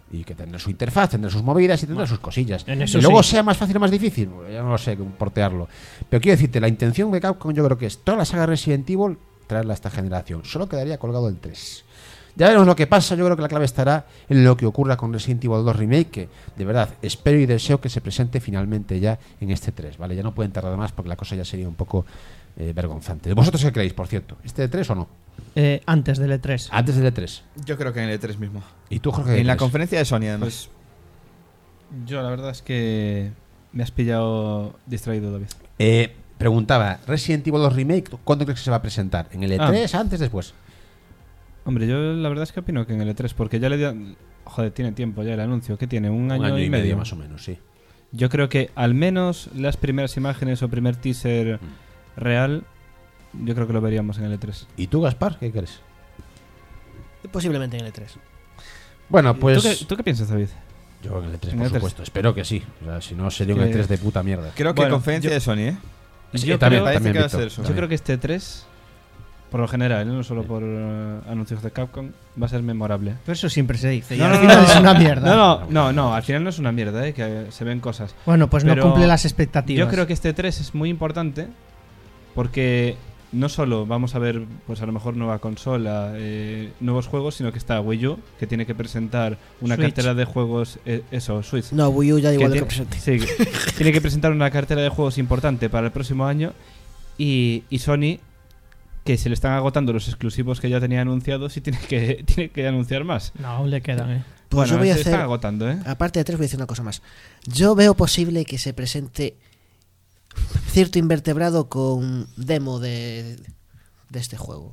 Y que tendrá su interfaz, tendrá sus movidas y tendrá sus cosillas. En eso Y luego sí. sea más fácil o más difícil, ya no lo sé, portearlo. Pero quiero decirte, la intención de Capcom yo creo que es toda la saga Resident Evil traerla a esta generación. Solo quedaría colgado el 3. Ya veremos lo que pasa. Yo creo que la clave estará en lo que ocurra con Resident Evil 2 Remake, que de verdad espero y deseo que se presente finalmente ya en este 3, ¿vale? Ya no pueden tardar más porque la cosa ya sería un poco vergonzante. ¿Vosotros qué creéis, por cierto? ¿Este E3 o no? Antes del E3. Antes del E3. Yo creo que en el E3 mismo. ¿Y tú, Jorge? En la ¿qué crees? conferencia de Sony, además. Pues yo la verdad es que me has pillado distraído, David. Preguntaba, Resident Evil 2 Remake, ¿cuándo crees que se va a presentar? ¿En el E3, antes, después? Hombre, yo la verdad es que opino que en el E3, porque ya le dio... Joder, tiene tiempo ya el anuncio. ¿Qué tiene? ¿Un año y medio? Más o menos, sí. Yo creo que al menos las primeras imágenes o primer teaser real, yo creo que lo veríamos en el E3. ¿Y tú, Gaspar, qué crees? Posiblemente en el E3. Bueno, pues... ¿Tú qué piensas, David? Yo en el E3, En por el E3. supuesto. Espero que sí. O sea, si no, sería un Que- E3 de puta mierda. Creo que Bueno, conferencia yo- de Sony, ¿eh? Sí, yo también, creo- parece que va a Víctor, ser eso. también. Yo creo que este 3, por lo general, no solo por anuncios de Capcom, va a ser memorable. Pero eso siempre se dice. Y al final es una mierda. No, al final no es una mierda, que se ven cosas. Bueno, pues no Pero cumple las expectativas. Yo creo que este 3 es muy importante porque no solo vamos a ver, pues a lo mejor nueva consola, nuevos juegos, sino que está Wii U, que tiene que presentar una Switch. cartera de juegos, Switch. No, Wii U ya igual de que tiene, presente. sí, tiene que presentar una cartera de juegos importante para el próximo año y Sony, que se le están agotando los exclusivos que ya tenía anunciados y tiene que anunciar más. No, aún le quedan, Pues bueno, yo voy a se están hacer. agotando, ¿eh? Aparte de 3, voy a decir una cosa más. Yo veo posible que se presente cierto invertebrado con demo de este juego.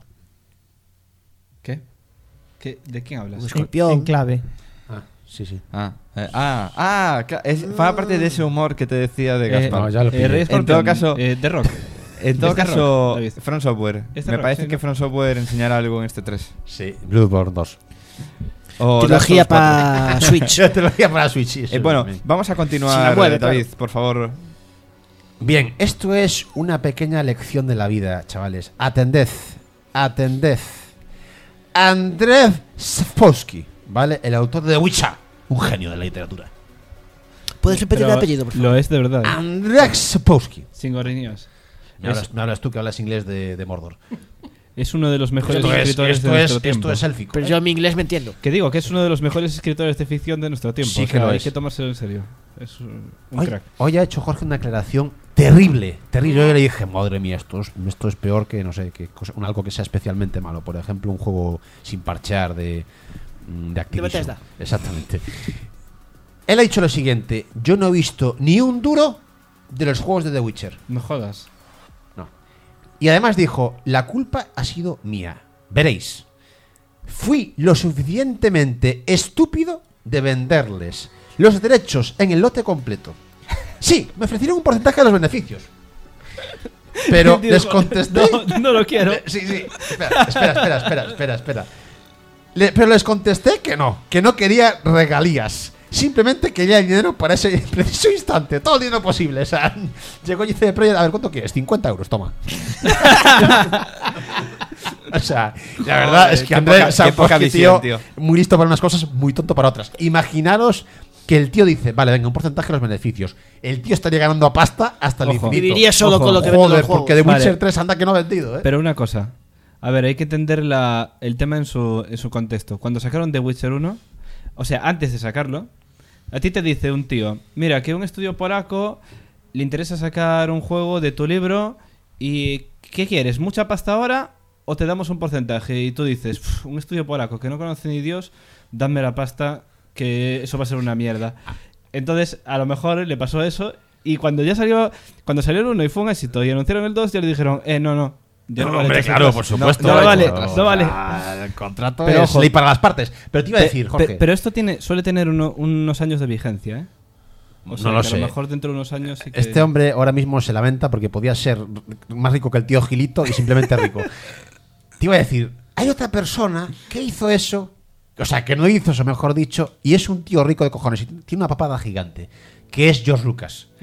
¿Qué? ¿De quién hablas? Un En escorpión. clave. Ah, sí, sí. Forma parte de ese humor que te decía de Gaspar. no, ya lo pillé. Rey En todo Escorpión, caso- The Rock. En todo Es de caso, Rock, David. From Software. Es de Me Rock, parece sí, que ¿no? From Software enseñará algo en este 3. Sí, Bloodborne 2. O Trilogía Dark Souls 4. para Switch. Trilogía para Switch, sí, eso Bueno, también. vamos a Si continuar, la mueve, David, por favor. Bien, esto es una pequeña lección de la vida, chavales. Atended. Andrzej Sapkowski, ¿vale? El autor de The Witcher. Un genio de la literatura. ¿Puedes repetir el Pero apellido, por favor? Lo es de verdad. Andrzej Sapkowski. Sin gorriños. Me hablas tú que hablas inglés de Mordor. Es uno de los mejores escritores de esto nuestro tiempo. es élfico. Pero yo en mi inglés me entiendo. Que digo, que es uno de los mejores escritores de ficción de nuestro tiempo. Sí o que sea, lo hay es. que tomárselo en serio. Es un Hoy, crack. hoy ha hecho Jorge una aclaración terrible. Yo le dije, madre mía, esto es peor que, no sé, algo que sea especialmente malo. Por ejemplo, un juego sin parchear de Activision. Bethesda. Exactamente. Él ha dicho lo siguiente: yo no he visto ni un duro de los juegos de The Witcher. No jodas. No. Y además dijo, la culpa ha sido mía. Veréis. Fui lo suficientemente estúpido de venderles los derechos en el lote completo. Sí, me ofrecieron un porcentaje de los beneficios. Pero les contesté... No lo quiero. Sí. Espera. Pero les contesté que no quería regalías. Simplemente quería el dinero para ese preciso instante. Todo el dinero posible. O sea, llegó y dice, a ver, ¿cuánto quieres? 50 euros, toma. O sea, la verdad Joder, es que qué Andrés poca Sapkowski, visión, tío. muy listo para unas cosas, muy tonto para otras. Imaginaros que el tío dice, vale, venga, un porcentaje de los beneficios. El tío estaría ganando a pasta hasta el Ojo. infinito. Viviría solo Ojo. con lo que venden Joder, los juegos. porque The Witcher Vale. 3 anda que no ha vendido, ¿eh? Pero una cosa. A ver, hay que entender el tema en su contexto. Cuando sacaron The Witcher 1, o sea, antes de sacarlo, a ti te dice un tío, mira, que un estudio polaco le interesa sacar un juego de tu libro y ¿qué quieres? ¿Mucha pasta ahora o te damos un porcentaje? Y tú dices, un estudio polaco que no conoce ni Dios, dame la pasta, que eso va a ser una mierda. Entonces, a lo mejor le pasó eso y cuando salió el 1 y fue un éxito y anunciaron el 2, ya le dijeron, no. Yo no vale Hombre, estas claro, cosas. por supuesto. No vale, Claro. no vale. El contrato Pero es ojo. ley para las partes. Pero te iba a decir, Jorge. Pero esto suele tener unos años de vigencia, ¿eh? O sea, no lo que sé. a lo mejor dentro de unos años sí que... Este hombre ahora mismo se lamenta porque podía ser más rico que el tío Gilito y simplemente rico. Te iba a decir, hay otra persona que hizo eso, o sea, que no hizo eso, mejor dicho, y es un tío rico de cojones y tiene una papada gigante, que es George Lucas.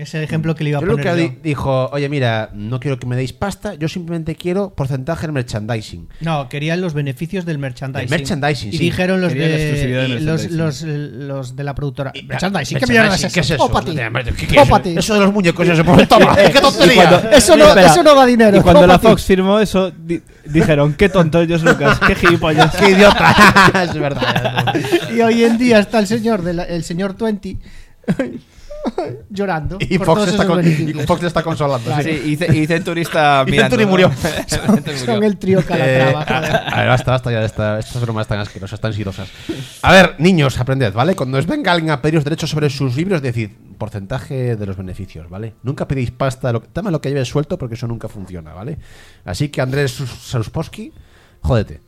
Es el ejemplo que le iba a Yo poner creo yo. que dijo, oye, mira, no quiero que me deis pasta, yo simplemente quiero porcentaje del merchandising. No, querían los beneficios del merchandising. Del merchandising, y sí. dijeron los Querían la exclusividad del de merchandising. los de la productora. Y- Merchandising, ¿qué merchandising, mierda es eso? ¿qué es eso? Tópate. ¿Qué Tópate. Eso de los muñecos, eso, pues toma, qué tontería. cuando- Eso no, Espera. eso no da dinero. Y cuando la tópate. Fox firmó eso, dijeron, qué tonto ellos, Lucas, qué gilipollas. Qué idiota. Es verdad. Y hoy en día está el señor 20 llorando. Y por Fox, todos está esos beneficios. Fox le está consolando. Sí, y Centurista Y mirando. Centuri murió. Son el trío Calatrava. joder. A ver, basta ya. Estas bromas tan asquerosas, tan sidosas. A ver, niños, aprended, ¿vale? Cuando os venga alguien a pediros derechos sobre sus libros, decid porcentaje de los beneficios, ¿vale? Nunca pedís pasta, dame lo que lleves suelto porque eso nunca funciona, ¿vale? Así que Andrés Saruspowski, jódete.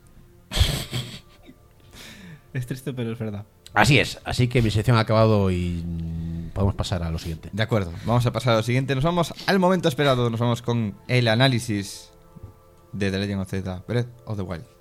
Es triste, pero es verdad. Así es, así que mi sección ha acabado y podemos pasar a lo siguiente. De acuerdo, vamos a pasar a lo siguiente. Nos vamos al momento esperado. Nos vamos con el análisis de The Legend of Zelda Breath of the Wild.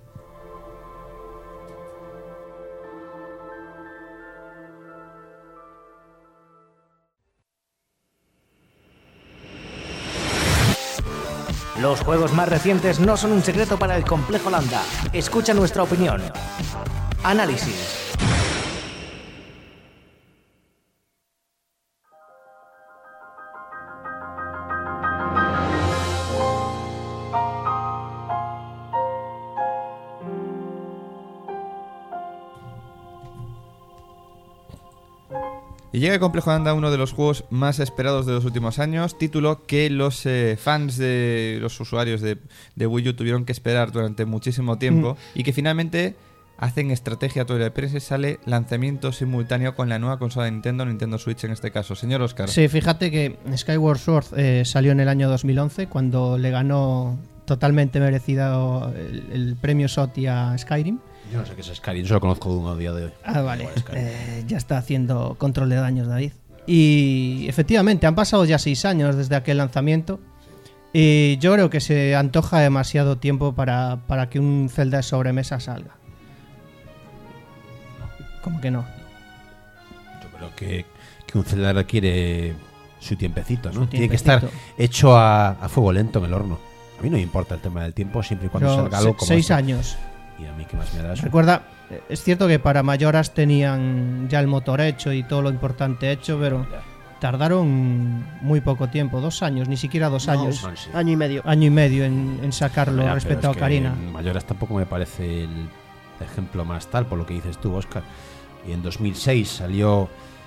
Los juegos más recientes no son un secreto para el complejo Landa. Escucha nuestra opinión. Análisis. Y llega el Complejo Landa, uno de los juegos más esperados de los últimos años, título que los fans de los usuarios de Wii U tuvieron que esperar durante muchísimo tiempo y que finalmente hacen estrategia toda la prensa y sale lanzamiento simultáneo con la nueva consola de Nintendo Switch en este caso. Señor Oscar. Sí, fíjate que Skyward Sword salió en el año 2011 cuando le ganó totalmente merecido el premio SOTY a Skyrim. Yo no sé qué es Skyrim, yo lo conozco de uno a día de hoy. Ah, vale. Ya está haciendo control de daños, David. Y efectivamente, han pasado ya 6 años desde aquel lanzamiento. Y yo creo que se antoja demasiado tiempo para que un Zelda de sobremesa salga. ¿Cómo que no? Yo creo que un Zelda requiere su tiempecito, ¿no? Su Tiene que tiempecito. estar hecho a fuego lento en el horno. A mí no me importa el tema del tiempo, siempre y cuando Pero salga algo como 6 esto. años. Y a mí qué más me da eso. Recuerda, es cierto que para Mayoras tenían ya el motor hecho y todo lo importante hecho, pero tardaron muy poco tiempo, 2 años, ni siquiera 2 años. No, sí. Año y medio. Año y medio en sacarlo Mira, respecto pero a es que Ocarina. Mayoras tampoco me parece el ejemplo más tal, por lo que dices tú, Oscar. Y en 2006 salió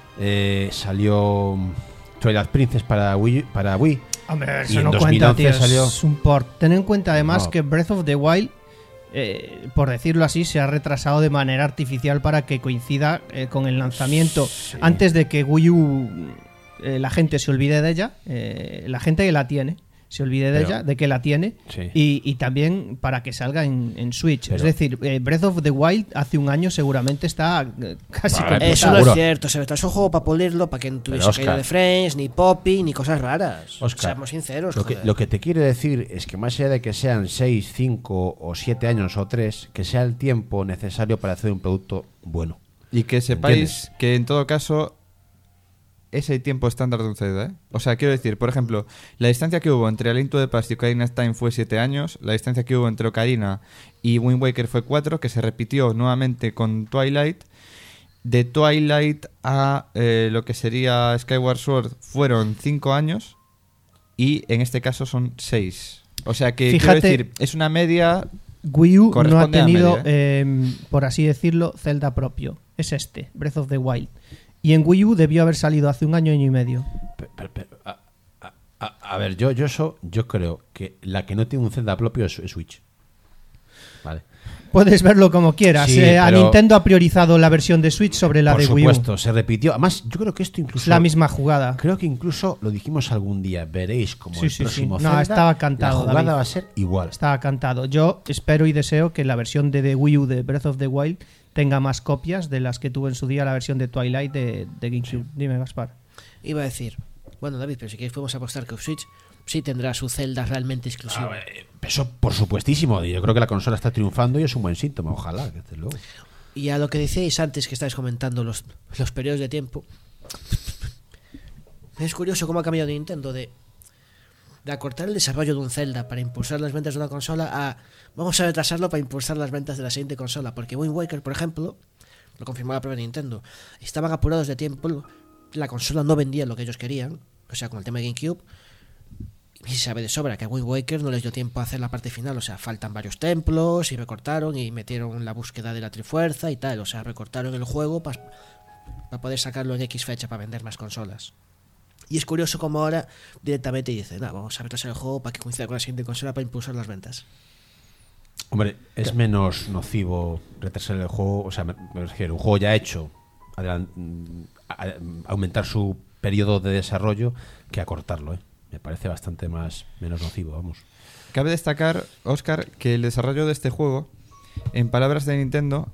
Twilight Princess para Wii. Hombre, y eso en no cuenta, 2011 tío. salió- Es un port. Ten en cuenta además No. que Breath of the Wild, por decirlo así, se ha retrasado de manera artificial para que coincida con el lanzamiento. Sí. Antes de que Wii U la gente se olvide de ella, la gente que la tiene se olvide de Pero- ella, de que la tiene, Sí. y también para que salga en Switch. Pero- es decir, Breath of the Wild hace un año seguramente está casi Vale, completado. Eso no seguro. es cierto, se retrasó el juego para pulirlo, para que no tuviese Oscar. caída de frames, ni popping, ni cosas raras. Oscar, Seamos sinceros. Lo que, joder. lo que te quiero decir es que más allá de que sean 6, 5 o 7 años o 3, que sea el tiempo necesario para hacer un producto bueno. Y que sepáis ¿Entiendes? que en todo caso es el tiempo estándar de un Zelda, ¿eh? O sea, quiero decir, por ejemplo, la distancia que hubo entre A Link to the Past y Ocarina of Time fue 7 años, la distancia que hubo entre Ocarina y Wind Waker fue 4, que se repitió nuevamente con Twilight. De Twilight a lo que sería Skyward Sword fueron 5 años y en este caso son 6. O sea que, Fíjate- quiero decir, es una media... Wii U no ha Corresponde a tenido, media, por así decirlo, Zelda propio. Es este, Breath of the Wild. Y en Wii U debió haber salido hace un año y medio. A ver, yo creo que la que no tiene un Zelda propio es Switch. Vale. Puedes verlo como quieras. Sí, A pero- Nintendo ha priorizado la versión de Switch sobre la Por de Wii U. supuesto, se repitió. Además, yo creo que esto incluso... Es la misma jugada. Creo que incluso lo dijimos algún día. Veréis como Sí, el sí, próximo sí. No, Zelda, estaba cantado, la jugada David. va a ser igual. Estaba cantado. Yo espero y deseo que la versión de Wii U de Breath of the Wild tenga más copias de las que tuvo en su día la versión de Twilight de GameCube. Dime, Gaspar. Iba a decir, bueno, David, pero si queréis podemos apostar que Switch sí tendrá su Zelda realmente exclusivo. Eso, por supuestísimo. Yo creo que la consola está triunfando y es un buen síntoma. Ojalá, que desde luego. Y a lo que decíais antes que estáis comentando los periodos de tiempo, Es curioso cómo ha cambiado Nintendo de acortar el desarrollo de un Zelda para impulsar las ventas de una consola a vamos a retrasarlo para impulsar las ventas de la siguiente consola. Porque Wind Waker, por ejemplo, lo confirmó la propia Nintendo, estaban apurados de tiempo, la consola no vendía lo que ellos querían, o sea, con el tema de GameCube. Y se sabe de sobra que a Wind Waker no les dio tiempo a hacer la parte final, o sea, faltan varios templos y recortaron y metieron la búsqueda de la Trifuerza y tal, o sea, recortaron el juego para poder sacarlo en X fecha para vender más consolas. Y es curioso como ahora directamente dicen, vamos a retrasar el juego para que coincida con la siguiente consola para impulsar las ventas. Hombre, es menos nocivo retrasar el juego, o sea, me refiero, un juego ya hecho, aumentar su periodo de desarrollo que acortarlo, ¿eh? Me parece bastante menos nocivo, vamos. Cabe destacar, Óscar, que el desarrollo de este juego, en palabras de Nintendo,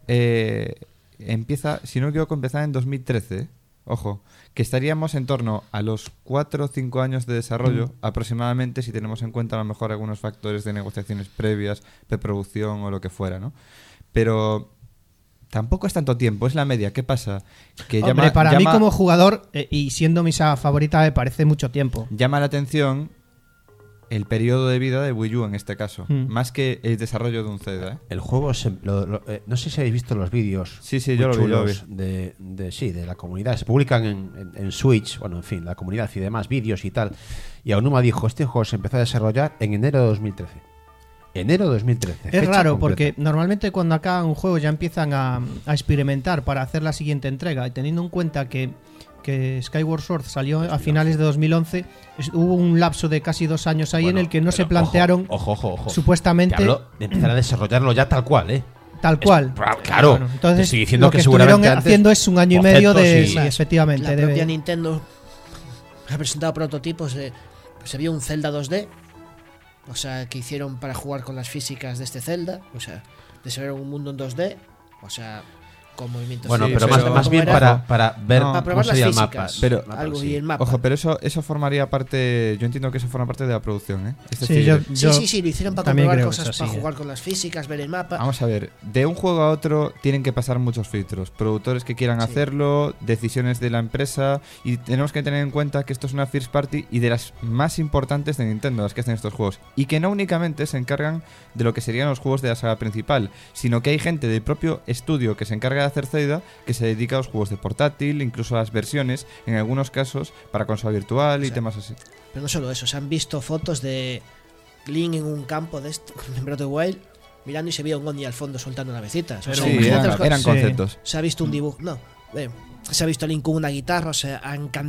empieza, si no me equivoco, empezaba en 2013. Ojo, que estaríamos en torno a los 4 o 5 años de desarrollo aproximadamente, si tenemos en cuenta a lo mejor algunos factores de negociaciones previas, preproducción o lo que fuera, ¿no? Pero tampoco es tanto tiempo, es la media. ¿Qué pasa? Que Hombre, para mí como jugador, y siendo mi saga favorita, me parece mucho tiempo. Llama la atención el periodo de vida de Wii U en este caso, más que el desarrollo de un Zelda, ¿eh? El juego, no sé si habéis visto los vídeos. Sí, yo lo vi. De la comunidad. Se publican en Switch, bueno, en fin, la comunidad y demás, vídeos y tal. Y Aonuma dijo, este juego se empezó a desarrollar en enero de 2013. Enero de 2013. Es raro completa. porque normalmente cuando acaban un juego ya empiezan a experimentar para hacer la siguiente entrega, y teniendo en cuenta que Skyward Sword salió a finales de 2011, hubo un lapso de casi 2 años ahí en el que no se plantearon ojo, supuestamente que hablo de empezar a desarrollarlo ya tal cual, ¿eh? Tal cual. Claro. Bueno, entonces, estoy diciendo lo que seguramente estuvieron antes, haciendo es un año y medio de... bocetos y- Sí, efectivamente. La de- propia Nintendo ha presentado prototipos de... Se vio un Zelda 2D, o sea, que hicieron para jugar con las físicas de este Zelda, o sea, desarrollaron un mundo en 2D, o sea, con movimientos. Bueno, Sí, pero pero- más bien ¿cómo era? para ver No, para cómo probar las sería el físicas, mapa. Pero- algo sí. y el mapa. Ojo, pero eso formaría parte... Yo entiendo que eso forma parte de la producción, ¿eh? Es Sí, decir, Sí, lo hicieron para también comprobar creo cosas, que es para así, jugar con las físicas, ver el mapa. vamos a ver, de un juego a otro tienen que pasar muchos filtros, productores que quieran Sí. hacerlo, decisiones de la empresa, y tenemos que tener en cuenta que esto es una first party y de las más importantes de Nintendo, las que hacen estos juegos, y que no únicamente se encargan de lo que serían los juegos de la saga principal, sino que hay gente del propio estudio que se encarga de hacer Zelda, que se dedica a los juegos de portátil, incluso a las versiones, en algunos casos para consola virtual y O sea, temas así. Pero no solo eso, se han visto fotos de Link en un campo de en Breath of the Wild mirando y se veía un Oni al fondo soltando navecitas. O sea, Sí, imagínate las cosas. eran Sí. conceptos. Se ha visto un dibujo. No, se ha visto a Link con una guitarra. O sea,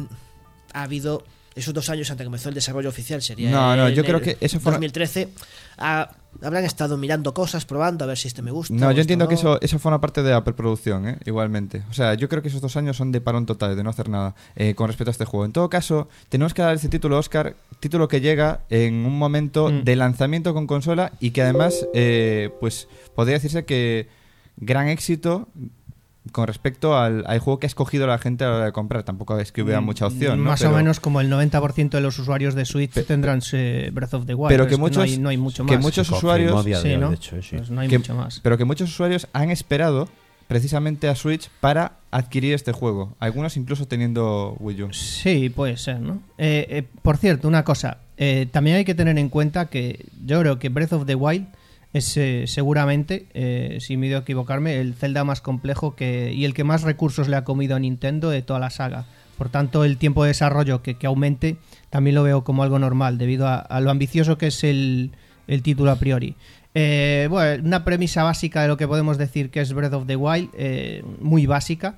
ha habido esos 2 años antes de que comenzó el desarrollo oficial. Sería No, en yo creo el que eso fue... 2013. Habrán estado mirando cosas, probando a ver si este me gusta. No, o yo esto entiendo no. que eso forma parte de la preproducción, ¿eh? Igualmente. O sea, yo creo que esos 2 años son de parón total, de no hacer nada con respecto a este juego. En todo caso, tenemos que dar ese título, Oscar, título que llega en un momento de lanzamiento con consola y que además, pues, podría decirse que gran éxito con respecto al juego que ha escogido la gente a la hora de comprar. Tampoco es que hubiera mucha opción, ¿no? Más Pero- o menos como el 90% de los usuarios de Switch tendrán Breath of the Wild. pero es que muchos, no hay mucho que más. muchos Se confirmó usuarios... a día de Sí, hoy, ¿no? de hecho, sí. Pues no hay que- mucho más. Pero que muchos usuarios han esperado precisamente a Switch para adquirir este juego. Algunos incluso teniendo Wii U. Sí, puede ser, ¿no? Por cierto, una cosa. También hay que tener en cuenta que yo creo que Breath of the Wild es seguramente, sin miedo a equivocarme, el Zelda más complejo y el que más recursos le ha comido a Nintendo de toda la saga. Por tanto, el tiempo de desarrollo que aumente también lo veo como algo normal, debido a lo ambicioso que es el título a priori. Bueno, una premisa básica de lo que podemos decir que es Breath of the Wild, muy básica.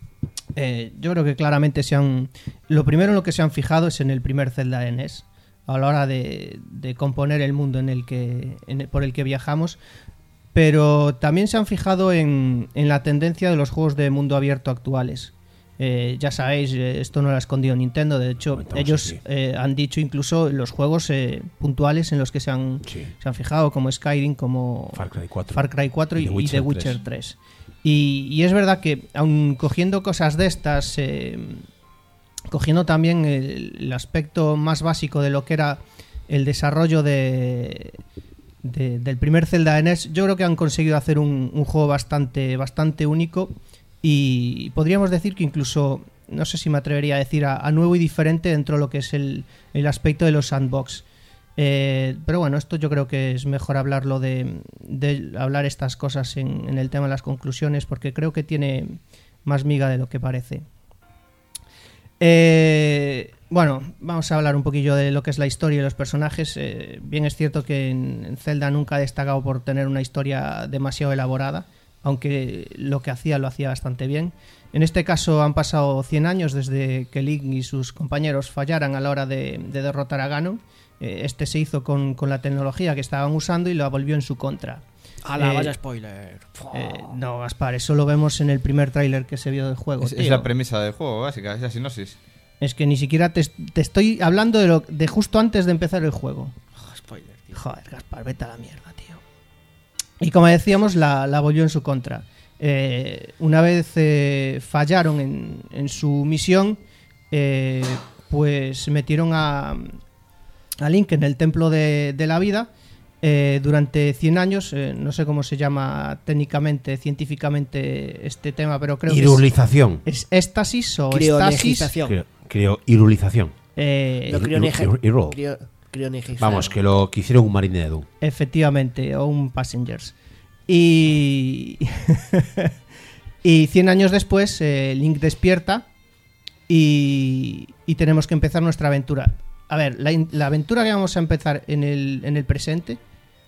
Yo creo que claramente lo primero en lo que se han fijado es en el primer Zelda de NES, a la hora de componer el mundo por el que viajamos, pero también se han fijado en la tendencia de los juegos de mundo abierto actuales. Ya sabéis, esto no lo ha escondido Nintendo, de hecho Comentamos ellos aquí. han dicho incluso los juegos puntuales en los que se han fijado, como Skyrim, como Far Cry 4, Far Cry 4 y y The Witcher 3. Y es verdad que aun cogiendo cosas de estas, cogiendo también el aspecto más básico de lo que era el desarrollo del primer Zelda de NES, yo creo que han conseguido hacer un juego bastante único, y podríamos decir que incluso no sé si me atrevería a decir, a nuevo y diferente dentro de lo que es el aspecto de los sandbox. Pero bueno, esto yo creo que es mejor hablarlo de hablar estas cosas en el tema de las conclusiones, porque creo que tiene más miga de lo que parece. Bueno, vamos a hablar un poquillo de lo que es la historia y los personajes. Bien es cierto que en Zelda nunca ha destacado por tener una historia demasiado elaborada, aunque lo que hacía lo hacía bastante bien. En este caso han pasado 100 años desde que Link y sus compañeros fallaran a la hora de derrotar a Ganon. Este se hizo con la tecnología que estaban usando y lo volvió en su contra. ¡Hala, vaya spoiler! No, Gaspar, eso lo vemos en el primer tráiler que se vio del juego. Es la premisa del juego, básica, es la sinopsis. Es que ni siquiera te estoy hablando de justo antes de empezar el juego. Spoiler, tío. Joder, Gaspar, vete a la mierda, tío. Y como decíamos, la volvió en su contra. Una vez fallaron en su misión, pues metieron a Link en el Templo de la Vida durante 100 años. No sé cómo se llama técnicamente, científicamente este tema, pero creo Irulización. que es éxtasis o estasis. Crionización. Creo irulización. No, crionización. Vamos, que lo que hicieron un marine de Doom. Efectivamente, o un Passengers. Y 100 años después Link despierta y tenemos que empezar nuestra aventura. A ver, la aventura que vamos a empezar en el presente,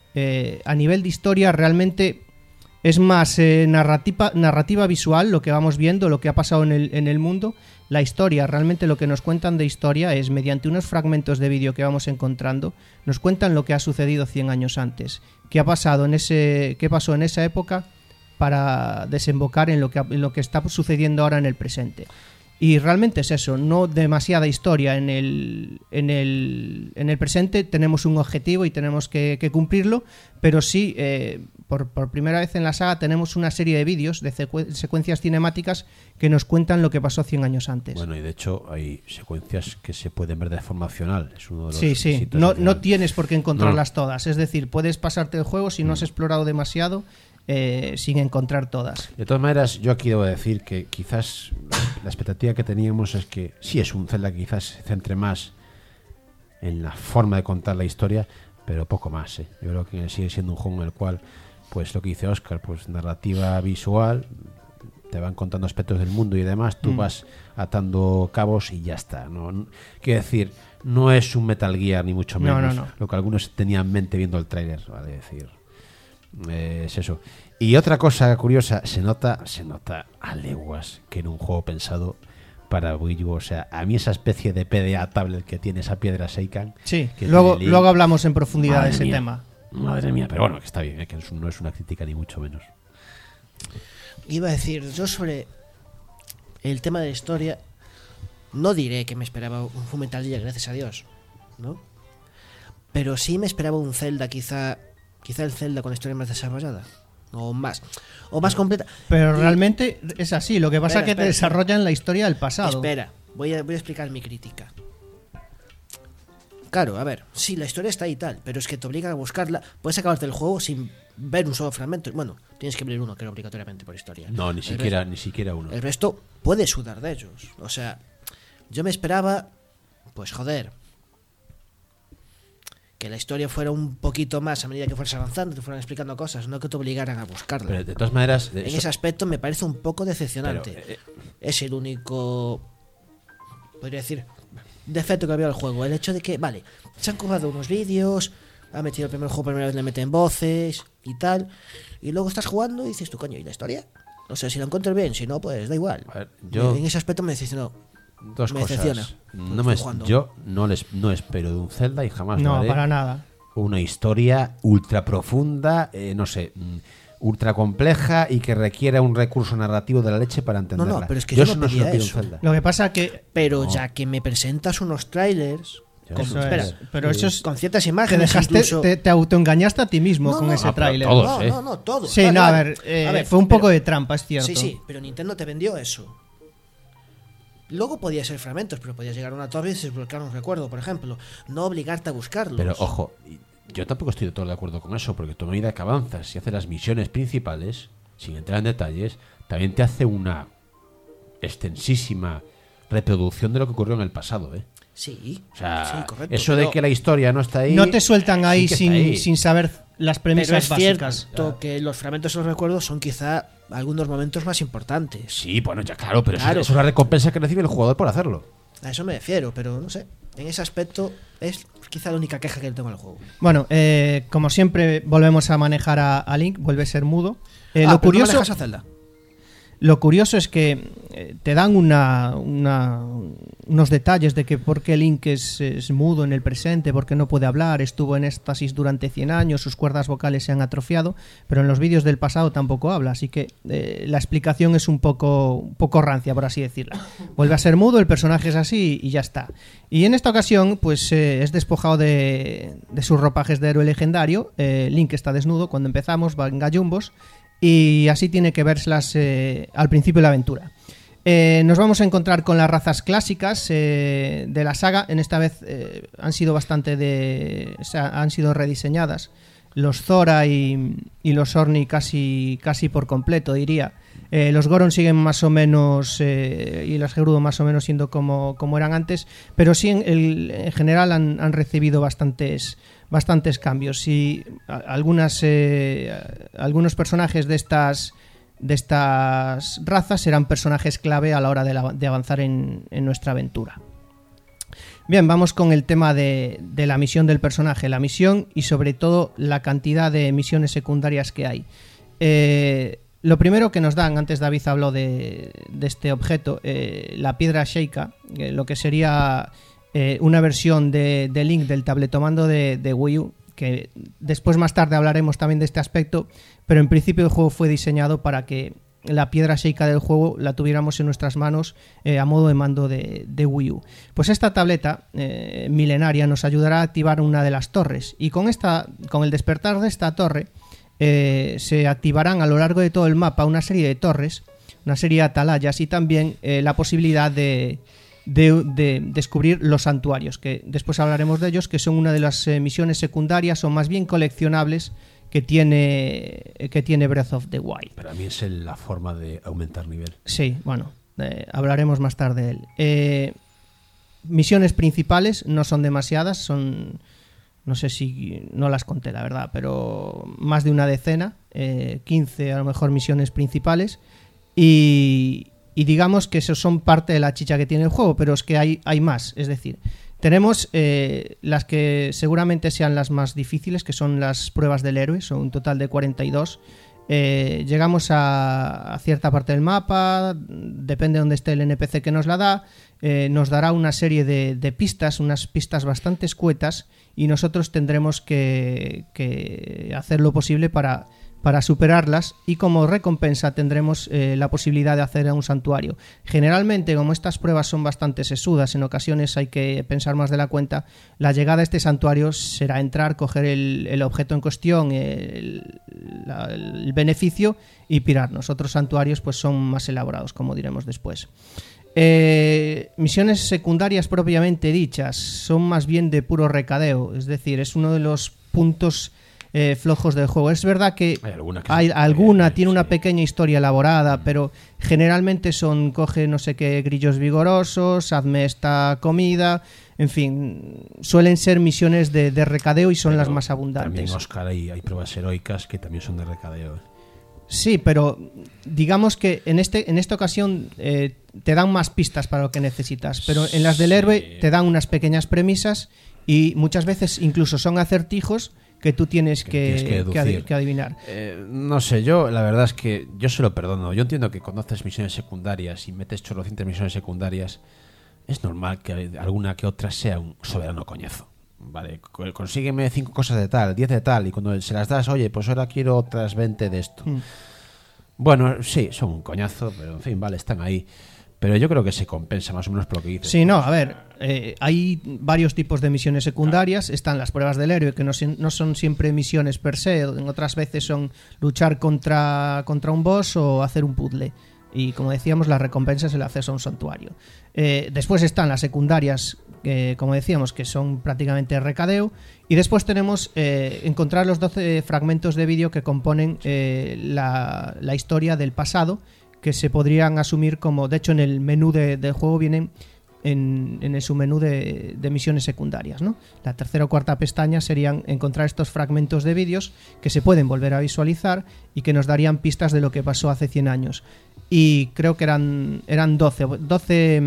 a nivel de historia, realmente es más narrativa visual, lo que vamos viendo, lo que ha pasado en el mundo. La historia, realmente lo que nos cuentan de historia es, mediante unos fragmentos de vídeo que vamos encontrando, nos cuentan lo que ha sucedido 100 años antes. ¿Qué pasó en esa época para desembocar en lo que está sucediendo ahora en el presente? Y realmente es eso, no demasiada historia en el presente. Tenemos un objetivo y tenemos que cumplirlo, pero sí, por primera vez en la saga tenemos una serie de vídeos, de secuencias cinemáticas que nos cuentan lo que pasó 100 años antes. Bueno, y de hecho hay secuencias que se pueden ver de forma opcional. Es uno de los sí. requisitos No tienes por qué encontrarlas todas. Es decir, puedes pasarte el juego si no has explorado demasiado, sin encontrar todas. De todas maneras, yo aquí debo decir que quizás la expectativa que teníamos es que sí es un Zelda que quizás se centre más en la forma de contar la historia, pero poco más. Yo creo que sigue siendo un juego en el cual, pues lo que dice Óscar, pues narrativa visual, te van contando aspectos del mundo y demás, tú vas atando cabos y ya está. Quiero decir, no es un Metal Gear ni mucho menos, no. lo que algunos tenían en mente viendo el tráiler, vale decir. Es eso. Y otra cosa curiosa, se nota a leguas que en un juego pensado para Wii U, o sea, a mí esa especie de PDA tablet que tiene esa piedra Seikan. Sí, luego hablamos en profundidad de ese tema. Madre mía, pero bueno, que está bien, que no es una crítica ni mucho menos. Iba a decir, yo sobre el tema de la historia, no diré que me esperaba un Metal Gear, gracias a Dios, ¿no? Pero sí me esperaba un Zelda, quizá el Zelda con la historia más desarrollada. O más completa. Pero realmente es así. Lo que pasa es que te desarrollan la historia del pasado. Espera, voy a explicar mi crítica. Claro, a ver, sí, la historia está ahí y tal, pero es que te obligan a buscarla. Puedes acabarte el juego sin ver un solo fragmento. Bueno, tienes que ver uno, que era obligatoriamente por historia. No, ni siquiera uno. El resto puedes sudar de ellos. O sea, yo me esperaba, pues joder, que la historia fuera un poquito más a medida que fueras avanzando, te fueran explicando cosas, no que te obligaran a buscarla. Pero de todas maneras, en ese aspecto me parece un poco decepcionante. Pero, es el único, podría decir, defecto que había del juego. El hecho de que, vale, se han currado unos vídeos, ha metido el primer juego, primera vez le meten voces y tal, y luego estás jugando y dices tú, coño, ¿y la historia? O sea, si la encuentro bien, si no, pues da igual. A ver, yo en ese aspecto me decepcionó. Dos me cosas. Decepciona. Yo no espero de un Zelda y jamás no, haré para nada. Una historia ultra profunda, ultra compleja y que requiera un recurso narrativo de la leche para entenderla. No, pero es que yo no no pedía pido eso. un Zelda. Lo que pasa que... Pero no. Ya que me presentas unos trailers... Pero eso es... Con ciertas imágenes incluso... te autoengañaste a ti mismo con ese tráiler. Todos, no, todos. Sí, vale, a ver, fue un poco de trampa, es cierto. Sí, pero Nintendo te vendió eso. Luego podía ser fragmentos, pero podías llegar a una torre y desbloquear un recuerdo, por ejemplo. No obligarte a buscarlos. Pero ojo, yo tampoco estoy de todo de acuerdo con eso, porque tú a medida que avanzas y haces las misiones principales, sin entrar en detalles, también te hace una extensísima reproducción de lo que ocurrió en el pasado, ¿eh? Sí, O sea, sí, correcto. eso de pero- que la historia no está ahí. No te sueltan ahí, sí que está ahí. sin saber las Pero premisas es básicas. cierto que los fragmentos de los recuerdos son quizá algunos momentos más importantes. Sí, bueno, ya claro, pero Claro. eso es la recompensa que recibe el jugador por hacerlo. A eso me refiero, pero no sé. En ese aspecto es quizá la única queja que le tengo al juego. Bueno, como siempre volvemos a manejar a Link, vuelve a ser mudo. Pero Lo curioso... no manejas a Zelda. Lo curioso es que te dan unos detalles de que por qué Link es mudo en el presente, por qué no puede hablar, estuvo en éxtasis durante 100 años, sus cuerdas vocales se han atrofiado, pero en los vídeos del pasado tampoco habla, así que la explicación es un poco rancia, por así decirlo. Vuelve a ser mudo, el personaje es así y ya está. Y en esta ocasión pues es despojado de sus ropajes de héroe legendario. Link está desnudo cuando empezamos, va en gallumbos, y así tiene que verlas al principio de la aventura. Nos vamos a encontrar con las razas clásicas de la saga. En esta vez han sido han sido rediseñadas. Los Zora y los Orni casi por completo, diría. Los Goron siguen más o menos y los Gerudo más o menos siendo como eran antes, pero sí en general han recibido bastantes cambios, y algunos personajes de estas razas serán personajes clave a la hora de avanzar en nuestra aventura. Bien, vamos con el tema de la misión del personaje, la misión y sobre todo la cantidad de misiones secundarias que hay. Lo primero que nos dan, antes David habló de este objeto, la piedra Sheikah, lo que sería una versión de Link del tabletomando de Wii U, que después más tarde hablaremos también de este aspecto, pero en principio el juego fue diseñado para que la piedra Sheikah del juego la tuviéramos en nuestras manos a modo de mando de Wii U. Pues esta tableta milenaria nos ayudará a activar una de las torres, y con el despertar de esta torre se activarán a lo largo de todo el mapa una serie de torres, una serie de atalayas, y también la posibilidad de descubrir los santuarios, que después hablaremos de ellos, que son una de las misiones secundarias o más bien coleccionables que tiene Breath of the Wild. Para mí es la forma de aumentar nivel. Sí, bueno, hablaremos más tarde de él. Misiones principales no son demasiadas, son... No sé si no las conté, la verdad, pero más de una decena, 15 a lo mejor misiones principales, y digamos que esos son parte de la chicha que tiene el juego, pero es que hay más. Es decir, tenemos las que seguramente sean las más difíciles, que son las pruebas del héroe, son un total de 42. Llegamos a cierta parte del mapa, depende de dónde esté el NPC que nos la da, nos dará una serie de pistas, unas pistas bastante escuetas, y nosotros tendremos que hacer lo posible para superarlas, y como recompensa tendremos la posibilidad de acceder a un santuario. Generalmente, como estas pruebas son bastante sesudas, en ocasiones hay que pensar más de la cuenta, la llegada a este santuario será entrar, coger el objeto en cuestión, el beneficio, y pirarnos. Otros santuarios pues son más elaborados, como diremos después. Misiones secundarias propiamente dichas son más bien de puro recadeo, es decir, es uno de los puntos flojos del juego. Es verdad que hay alguna tiene una pequeña historia elaborada, pero generalmente coge no sé qué grillos vigorosos, hazme esta comida, en fin, suelen ser misiones de recadeo y son las más abundantes. También, Oscar, hay pruebas heroicas que también son de recadeo. Sí, pero digamos que en esta ocasión te dan más pistas para lo que necesitas, pero en las del héroe te dan unas pequeñas premisas, y muchas veces incluso son acertijos que tú tienes que adivinar. No sé, yo la verdad es que yo se lo perdono. Yo entiendo que cuando haces misiones secundarias y metes chorrocientas misiones secundarias, es normal que alguna que otra sea un soberano coñazo. Vale, consígueme 5 cosas de tal, 10 de tal, y cuando se las das, oye, pues ahora quiero otras 20 de esto. Bueno, sí, son un coñazo, pero en fin, vale, están ahí. Pero yo creo que se compensa más o menos por lo que dices. Sí, no, a ver, hay varios tipos de misiones secundarias. Están las pruebas del héroe, que no son siempre misiones per se, en otras veces son luchar contra un boss o hacer un puzzle. Y como decíamos, la recompensa es el acceso a un santuario. Después están las secundarias, como decíamos, que son prácticamente recadeo. Y después tenemos encontrar los 12 fragmentos de vídeo que componen la historia del pasado, que se podrían asumir como, de hecho en el menú del juego vienen en el submenú de misiones secundarias, ¿no? La tercera o cuarta pestaña serían encontrar estos fragmentos de vídeos que se pueden volver a visualizar y que nos darían pistas de lo que pasó hace 100 años. Y creo que eran 12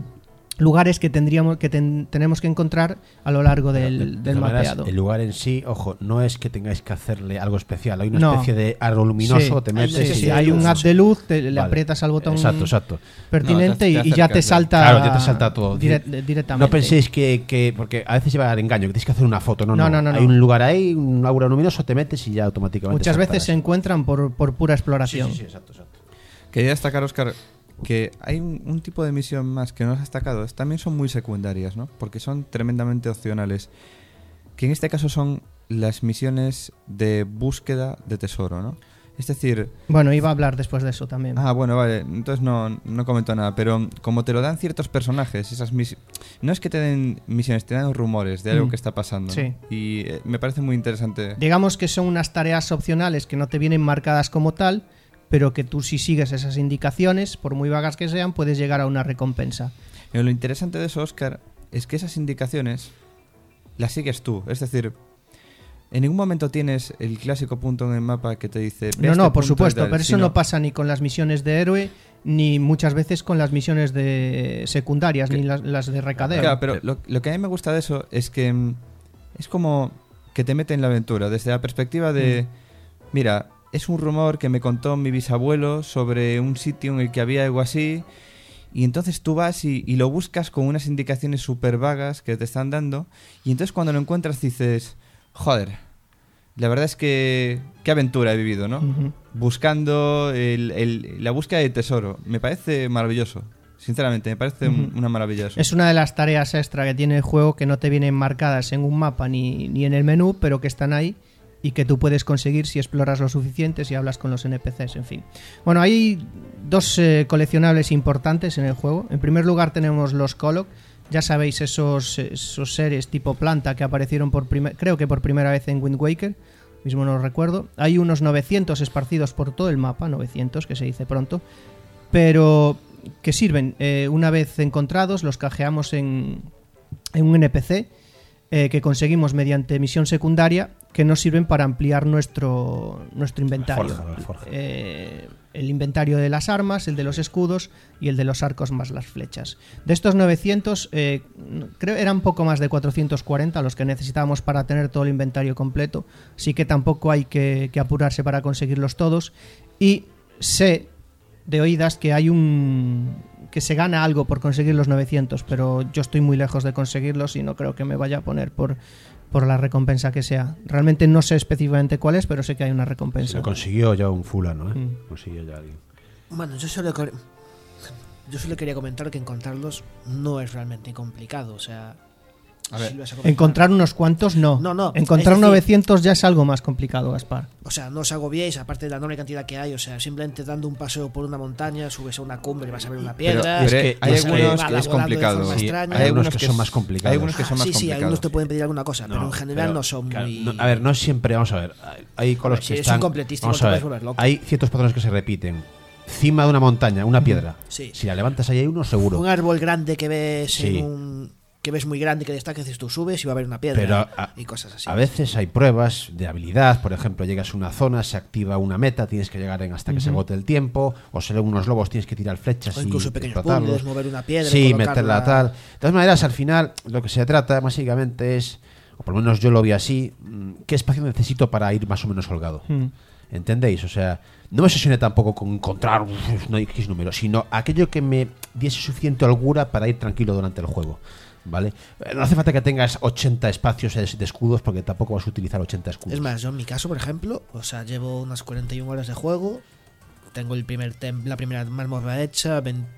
lugares que tenemos que encontrar a lo largo del mapeado. El lugar en sí, ojo, no es que tengáis que hacerle algo especial. Hay una No. especie de aro luminoso, Sí, te metes sí, y hay un haz de luz, le Vale. aprietas al botón Exacto. pertinente No, te y ya te acercas, salta. Claro, ya te salta todo. Directamente. No penséis que porque a veces lleva al engaño, que tienes que hacer una foto. No. No. Hay un lugar ahí, un aura luminoso, te metes y ya automáticamente Muchas veces se saltarás. encuentran por pura exploración. Sí, exacto. Quería destacar, Óscar, que hay un tipo de misión más que no has destacado. También son muy secundarias, ¿no? Porque son tremendamente opcionales. Que en este caso son las misiones de búsqueda de tesoro, ¿no? Es decir... Bueno, iba a hablar después de eso también. Ah, bueno, vale. Entonces no comento nada. Pero como te lo dan ciertos personajes, esas misiones... No es que te den misiones, te dan rumores de algo que está pasando, ¿no? Sí. Y me parece muy interesante. Digamos que son unas tareas opcionales que no te vienen marcadas como tal, pero que tú, si sigues esas indicaciones, por muy vagas que sean, puedes llegar a una recompensa. Lo interesante de eso, Óscar, es que esas indicaciones las sigues tú. Es decir, en ningún momento tienes el clásico punto en el mapa que te dice... "Ve a este No, por punto y supuesto, tal", pero eso sino- no pasa ni con las misiones de héroe, ni muchas veces con las misiones de secundarias, ni las de recadeo. Claro, pero lo que a mí me gusta de eso es que es como que te mete en la aventura, desde la perspectiva de... Mira, es un rumor que me contó mi bisabuelo sobre un sitio en el que había algo así, y entonces tú vas y lo buscas con unas indicaciones súper vagas que te están dando, y entonces cuando lo encuentras dices, joder, la verdad es que qué aventura he vivido, ¿no? Ujú. Buscando la búsqueda de tesoro. Me parece maravilloso, sinceramente, me parece una maravilla eso. Es una de las tareas extra que tiene el juego, que no te vienen marcadas en un mapa ni en el menú, pero que están ahí y que tú puedes conseguir si exploras lo suficiente, si hablas con los NPCs, en fin. Bueno, hay dos coleccionables importantes en el juego. En primer lugar tenemos los Kolok. Ya sabéis, esos seres tipo planta que aparecieron creo que por primera vez en Wind Waker, mismo no lo recuerdo. Hay unos 900 esparcidos por todo el mapa, 900 que se dice pronto, pero que sirven, una vez encontrados, los canjeamos en un NPC que conseguimos mediante misión secundaria, que nos sirven para ampliar nuestro inventario. La forja. El inventario de las armas, el de los escudos y el de los arcos más las flechas. De estos 900, creo eran poco más de 440 los que necesitábamos para tener todo el inventario completo, así que tampoco hay que apurarse para conseguirlos todos. Y sé de oídas que que se gana algo por conseguir los 900, pero yo estoy muy lejos de conseguirlos y no creo que me vaya a poner por la recompensa que sea. Realmente no sé específicamente cuál es, pero sé que hay una Se recompensa. lo consiguió ya un fulano, ¿eh? Consiguió ya alguien. Bueno, yo solo quería comentar que encontrarlos no es realmente complicado. O sea, A ver, si lo vas a comentar- Encontrar unos cuantos no. No. Encontrar Es decir, 900 ya es algo más complicado, Gaspar. O sea, no os agobiéis, aparte de la enorme cantidad que hay. O sea, simplemente dando un paseo por una montaña, subes a una cumbre y vas a ver una piedra. Pero que hay es que algunos va que es volando de complicado. forma Sí, extraña. hay algunos que son más complicados. Hay algunos que son más sí, complicados. algunos te pueden pedir alguna cosa, pero en general pero, no son claro, muy... a ver, no siempre, vamos a ver. Hay colos Si que eres están. un completista, Vamos igual a te ver, puedes volver loco. hay ciertos patrones que se repiten. Cima de una montaña, una piedra. Sí. Si la levantas ahí hay uno, seguro. Un árbol grande que ves Sí. que ves muy grande, que destaca, dices tú subes y va a haber una piedra. Pero y cosas así. a veces hay pruebas de habilidad, por ejemplo, llegas a una zona, se activa una meta, tienes que llegar hasta que se agote el tiempo, o salen unos lobos, tienes que tirar flechas O y incluso pequeños explotarlos. puzzles, mover una piedra, Sí, colocarla- meterla tal. De todas maneras, al final, lo que se trata básicamente es, o por lo menos yo lo vi así, ¿qué espacio necesito para ir más o menos holgado? ¿Entendéis? O sea, no me obsesioné tampoco con encontrar no X número, sino aquello que me diese suficiente holgura para ir tranquilo durante el juego. ¿Vale? No hace falta que tengas 80 espacios de escudos, porque tampoco vas a utilizar 80 escudos. Es más, yo en mi caso, por ejemplo, o sea, llevo unas 41 horas de juego, tengo la primera mazmorra hecha,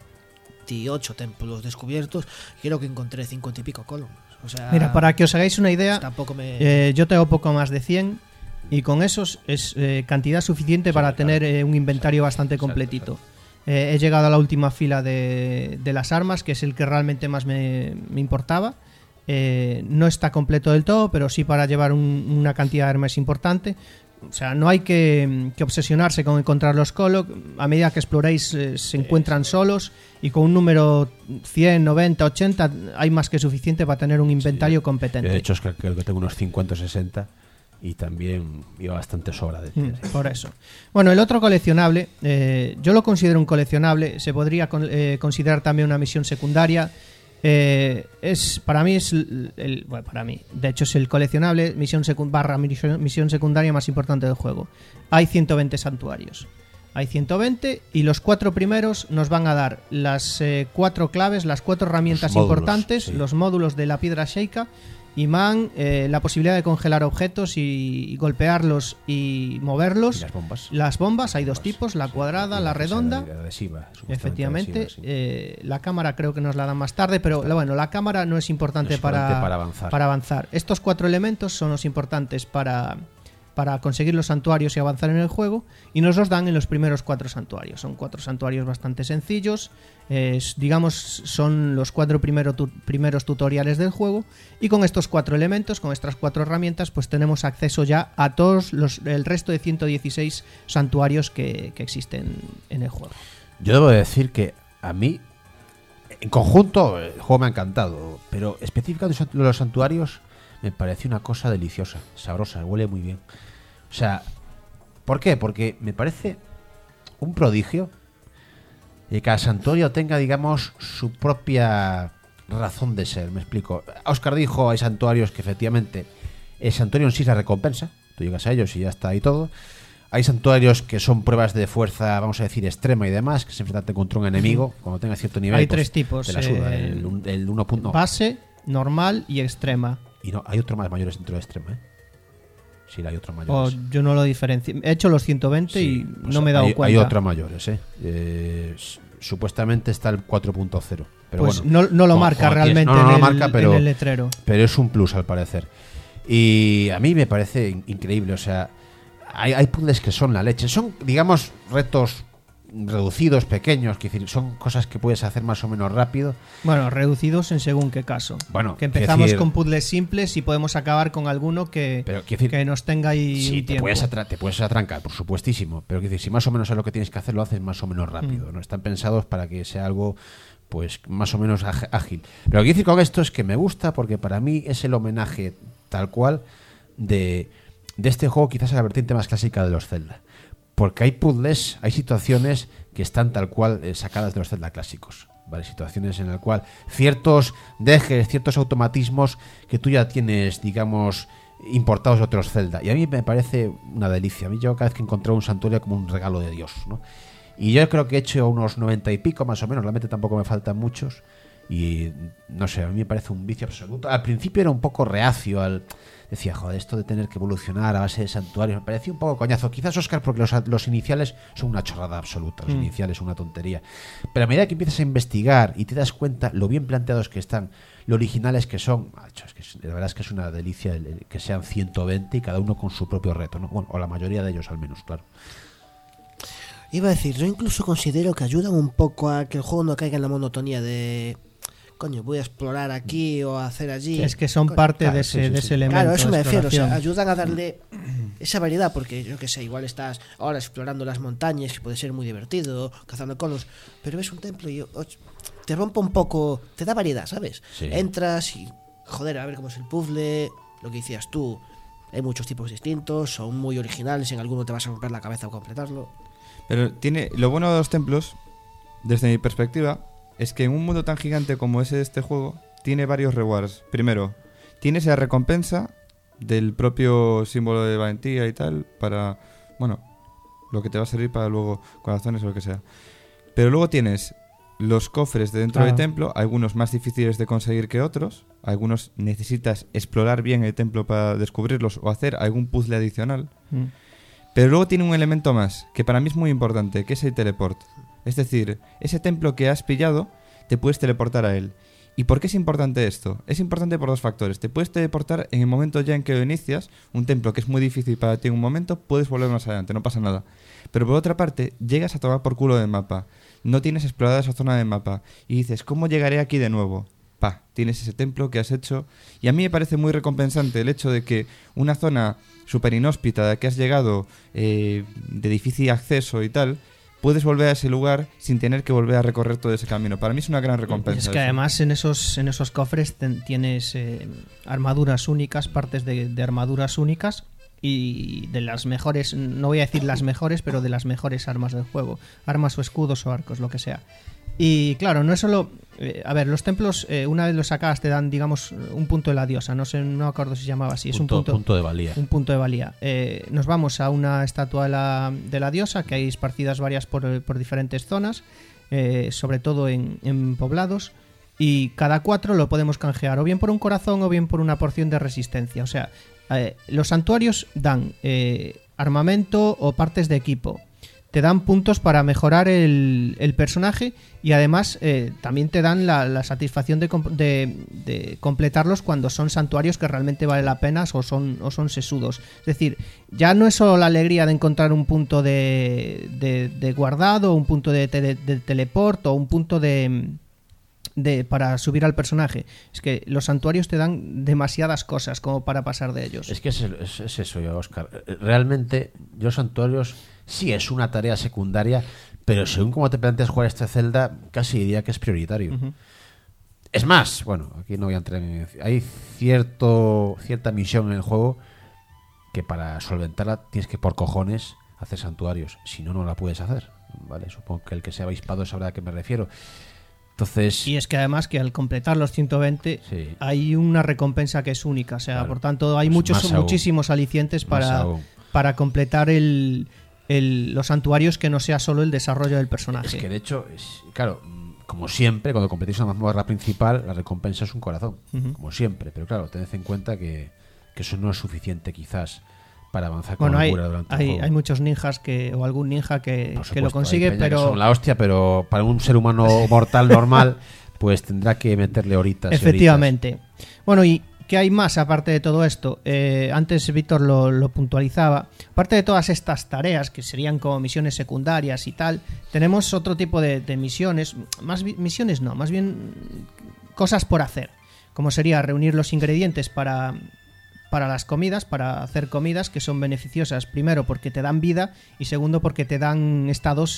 28 templos descubiertos, creo que encontré 50 y pico columns. O sea, Mira, para que os hagáis una idea, tampoco me... yo tengo poco más de 100 y con esos es cantidad suficiente para tener un inventario bastante completito. He llegado a la última fila de las armas, que es el que realmente más me importaba. No está completo del todo, pero sí para llevar una cantidad de armas importante. O sea, no hay que obsesionarse con encontrar los Kolok. A medida que exploréis se encuentran solos, y con un número 100, 90, 80 hay más que suficiente para tener un inventario competente. De hecho, es que creo que tengo unos 50 o 60 y también iba bastante sobra de Por eso. Bueno, el otro coleccionable, yo lo considero un coleccionable. Se podría considerar también una misión secundaria. Para mí de hecho es el coleccionable misión secundaria más importante del juego. Hay 120 santuarios. Hay 120 y los 4 primeros nos van a dar las 4 claves, las 4 herramientas Los módulos, importantes, sí. los módulos de la piedra Sheikah, imán, la posibilidad de congelar objetos y golpearlos y moverlos. Y las bombas. Las bombas, hay dos tipos, la cuadrada, la redonda. Adhesiva, Efectivamente, adhesiva, sí. la cámara creo que nos la dan más tarde, pero bueno, la cámara no es importante, No es importante para avanzar. Estos 4 elementos son los importantes para conseguir los santuarios y avanzar en el juego, y nos los dan en los primeros 4 santuarios. Son 4 santuarios bastante sencillos, digamos son los 4 primeros tutoriales del juego, y con estos 4 elementos, con estas 4 herramientas, pues tenemos acceso ya a todos el resto de 116 santuarios que existen en el juego. Yo debo decir que a mí, en conjunto, el juego me ha encantado, pero específicamente los santuarios me pareció una cosa deliciosa, sabrosa, huele muy bien. O sea, ¿por qué? Porque me parece un prodigio que cada santuario tenga, digamos, su propia razón de ser. Me explico. Oscar dijo, hay santuarios que efectivamente el santuario en sí es la recompensa, tú llegas a ellos y ya está ahí todo. Hay santuarios que son pruebas de fuerza, vamos a decir, extrema y demás, que se enfrentan contra un enemigo cuando tenga cierto nivel. Hay pues, 3 tipos, te la suda, el 1. Base, normal y extrema. Y no, hay otro más mayores dentro de extrema, ¿eh? Sí, hay otro O mayores. yo no lo diferencio. He hecho los 120 Sí, y pues no me he dado cuenta. Hay otro mayores, ¿eh? Supuestamente está el 4.0. Pero pues bueno, no lo como marca aquí realmente no lo en marca, pero, en el letrero. Pero es un plus al parecer. Y a mí me parece increíble. O sea, hay puzzles que son la leche. Son, digamos, retos reducidos, pequeños, que decir, son cosas que puedes hacer más o menos rápido. Bueno, reducidos en según qué caso. Bueno, que empezamos decir, con puzzles simples y podemos acabar con alguno que nos tenga ahí sí, un te tiempo. te puedes atrancar, por supuestísimo, pero decir, si más o menos es lo que tienes que hacer, lo haces más o menos rápido. No están pensados para que sea algo pues más o menos ágil. Pero lo que quiero decir con esto es que me gusta porque para mí es el homenaje tal cual de este juego, quizás a la vertiente más clásica de los Zelda. Porque hay puzzles, hay situaciones que están tal cual sacadas de los Zelda clásicos, ¿vale? Situaciones en las cuales ciertos dejes, ciertos automatismos que tú ya tienes, digamos, importados de otros Zelda. Y a mí me parece una delicia. A mí yo cada vez que encontré un santuario como un regalo de Dios, ¿no? Y yo creo que he hecho unos 90 y pico más o menos, realmente tampoco me faltan muchos. Y no sé, a mí me parece un vicio absoluto. Al principio era un poco reacio decía, joder, esto de tener que evolucionar a base de santuarios me parecía un poco coñazo. Quizás, Oscar, porque los iniciales son una chorrada absoluta. Los iniciales son una tontería. Pero a medida que empiezas a investigar y te das cuenta lo bien planteados que están, lo originales que son, macho, es que la verdad es que es una delicia que sean 120 y cada uno con su propio reto, ¿no? Bueno, o la mayoría de ellos al menos, claro. Iba a decir, yo incluso considero que ayudan un poco a que el juego no caiga en la monotonía de... Coño, voy a explorar aquí o a hacer allí. Es que son parte de ese elemento. Claro, eso me de refiero. O sea, exploración. ayudan a darle esa variedad, porque yo que sé, igual estás ahora explorando las montañas, que puede ser muy divertido, cazando conos, pero ves un templo y te rompe un poco, te da variedad, ¿sabes? Sí. Entras y, joder, a ver cómo es el puzzle, lo que decías tú. Hay muchos tipos distintos, son muy originales, en alguno te vas a romper la cabeza al completarlo. Pero tiene lo bueno de los templos, desde mi perspectiva, es que en un mundo tan gigante como es este juego, tiene varios rewards. Primero, tienes la recompensa del propio símbolo de valentía y tal, para, bueno, lo que te va a servir para luego corazones o lo que sea. Pero luego tienes los cofres de dentro del templo, algunos más difíciles de conseguir que otros, algunos necesitas explorar bien el templo para descubrirlos o hacer algún puzzle adicional. Pero luego tiene un elemento más, que para mí es muy importante, que es el teleport. Es decir, ese templo que has pillado, te puedes teleportar a él. ¿Y por qué es importante esto? Es importante por dos factores. Te puedes teleportar en el momento ya en que lo inicias, un templo que es muy difícil para ti en un momento, puedes volver más adelante, no pasa nada. Pero por otra parte, llegas a tomar por culo del mapa. No tienes explorada esa zona del mapa. Y dices, ¿cómo llegaré aquí de nuevo? tienes ese templo que has hecho. Y a mí me parece muy recompensante el hecho de que una zona súper inhóspita de la que has llegado, de difícil acceso y tal, puedes volver a ese lugar sin tener que volver a recorrer todo ese camino. Para mí es una gran recompensa. Y es que eso. además en esos cofres tienes armaduras únicas, partes de armaduras únicas y de las mejores, no voy a decir las mejores, pero de las mejores armas del juego. Armas o escudos o arcos, lo que sea. Y claro, no es solo... a ver, los templos, una vez los sacas, te dan, digamos, un punto de la diosa. No sé, no me acuerdo si se llamaba así. Es un punto de valía. Un punto de valía. Nos vamos a una estatua de la diosa, que hay esparcidas varias por diferentes zonas, sobre todo en poblados. Y cada 4 lo podemos canjear o bien por un corazón o bien por una porción de resistencia. O sea, los santuarios dan armamento o partes de equipo. Te dan puntos para mejorar el personaje y además también te dan la satisfacción de completarlos cuando son santuarios que realmente vale la pena o son sesudos. Es decir, ya no es solo la alegría de encontrar un punto de guardado, un punto de teleport o un punto para subir al personaje. Es que los santuarios te dan demasiadas cosas como para pasar de ellos. Es que es eso, Óscar. Realmente, los santuarios sí es una tarea secundaria, pero según cómo te planteas jugar esta Zelda, casi diría que es prioritario. Uh-huh. Es más, bueno, aquí no voy a entrar en... Hay cierta misión en el juego que para solventarla tienes que por cojones hacer santuarios. Si no, no la puedes hacer, ¿vale? Supongo que el que sea avispado sabrá a qué me refiero. Entonces... Y es que además que al completar los 120 sí, hay una recompensa que es única. O sea, claro, por tanto hay pues muchísimos alicientes para completar los santuarios, que no sea solo el desarrollo del personaje. Es que de hecho, claro, como siempre, cuando completéis una mazmorra principal, la recompensa es un corazón, como siempre. Pero claro, tened en cuenta que eso no es suficiente quizás para avanzar con locura durante el juego. Hay muchos ninjas o algún ninja que lo consigue, pero... Que son la hostia, pero para un ser humano mortal normal, pues tendrá que meterle horitas. Efectivamente. Y horitas. Bueno, y ¿qué hay más aparte de todo esto? Antes Víctor lo puntualizaba. Aparte de todas estas tareas, que serían como misiones secundarias y tal, tenemos otro tipo de misiones. Misiones no, más bien cosas por hacer. Como sería reunir los ingredientes para las comidas, para hacer comidas que son beneficiosas, primero porque te dan vida y segundo porque te dan estados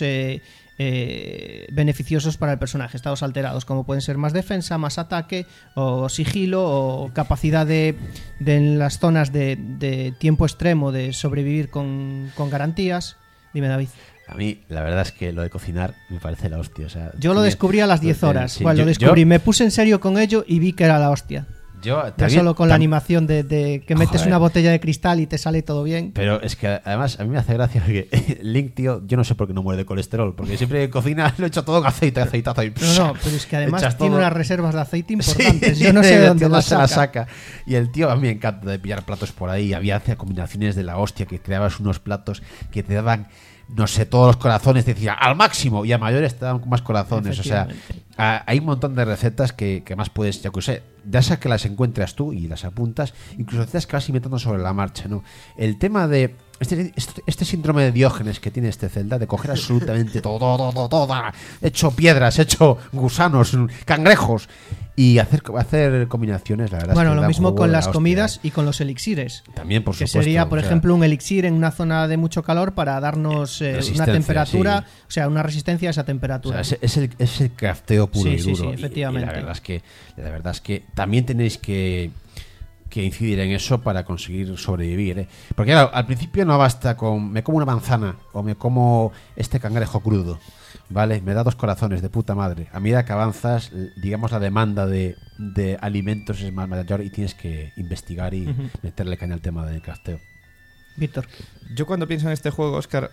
beneficiosos para el personaje, estados alterados, como pueden ser más defensa, más ataque o sigilo o capacidad en las zonas de tiempo extremo de sobrevivir con garantías. Dime, David. A mí, la verdad es que lo de cocinar me parece la hostia. O sea, yo lo descubrí a las 10 horas. Sí, lo descubrí, me puse en serio con ello y vi que era la hostia. Ya solo con la animación de que metes una botella de cristal y te sale todo bien. Pero es que además a mí me hace gracia que Link, tío, yo no sé por qué no muere de colesterol, porque siempre que cocina lo he hecho todo con aceitazo y No, pero es que además tiene unas reservas de aceite importantes. Sí, yo no sé de dónde la saca. Y el tío, a mí me encanta de pillar platos por ahí. Había combinaciones de la hostia, que creabas unos platos que te daban, no sé, todos los corazones, decía al máximo, y a mayores te daban más corazones. O sea, hay un montón de recetas que más puedes, ya que sé, ya sea que las encuentras tú y las apuntas, incluso recetas que vas inventando sobre la marcha, ¿no? El tema de este síndrome de Diógenes que tiene este Zelda, de coger absolutamente todo, hecho piedras, hecho gusanos, cangrejos, y hacer combinaciones, la verdad. Bueno, es que lo mismo con las hostia, comidas y con los elixires. También, por supuesto. Que sería, por ejemplo, un elixir en una zona de mucho calor para darnos una temperatura, sí. O sea, una resistencia a esa temperatura. O sea, es el crafteo puro y duro. Sí, efectivamente. Y la verdad es que también tenéis que incidir en eso para conseguir sobrevivir, ¿eh? Porque claro, al principio no basta con me como una manzana o me como este cangrejo crudo, ¿vale? Me da 2 corazones de puta madre. A medida que avanzas, digamos, la demanda de alimentos es más mayor y tienes que investigar y meterle caña al tema del crafteo. Víctor. Yo cuando pienso en este juego, Óscar,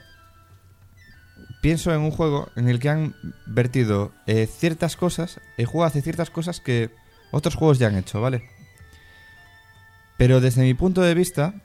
pienso en un juego en el que han vertido ciertas cosas, el juego hace ciertas cosas que otros juegos ya han hecho, ¿vale? Pero desde mi punto de vista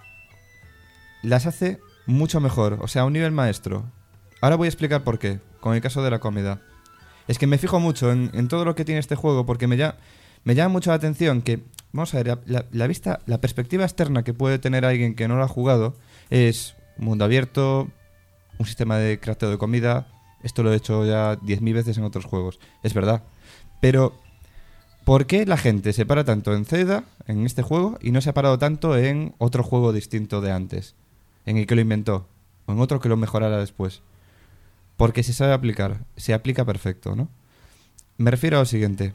las hace mucho mejor, o sea, a un nivel maestro. Ahora voy a explicar por qué, con el caso de la comida. Es que me fijo mucho en todo lo que tiene este juego, porque me llama mucho la atención que, vamos a ver, la perspectiva externa que puede tener alguien que no lo ha jugado es un mundo abierto, un sistema de crafteo de comida. Esto lo he hecho ya 10.000 veces en otros juegos, es verdad. Pero ¿Por qué la gente se para tanto en Zelda, en este juego, y no se ha parado tanto en otro juego distinto de antes? En el que lo inventó, o en otro que lo mejorara después. Porque se sabe aplicar, se aplica perfecto, ¿no? Me refiero a lo siguiente.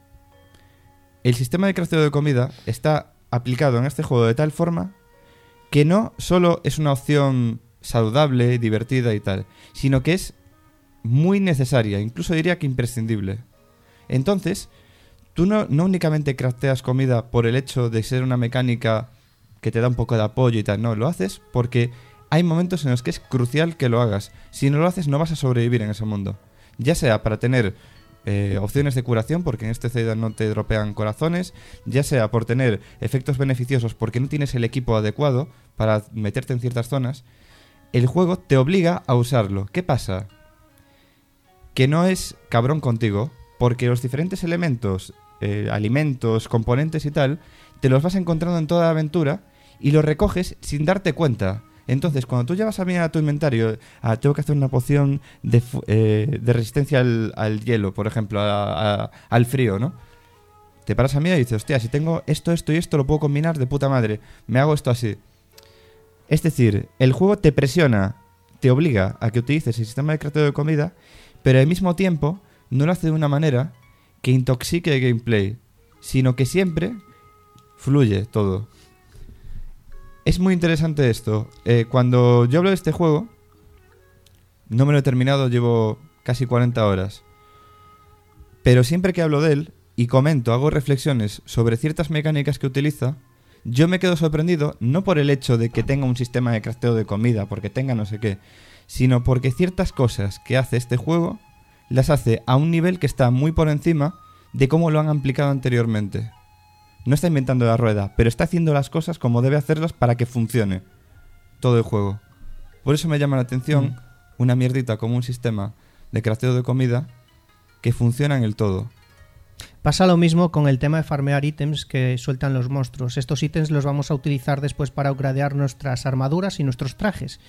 El sistema de crafteo de comida está aplicado en este juego de tal forma que no solo es una opción saludable, divertida y tal, sino que es muy necesaria, incluso diría que imprescindible. Entonces, tú no únicamente crafteas comida por el hecho de ser una mecánica que te da un poco de apoyo y tal, no, lo haces porque hay momentos en los que es crucial que lo hagas. Si no lo haces no vas a sobrevivir en ese mundo. Ya sea para tener opciones de curación, porque en este Zelda no te dropean corazones, ya sea por tener efectos beneficiosos porque no tienes el equipo adecuado para meterte en ciertas zonas, el juego te obliga a usarlo. ¿Qué pasa? Que no es cabrón contigo, porque los diferentes elementos, alimentos, componentes y tal, te los vas encontrando en toda la aventura y los recoges sin darte cuenta. Entonces, cuando tú llevas a mirar a tu inventario, tengo que hacer una poción de resistencia al hielo, por ejemplo, al frío, ¿no? Te paras a mirar y dices, hostia, si tengo esto, esto y esto, lo puedo combinar de puta madre. Me hago esto así. Es decir, el juego te presiona, te obliga a que utilices el sistema de crafteo de comida, pero al mismo tiempo no lo hace de una manera que intoxique el gameplay, sino que siempre fluye todo. Es muy interesante esto. Cuando yo hablo de este juego, no me lo he terminado, llevo casi 40 horas. Pero siempre que hablo de él y comento, hago reflexiones sobre ciertas mecánicas que utiliza, yo me quedo sorprendido no por el hecho de que tenga un sistema de crafteo de comida, porque tenga no sé qué, sino porque ciertas cosas que hace este juego las hace a un nivel que está muy por encima de cómo lo han aplicado anteriormente. No está inventando la rueda, pero está haciendo las cosas como debe hacerlas para que funcione todo el juego. Por eso me llama la atención una mierdita como un sistema de crafteo de comida que funciona en el todo. Pasa lo mismo con el tema de farmear ítems que sueltan los monstruos. Estos ítems los vamos a utilizar después para upgradear nuestras armaduras y nuestros trajes.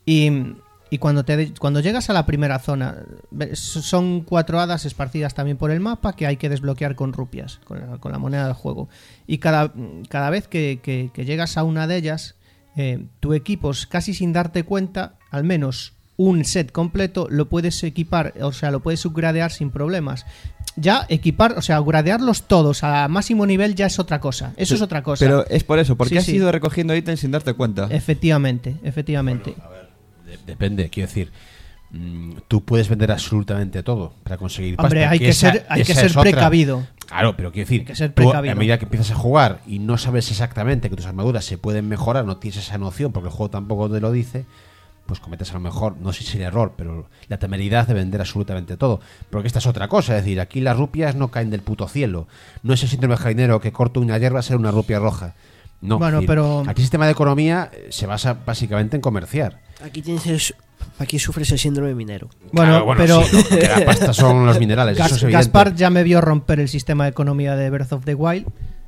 Y cuando llegas a la primera zona, son 4 hadas esparcidas también por el mapa que hay que desbloquear con rupias, con la moneda del juego. Y cada vez que llegas a una de ellas, tu equipo, casi sin darte cuenta, al menos un set completo, lo puedes equipar, o sea, lo puedes upgradear sin problemas. Ya equipar, o sea, upgradearlos todos a máximo nivel ya es otra cosa. Eso es otra cosa. Pero es por eso, porque Sí, has sí. ido recogiendo ítems sin darte cuenta. Efectivamente. Bueno, a ver, depende, quiero decir, tú puedes vender absolutamente todo para conseguir pasta. Hombre, hay que ser es otra. precavido. Claro, pero quiero decir, Hay que ser tú, precavido. a medida que empiezas a jugar y no sabes exactamente que tus armaduras se pueden mejorar, no tienes esa noción porque el juego tampoco te lo dice, pues cometes a lo mejor, no sé si sería error, pero la temeridad de vender absolutamente todo. Porque esta es otra cosa, es decir, aquí las rupias no caen del puto cielo. No es el síndrome jardinero que corto una hierba ser una rupia roja. No, Bueno, es decir, pero- aquí el sistema de economía se basa básicamente en comerciar. Aquí sufres el síndrome minero. Bueno, Claro, pero sí, lo que da pasta son los minerales, eso es evidente. Gaspar ya me vio romper el sistema de economía de Breath of the Wild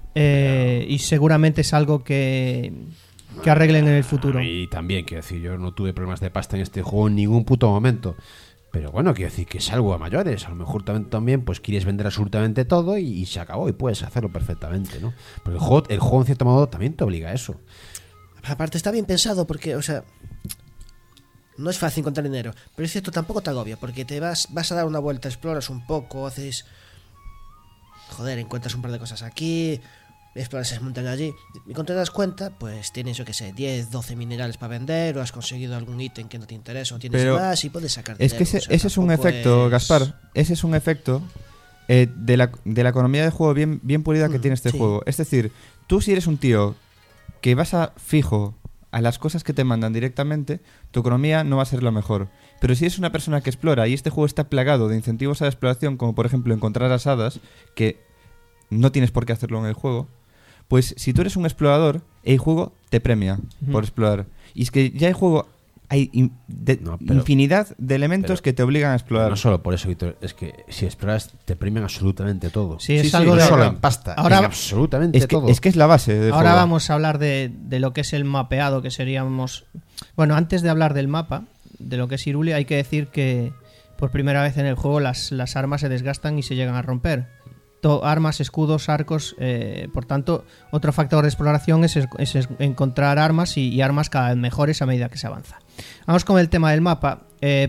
y seguramente es algo que arreglen en el futuro. Y también, quiero decir, yo no tuve problemas de pasta en este juego en ningún puto momento. Pero bueno, quiero decir que es algo a mayores. A lo mejor también pues quieres vender absolutamente todo y se acabó y puedes hacerlo perfectamente, ¿no? Porque el juego en cierto modo también te obliga a eso. Aparte está bien pensado porque, o sea, no es fácil encontrar dinero, pero es cierto, tampoco te agobia, porque te vas a dar una vuelta, exploras un poco, haces... Joder, encuentras un par de cosas aquí, exploras esa montaña allí, y cuando te das cuenta, pues tienes, yo qué sé, 10, 12 minerales para vender, o has conseguido algún ítem que no te interesa, o tienes Pero más y puedes sacar Es dinero. que o sea, ese es un tampoco efecto, es- Gaspar. Ese es un efecto de la economía de juego bien pulida que tiene este sí. juego. Es decir, tú si eres un tío que vas a fijo a las cosas que te mandan directamente, tu economía no va a ser la mejor. Pero si eres una persona que explora y este juego está plagado de incentivos a la exploración, como por ejemplo encontrar las hadas, que no tienes por qué hacerlo en el juego, pues si tú eres un explorador, el juego te premia por explorar. Y es que ya el juego hay No, pero- infinidad de elementos pero- que te obligan a explorar. No solo por eso, Víctor, es que si exploras te premian absolutamente todo. Sí, es sí, algo no de... solo en pasta, Ahora- en absolutamente Es que, todo. es que es la base del Ahora juego. vamos a hablar de lo que es el mapeado, que seríamos... Bueno, antes de hablar del mapa, de lo que es Hyrule, hay que decir que por primera vez en el juego las armas se desgastan y se llegan a romper. armas, escudos, arcos. Por tanto, otro factor de exploración es encontrar armas y armas cada vez mejores a medida que se avanza. Vamos con el tema del mapa.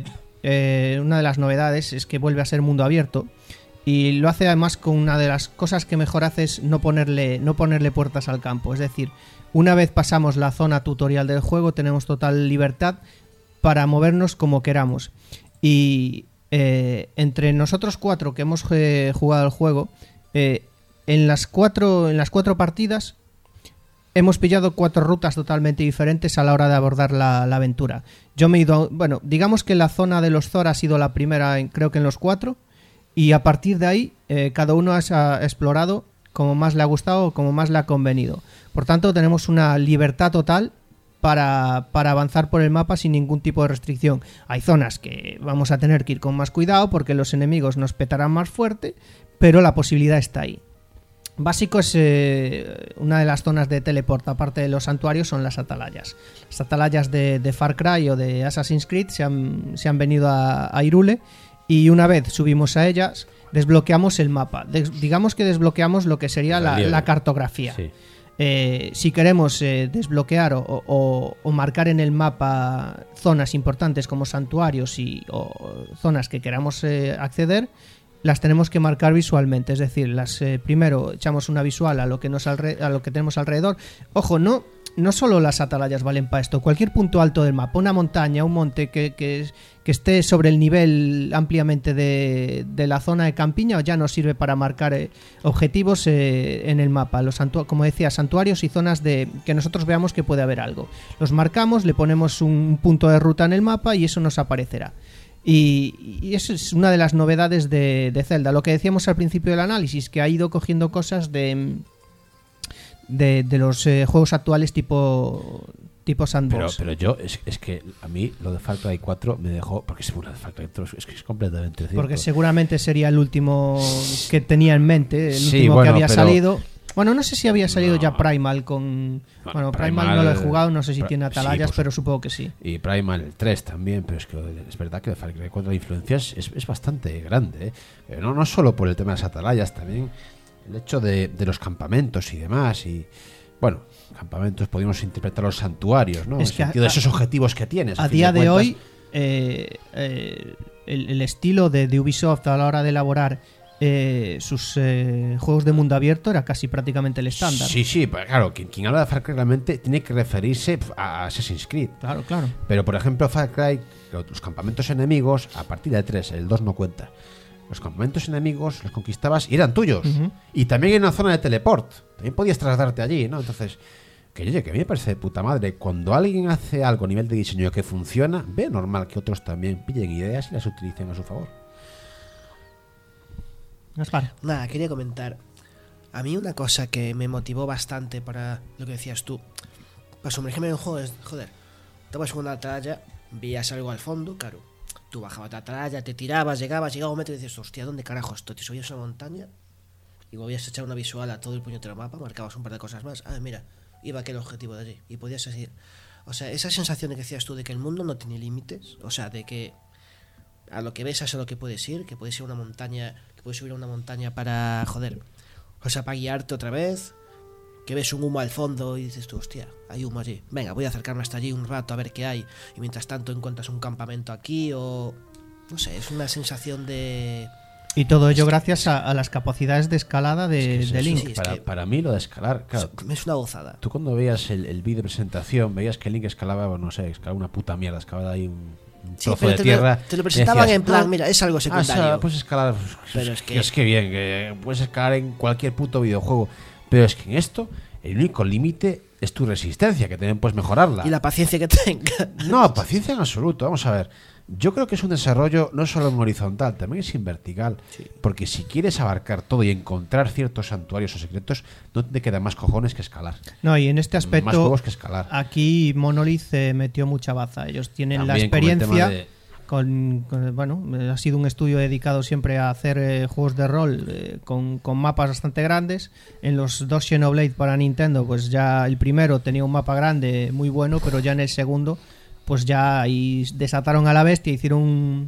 Una de las novedades es que vuelve a ser mundo abierto. Y lo hace además con una de las cosas que mejor hace es no ponerle puertas al campo. Es decir, una vez pasamos la zona tutorial del juego, tenemos total libertad para movernos como queramos. Y entre nosotros 4 que hemos jugado el juego, en las cuatro partidas hemos pillado 4 rutas totalmente diferentes a la hora de abordar la aventura. Yo me he ido, digamos que la zona de los Zor ha sido la primera, creo que en los 4. Y a partir de ahí, cada uno ha explorado como más le ha gustado o como más le ha convenido. Por tanto, tenemos una libertad total para avanzar por el mapa sin ningún tipo de restricción. Hay zonas que vamos a tener que ir con más cuidado porque los enemigos nos petarán más fuerte, pero la posibilidad está ahí. Básico es una de las zonas de teleport, aparte de los santuarios, son las atalayas. Las atalayas de Far Cry o de Assassin's Creed se han venido a Hyrule. Y una vez subimos a ellas, desbloqueamos el mapa. Digamos que desbloqueamos lo que sería la cartografía. Sí. Si queremos desbloquear o marcar en el mapa zonas importantes como santuarios o zonas que queramos acceder, las tenemos que marcar visualmente. Es decir, primero echamos una visual a lo que tenemos alrededor. Ojo, no solo las atalayas valen para esto. Cualquier punto alto del mapa, una montaña, un monte que esté sobre el nivel ampliamente de la zona de campiña, ya nos sirve para marcar objetivos en el mapa. Como decía, santuarios y zonas que nosotros veamos que puede haber algo. Los marcamos, le ponemos un punto de ruta en el mapa y eso nos aparecerá. Y eso es una de las novedades de Zelda. Lo que decíamos al principio del análisis, que ha ido cogiendo cosas de los juegos actuales tipo sandbox. Pero yo, es que a mí lo de Far Cry 4 me dejó, porque seguro de Far Cry 4 es que es completamente cierto. Porque seguramente sería el último que tenía en mente, el último que había salido. Bueno, no sé si había salido ya Primal con... Bueno, Primal no lo he jugado, no sé si tiene atalayas, sí, pero supongo que sí. Y Primal 3 también, pero es que es verdad que de Far Cry 4 la influencia es bastante grande, ¿eh? No solo por el tema de las atalayas, también el hecho de los campamentos y demás. Y bueno, campamentos podemos interpretar los santuarios, ¿no? En el sentido de esos objetivos que tienes. A día de hoy, el estilo de Ubisoft a la hora de elaborar sus juegos de mundo abierto era casi prácticamente el estándar. Sí, pues claro, quien habla de Far Cry realmente tiene que referirse a Assassin's Creed. Claro. Pero por ejemplo, Far Cry, los campamentos enemigos, a partir de 3, el 2 no cuenta. Los campamentos enemigos los conquistabas y eran tuyos. Uh-huh. Y también en una zona de teleport. También podías trasladarte allí, ¿no? Entonces, que a mí me parece de puta madre. Cuando alguien hace algo a nivel de diseño que funciona, ve normal que otros también pillen ideas y las utilicen a su favor. Nada, quería comentar. A mí una cosa que me motivó bastante para lo que decías tú, para sumergirme en un juego es, joder, estabas en una atalaya, veías algo al fondo, claro. Tú bajabas la atalaya, te tirabas, llegabas a un momento y dices, hostia, ¿dónde carajo estoy? Te subías a una montaña y volvías a echar una visual a todo el puñetero mapa, marcabas un par de cosas más. Ah, mira, iba aquel objetivo de allí. Y podías seguir. O sea, esa sensación de que decías tú de que el mundo no tiene límites, o sea, de que a lo que ves es a lo que puedes ir, que puedes ir a una montaña, que puedes subir a una montaña para, joder, o sea, para guiarte otra vez, que ves un humo al fondo y dices tú, hostia, hay humo allí, venga, voy a acercarme hasta allí un rato a ver qué hay, y mientras tanto encuentras un campamento aquí, o no sé, es una sensación de... Y todo ello gracias a las capacidades de escalada de Link. Sí, para mí lo de escalar, claro, es una gozada. Tú cuando veías el vídeo de presentación, veías que Link escalaba, no sé, escalaba una puta mierda, escalaba ahí un trozo de tierra. Te lo presentaban decías, en plan, mira, es algo secundario. Puedes escalar, pero es que bien, que puedes escalar en cualquier puto videojuego, pero es que en esto el único límite es tu resistencia, que también puedes mejorarla. Y la paciencia que tengas. No, paciencia en absoluto. Vamos a ver. Yo creo que es un desarrollo no solo en horizontal, también es en vertical. Sí. Porque si quieres abarcar todo y encontrar ciertos santuarios o secretos, no te queda más cojones que escalar. No, y en este aspecto, más juegos que escalar. Aquí Monolith metió mucha baza. Ellos tienen también la experiencia. Bueno, ha sido un estudio dedicado siempre a hacer juegos de rol con mapas bastante grandes. En los dos Xenoblade para Nintendo, pues ya el primero tenía un mapa grande muy bueno, pero ya en el segundo pues ya ahí desataron a la bestia, hicieron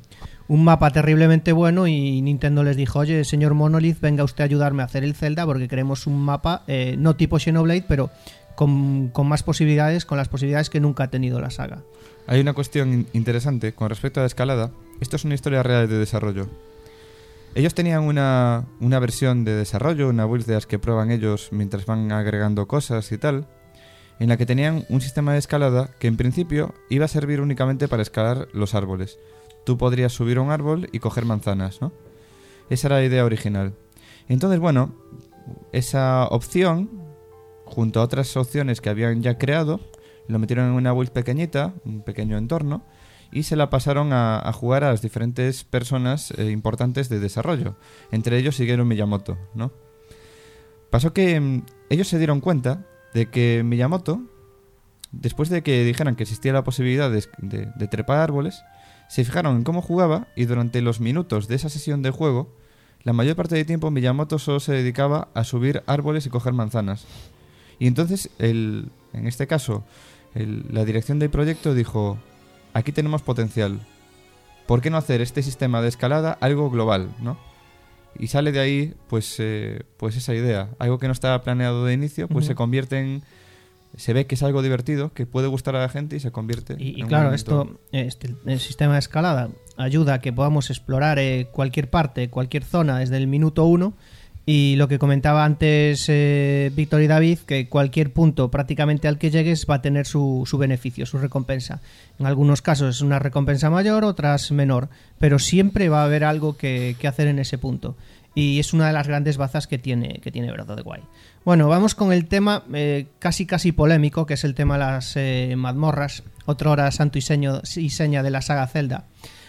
un mapa terriblemente bueno y Nintendo les dijo, oye, señor Monolith, venga usted a ayudarme a hacer el Zelda porque queremos un mapa no tipo Xenoblade, pero con más posibilidades, con las posibilidades que nunca ha tenido la saga. Hay una cuestión interesante con respecto a la escalada. Esto es una historia real de desarrollo. Ellos tenían una versión de desarrollo, una build de las que prueban ellos mientras van agregando cosas y tal, en la que tenían un sistema de escalada que en principio iba a servir únicamente para escalar los árboles. Tú podrías subir a un árbol y coger manzanas, ¿no? Esa era la idea original. Entonces, bueno, esa opción, junto a otras opciones que habían ya creado, lo metieron en una build pequeñita, un pequeño entorno, y se la pasaron a jugar a las diferentes personas importantes de desarrollo. Entre ellos Shigeru Miyamoto, ¿no? Pasó que ellos se dieron cuenta de que Miyamoto, después de que dijeran que existía la posibilidad de trepar árboles, se fijaron en cómo jugaba y durante los minutos de esa sesión de juego, la mayor parte del tiempo Miyamoto solo se dedicaba a subir árboles y coger manzanas. Y entonces, en este caso, la dirección del proyecto dijo, aquí tenemos potencial. ¿Por qué no hacer este sistema de escalada algo global, ¿no? Y sale de ahí, pues esa idea. Algo que no estaba planeado de inicio, pues se convierte en... Se ve que es algo divertido, que puede gustar a la gente y se convierte y claro, el sistema de escalada ayuda a que podamos explorar cualquier parte, cualquier zona desde el minuto 1. Y lo que comentaba antes Víctor y David, que cualquier punto prácticamente al que llegues va a tener su beneficio, su recompensa. En algunos casos es una recompensa mayor, otras menor, pero siempre va a haber algo que hacer en ese punto. Y es una de las grandes bazas que tiene Breath of the Wild. Bueno, vamos con el tema casi polémico, que es el tema de las mazmorras, otrora santo y seña de la saga Zelda.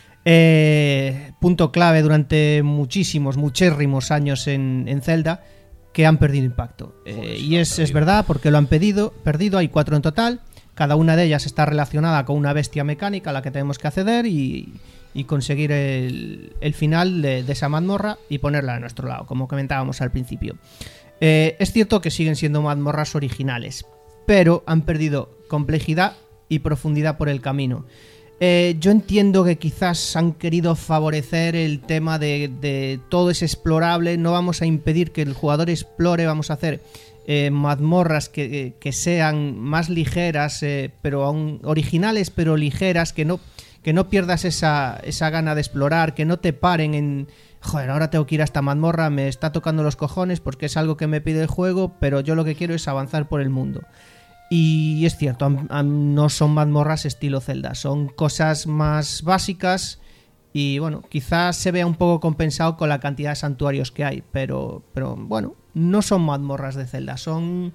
Punto clave durante muchérrimos años en Zelda, que han perdido impacto. Y es verdad, porque lo han perdido. Hay 4 en total. Cada una de ellas está relacionada con una bestia mecánica a la que tenemos que acceder y conseguir el final de esa mazmorra y ponerla a nuestro lado, como comentábamos al principio. Es cierto que siguen siendo mazmorras originales, pero han perdido complejidad y profundidad por el camino. Yo entiendo que quizás han querido favorecer el tema de todo es explorable, no vamos a impedir que el jugador explore, vamos a hacer mazmorras que sean más ligeras, pero aún originales pero ligeras, que no pierdas esa gana de explorar, que no te paren en... Joder, ahora tengo que ir a esta mazmorra, me está tocando los cojones porque es algo que me pide el juego, pero yo lo que quiero es avanzar por el mundo. Y es cierto, no son mazmorras estilo Zelda, son cosas más básicas y bueno, quizás se vea un poco compensado con la cantidad de santuarios que hay, pero bueno, no son mazmorras de Zelda, son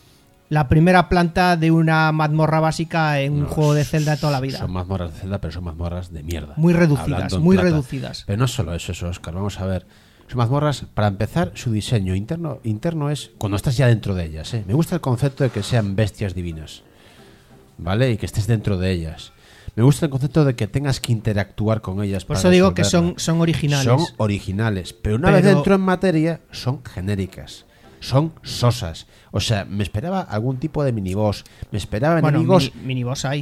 la primera planta de una mazmorra básica en un juego de Zelda de toda la vida. Son mazmorras de Zelda, pero son mazmorras de mierda. Muy reducidas, muy reducidas. Pero no es solo eso, Óscar, vamos a ver. Son mazmorras, para empezar, su diseño interno es cuando estás ya dentro de ellas. Me gusta el concepto de que sean bestias divinas, ¿vale? Y que estés dentro de ellas. Me gusta el concepto de que tengas que interactuar con ellas. Por eso digo que son originales. Son originales, pero una vez dentro en materia, son genéricas. Son sosas. O sea, me esperaba algún tipo de miniboss. Me esperaba enemigos... Miniboss hay.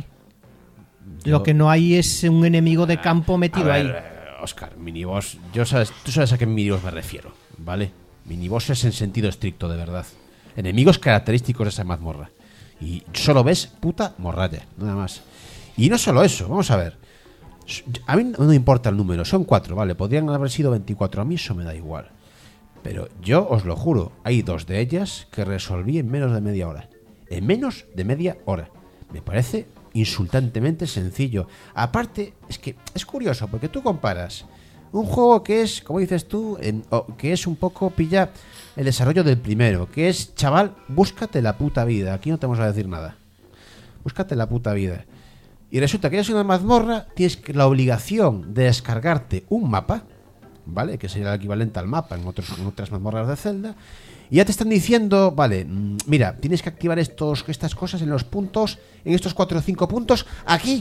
Lo que no hay es un enemigo de campo metido ahí. Óscar, miniboss, tú sabes a qué miniboss me refiero, ¿vale? Miniboss es en sentido estricto, de verdad. Enemigos característicos de esa mazmorra. Y solo ves puta morralla, nada más. Y no solo eso, vamos a ver. A mí no me importa el número, son 4, ¿vale? Podrían haber sido 24, a mí eso me da igual. Pero yo os lo juro, hay 2 de ellas que resolví en menos de media hora. En menos de media hora. Me parece insultantemente sencillo. Aparte, es que es curioso, porque tú comparas un juego que es, como dices tú, que es un poco pilla el desarrollo del primero, que es, chaval, búscate la puta vida. Aquí no te vamos a decir nada. Búscate la puta vida. Y resulta que es una mazmorra, tienes la obligación de descargarte un mapa, ¿vale? Que sería el equivalente al mapa en otras mazmorras de Zelda. Y ya te están diciendo, vale, mira, tienes que activar estas cosas en los puntos, en estos 4 o 5 puntos, aquí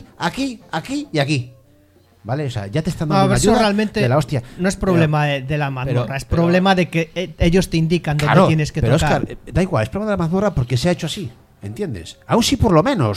y aquí. ¿Vale? O sea, ya te están dando una ayuda realmente de la hostia. No es problema de la mazmorra, es problema de que ellos te indican dónde tienes que tocar. Óscar, da igual, es problema de la mazmorra porque se ha hecho así, ¿entiendes? Aún si por lo menos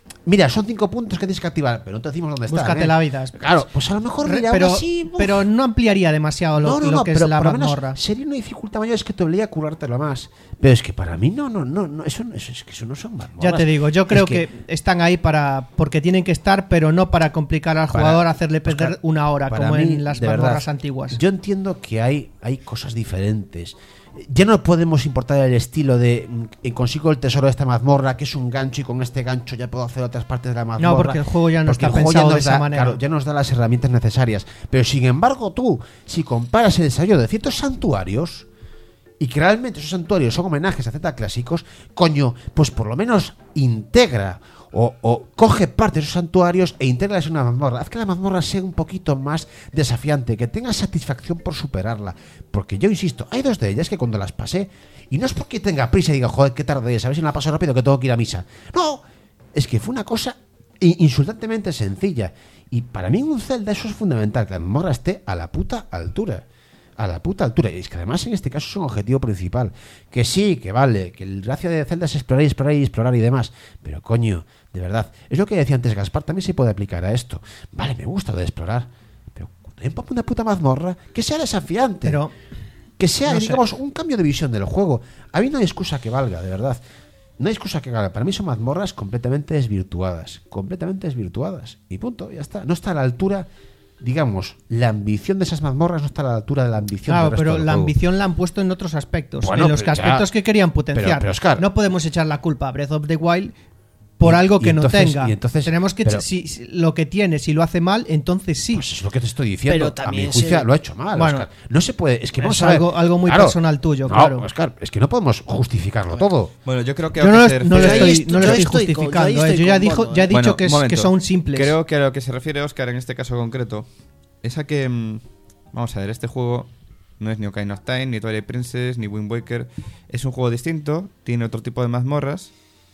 mira, son 5 puntos que tienes que activar, pero no te decimos dónde están. Búscate la vida. Claro, pues a lo mejor, mira, pero, aún así, uf. pero no ampliaría demasiado lo que es la por lo menos mazmorra. sería una dificultad mayor, es que te obliga a curártelo más. Pero es que para mí no, eso es que eso no son mazmorras. Ya te digo, yo creo Es que están ahí porque tienen que estar, pero no para complicar al jugador, hacerle perder Oscar, una hora, para como mí, en las de mazmorras verdad, antiguas. Yo entiendo que hay cosas diferentes. Ya no podemos importar el estilo de consigo el tesoro de esta mazmorra, que es un gancho, y con este gancho ya puedo hacer otras partes de la mazmorra. No, porque el juego ya no Porque está el juego pensado ya de esa manera. Claro, ya nos da las herramientas necesarias. Pero sin embargo, tú, si comparas el desarrollo de ciertos santuarios, y que realmente esos santuarios son homenajes a Z clásicos, coño, pues por lo menos integra o coge parte de esos santuarios e integra en una mazmorra. Haz que la mazmorra sea un poquito más desafiante, que tenga satisfacción por superarla. Porque yo insisto, hay 2 de ellas que cuando las pasé, y no es porque tenga prisa y diga, joder, qué tarde es, a ver si me la paso rápido que tengo que ir a misa. No, es que fue una cosa insultantemente sencilla. Y para mí en un Zelda eso es fundamental, que la mazmorra esté a la puta altura. A la puta altura. Y es que además en este caso es un objetivo principal. Que sí, que vale, que el gracia de Zelda es explorar y explorar y explorar y demás. Pero coño, de verdad, es lo que decía antes Gaspar, también se puede aplicar a esto. Vale, me gusta lo de explorar, pero ponme una puta mazmorra que sea desafiante. Pero que sea, no sé. digamos, un cambio de visión del juego. A mí no hay excusa que valga, de verdad. No hay excusa que valga. Para mí son mazmorras completamente desvirtuadas. Completamente desvirtuadas. Y punto, ya está. No está a la altura. Digamos, la ambición de esas mazmorras no está a la altura de la ambición Claro, del resto pero del la juego. ambición la han puesto en otros aspectos, Bueno, en los pero ya- aspectos que querían potenciar. pero, Oscar, no podemos echar la culpa a Breath of the Wild por Y- algo y que no entonces- tenga. y entonces- Tenemos que pero- si lo que tiene, si lo hace mal, entonces sí. Pues es lo que te estoy diciendo. Pero A mi también juicio se- lo ha hecho mal, Bueno, Oscar. No se puede. Es que vamos es a ver. algo muy Claro. personal tuyo, No, claro. Oscar, es que no podemos justificarlo todo. Bueno, yo creo que Yo no, hay lo- que ser no lo Yo ahí estoy, estoy- no lo yo estoy estoy con- justificando. yo ahí estoy Yo ya, con dijo, Bono, ya he dicho Bueno, que, un momento. que son simples. Creo que a lo que se refiere Oscar en este caso concreto es a que, vamos a ver, este juego no es ni Ocarina of Time, ni Twilight Princess, ni Wind Waker. Es un juego distinto, tiene otro tipo de mazmorras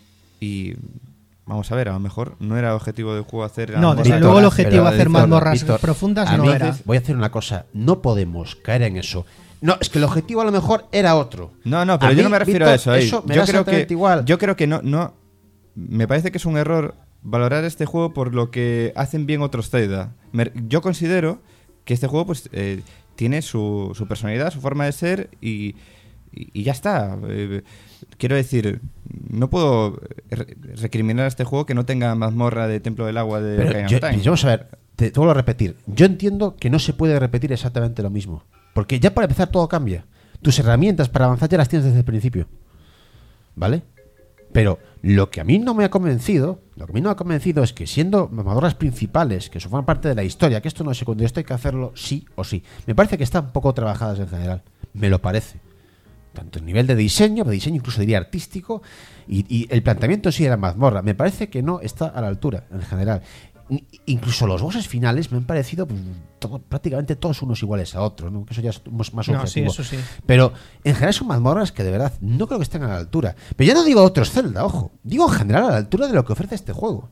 y vamos a ver, a lo mejor no era objetivo del juego hacer No, mazmorras- desde luego el objetivo pero, de hacer Víctor, mazmorras Víctor, profundas a no mí era. voy a hacer una cosa. No podemos caer en eso. No, es que el objetivo a lo mejor era otro. No, pero A yo mí, no me refiero Víctor, a eso. Ahí. eso me Yo da creo que exactamente igual. Yo creo que no. Me parece que es un error valorar este juego por lo que hacen bien otros Zelda. Yo considero que este juego pues tiene su personalidad, su forma de ser y ya está. Quiero decir, no puedo recriminar a este juego que no tenga mazmorra de Templo del Agua de Pero Ocarina of Time. vamos a ver, te vuelvo a repetir. Yo entiendo que no se puede repetir exactamente lo mismo. Porque ya para empezar todo cambia. Tus herramientas para avanzar ya las tienes desde el principio. ¿Vale? Pero lo que a mí no me ha convencido, es que siendo mazmorras principales, que forman parte de la historia, que esto no es secundario, esto hay que hacerlo sí o sí. Me parece que están poco trabajadas en general. Me lo parece. Tanto el nivel de diseño incluso diría artístico, y el planteamiento sí de la mazmorra. Me parece que no está a la altura en general. Incluso los bosses finales me han parecido pues, prácticamente todos unos iguales a otros, ¿no? Que eso ya es más No, sí, objetivo. eso sí. Pero en general son mazmorras que de verdad no creo que estén a la altura. Pero ya no digo otros Zelda, ojo. Digo en general a la altura de lo que ofrece este juego.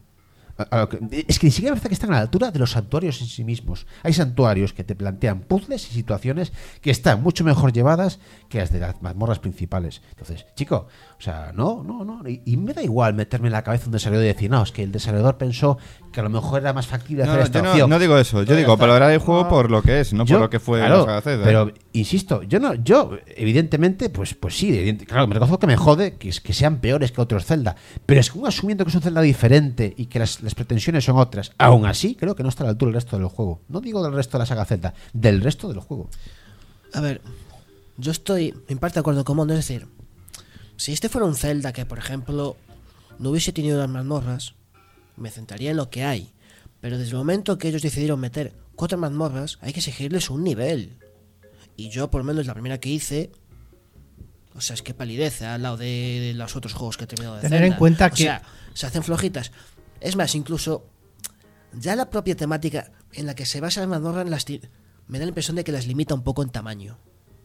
Es que ni siquiera me parece que están a la altura de los santuarios en sí mismos. Hay santuarios que te plantean puzzles y situaciones que están mucho mejor llevadas que las de las mazmorras principales. Entonces, chico, o sea, no. Y me da igual meterme en la cabeza un desarrollador y decir, no, es que el desarrollador pensó que a lo mejor era más factible hacer esta yo opción. no digo eso. Yo Ya digo está. valorar el juego No. por lo que es, no Yo, por lo que fue claro, la saga Zelda. Pero insisto, yo evidentemente, pues sí, claro, me reconozco que me jode que sean peores que otros Zelda, pero es que uno asumiendo que es un Zelda diferente y que las pretensiones son otras, aún así creo que no está a la altura del resto del juego. No digo del resto de la saga Zelda, del resto del juego. A ver, yo estoy en parte de acuerdo con Mondo, es decir, si este fuera un Zelda que, por ejemplo, no hubiese tenido las mazmorras, me centraría en lo que hay. Pero desde el momento que ellos decidieron meter 4 mazmorras, hay que exigirles un nivel. Y yo, por lo menos, la primera que hice, o sea, es que palidece al lado de los otros juegos que he terminado de Tener Zelda. en cuenta O que- sea, se hacen flojitas. Es más, incluso ya la propia temática en la que se basa la mazmorra me da la impresión de que las limita un poco en tamaño.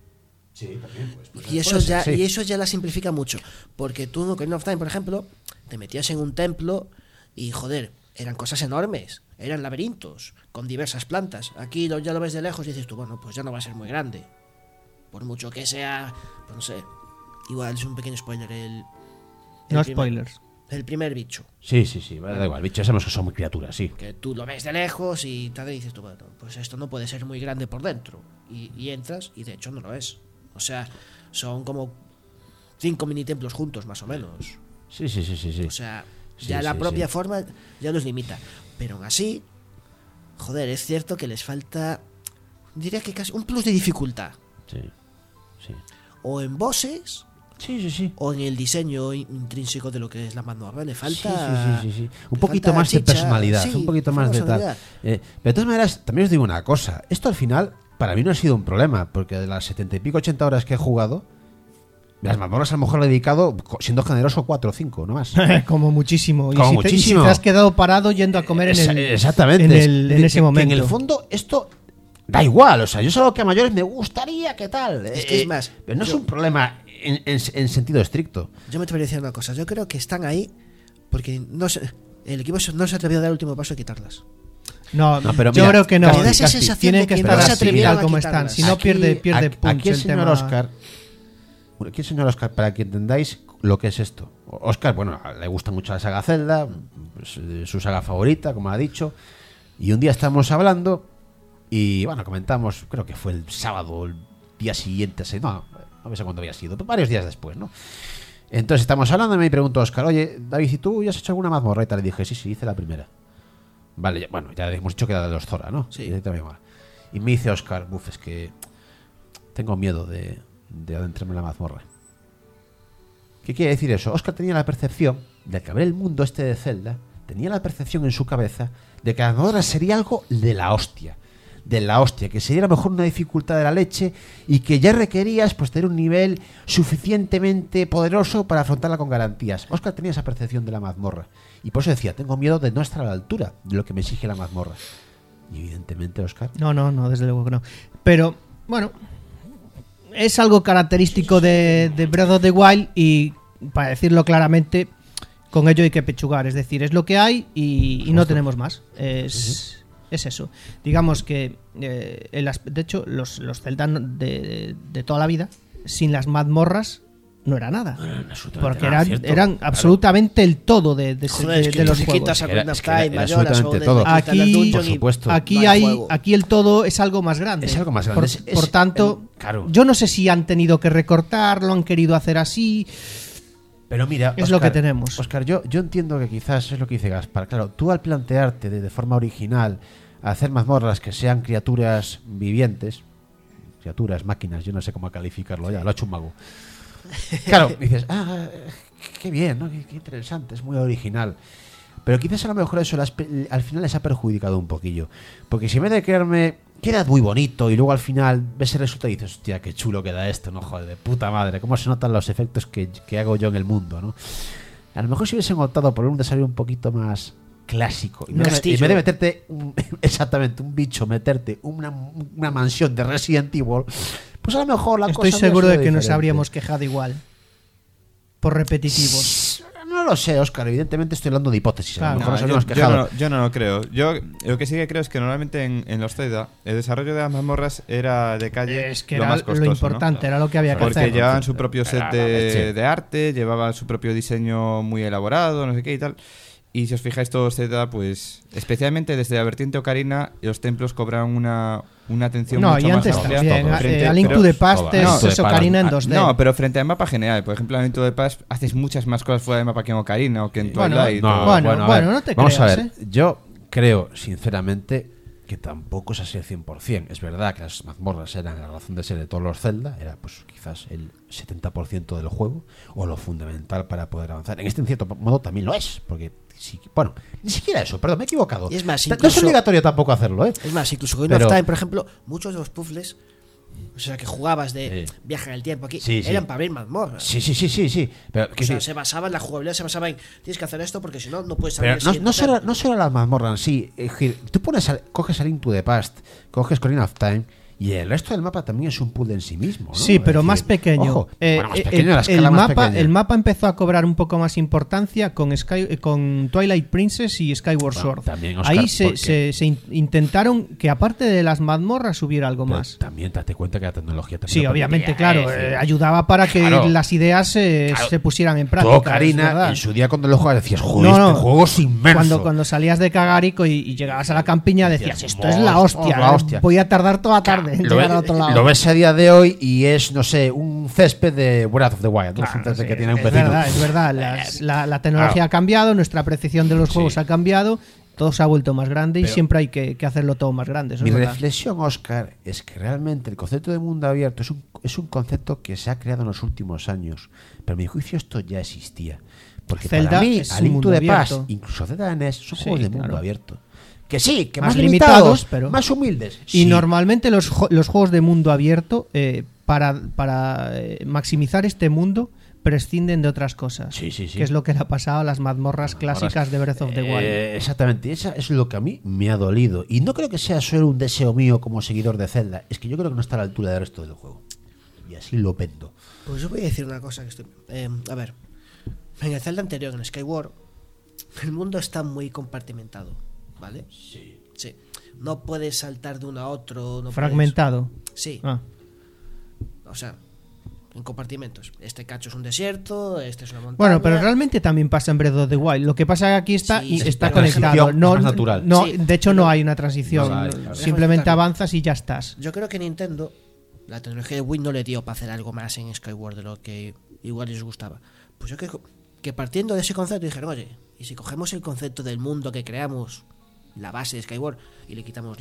Y eso ya la simplifica mucho. Porque tú en Ocarina of Time, por ejemplo, te metías en un templo y, joder, eran cosas enormes. Eran laberintos con diversas plantas. Aquí ya lo ves de lejos y dices tú, bueno, pues ya no va a ser muy grande. Por mucho que sea, pues no sé. Igual es un pequeño spoiler. No spoilers. el primer bicho. Sí, da igual, bicho, sabemos que son criaturas, sí. Que tú lo ves de lejos y te dices tú, bueno, pues esto no puede ser muy grande por dentro. Y entras y de hecho no lo es. O sea, son como 5 mini templos juntos, más o menos. Sí. O sea, Sí, ya la sí, propia sí. forma ya los limita. Pero aún así, joder, es cierto que les falta, diría que casi un plus de dificultad. Sí. O en bosses, Sí. o en el diseño intrínseco de lo que es la mazmorra. Le falta... Sí. Un le poquito falta más de chicha, personalidad, sí, un poquito más de tal. personalidad. Pero de todas maneras, también os digo una cosa. Esto al final, para mí no ha sido un problema, porque de las 70 y pico, 80 horas que he jugado, las mazmorras a lo mejor le he dedicado, siendo generoso, 4 o 5, no más. Como muchísimo. Como Y si muchísimo. te has quedado parado yendo a comer Exactamente. en ese momento. Que en el fondo esto da igual, o sea, yo sé algo que a mayores me gustaría, ¿qué tal? Es que es más, pero no es yo- un problema en sentido estricto. Yo me atrevería a decir una cosa. Yo creo que están ahí porque el equipo no se ha atrevido a dar el último paso de quitarlas. No, No, pero yo mira, creo que no. me da esa Casti. sensación Tienen de que que estar no se así atrevieron tal a como están. quitarlas. Si no, pierde Aquí punch el el señor tema. Oscar. Aquí el señor Oscar, para que entendáis lo que es esto. Oscar, bueno, le gusta mucho la saga Zelda, pues, su saga favorita, como ha dicho. Y un día estábamos hablando y, bueno, comentamos, creo que fue el sábado o el día siguiente, no sé cuándo había sido, pero varios días después, ¿no? Entonces estamos hablando y me preguntó Oscar, oye, David, ¿y tú ya has hecho alguna mazmorra? Y tal, le dije, sí, hice la primera. Vale, bueno, ya hemos dicho que era de los Zora, ¿no? Sí. Y me dice Oscar, es que tengo miedo de adentrarme en la mazmorra. ¿Qué quiere decir eso? Oscar tenía la percepción de que al ver el mundo este de Zelda, tenía la percepción en su cabeza de que la mazmorra sería algo de la hostia, que sería a lo mejor una dificultad de la leche y que ya requerías pues tener un nivel suficientemente poderoso para afrontarla con garantías. Oscar tenía esa percepción de la mazmorra y por eso decía, tengo miedo de no estar a la altura de lo que me exige la mazmorra. Y evidentemente, Oscar, No, desde luego que no. Pero, bueno, es algo característico de Breath of the Wild y, para decirlo claramente, con ello hay que pechugar. Es decir, es lo que hay y no tenemos más. Es eso. Digamos que, de hecho, los Zelda de toda la vida, sin las mazmorras, no era nada. Porque eran absolutamente el todo de Joder, es que los te juegos. quitas a Era- Green of es que era Time, Majora's absolutamente Mask, todo. te quitas las Aquí- dungeon por y supuesto. Aquí no hay hay, juego. aquí el todo es algo más grande. Es algo más grande. Por tanto, claro. yo no sé si han tenido que recortarlo, han querido hacer así. Pero mira, Es lo que tenemos. Oscar, yo entiendo que quizás es lo que dice Gaspar. Claro, tú al plantearte de forma original hacer mazmorras que sean criaturas vivientes, criaturas, máquinas, yo no sé cómo calificarlo ya, lo ha hecho un mago. Claro, dices, qué bien, ¿no? Qué interesante, es muy original. Pero quizás a lo mejor eso al final les ha perjudicado un poquillo. Porque si en vez de creerme, queda muy bonito y luego al final ves el resultado y dices, hostia, qué chulo queda esto, no joder, de puta madre, cómo se notan los efectos que hago yo en el mundo, ¿no? A lo mejor si hubiesen optado por un desarrollo un poquito más clásico, en vez de meterte exactamente un bicho, meterte una mansión de Resident Evil, pues a lo mejor la Estoy cosa seguro hubiera de sido que nos diferente. habríamos quejado igual. Por repetitivos. No lo sé, Óscar, evidentemente estoy hablando de hipótesis. A Claro. lo mejor nos yo, habríamos yo quejado. no lo creo. Yo lo que sí que creo es que normalmente en los Zelda el desarrollo de las mazmorras era de calle Es que lo era más costoso, lo ¿no? importante, era lo que había que Porque hacer. llevaban su propio set Sí. de arte, llevaban su propio diseño muy elaborado, no sé qué y tal. Y si os fijáis todos Zelda, pues especialmente desde la vertiente ocarina, los templos cobran una atención No, mucho y más antes amplia también. frente- A Link pero- to the Past No, es Link to the eso, Past. Ocarina en 2D. No, pero frente al mapa general. Por ejemplo, en Link to the Past haces muchas más cosas fuera del mapa que en Ocarina o que en Bueno, Twilight. No, o- Bueno, a ver, no te vamos a creas, ver. Yo creo, sinceramente, que tampoco es así al 100%. Es verdad que las mazmorras eran la razón de ser de todos los Zelda, era pues quizás el 70% del juego, o lo fundamental para poder avanzar. En este, en cierto modo, también lo es, porque bueno, ni siquiera eso, perdón, me he equivocado. Y es más, No es incluso- obligatorio tampoco hacerlo, ¿eh? Es más, incluso Green Pero- of Time, por ejemplo, muchos de los puzzles, o sea, que jugabas de viaje en el tiempo aquí, Sí, sí. eran para abrir mazmorras. Sí. Pero, O sea, se basaba en la jugabilidad, se basaba en tienes que hacer esto porque si no, no puedes pero abrir el no siguiente solo templo. la mazmorra en sí. Es decir, tú coges a Link to the Past, coges Ocarina of Time Y el resto del mapa también es un puzzle en sí mismo, ¿no? Sí, Es pero decir, más pequeño. Ojo, bueno, más pequeño, la escala más pequeña. El mapa empezó a cobrar un poco más importancia con Twilight Princess y Skyward Bueno, Sword. también, Óscar, Ahí se porque- intentaron que aparte de las mazmorras hubiera algo Pero más. también date cuenta que la tecnología también Sí, lo obviamente, permitía, claro. es decir, Ayudaba para que claro. las ideas se pusieran en práctica. Todo, es Karina, verdad. en su día cuando lo jugabas decías, joder, No, no. este juego es inmenso. Cuando salías de Cagarico y llegabas a la campiña decías, Decías, esto es la hostia, la hostia. voy a tardar toda tarde en llegar a otro lado. Lo ves a día de hoy y es, no sé, un césped de Breath of the Wild, ¿no? Es un Claro, césped sí, que tiene un es vecino. verdad, es verdad. La tecnología ha cambiado, nuestra apreciación de los juegos ha cambiado, todo se ha vuelto más grande y Pero- siempre hay que hacerlo todo más grande. Eso Mi es verdad. reflexión, Óscar, es que realmente el concepto de mundo abierto es un concepto que se ha creado en los últimos años. Pero a mi juicio esto ya existía. Porque Zelda para mí, es A un Link mundo to the Past, abierto. incluso Zelda NES, son Sí, juegos de mundo claro. abierto. Que sí, que Más más limitados, limitados, pero- más humildes. Y Sí. normalmente los juegos de mundo abierto, para maximizar este mundo, prescinden de otras cosas. Sí, sí, sí. Que es lo que le ha pasado a las mazmorras clásicas de Breath of the Wild. Exactamente, eso es lo que a mí me ha dolido. Y no creo que sea solo un deseo mío como seguidor de Zelda, es que yo creo que no está a la altura del resto del juego. Y así lo vendo. Pues yo voy a decir una cosa que estoy. A ver, en el Zelda anterior, en Skyward, el mundo está muy compartimentado, ¿vale? Sí. Sí. No puedes saltar de uno a otro. No Fragmentado. Sí. Ah. O sea, en compartimentos. Este cacho es un desierto, este es una montaña. Bueno, pero realmente también pasa en Breath of the Wild. Lo que pasa es que aquí está Sí, y sí, está pero la conectado. transición No, es más natural. no, Sí, de hecho, pero- no hay una transición. No hay, claro. Simplemente Déjame avanzas y ya estás. Yo creo que Nintendo, la tecnología de Wii no le dio para hacer algo más en Skyward de lo que igual les gustaba. Pues yo creo que partiendo de ese concepto dijeron, oye, y si cogemos el concepto del mundo que creamos, la base de Skyward, y le quitamos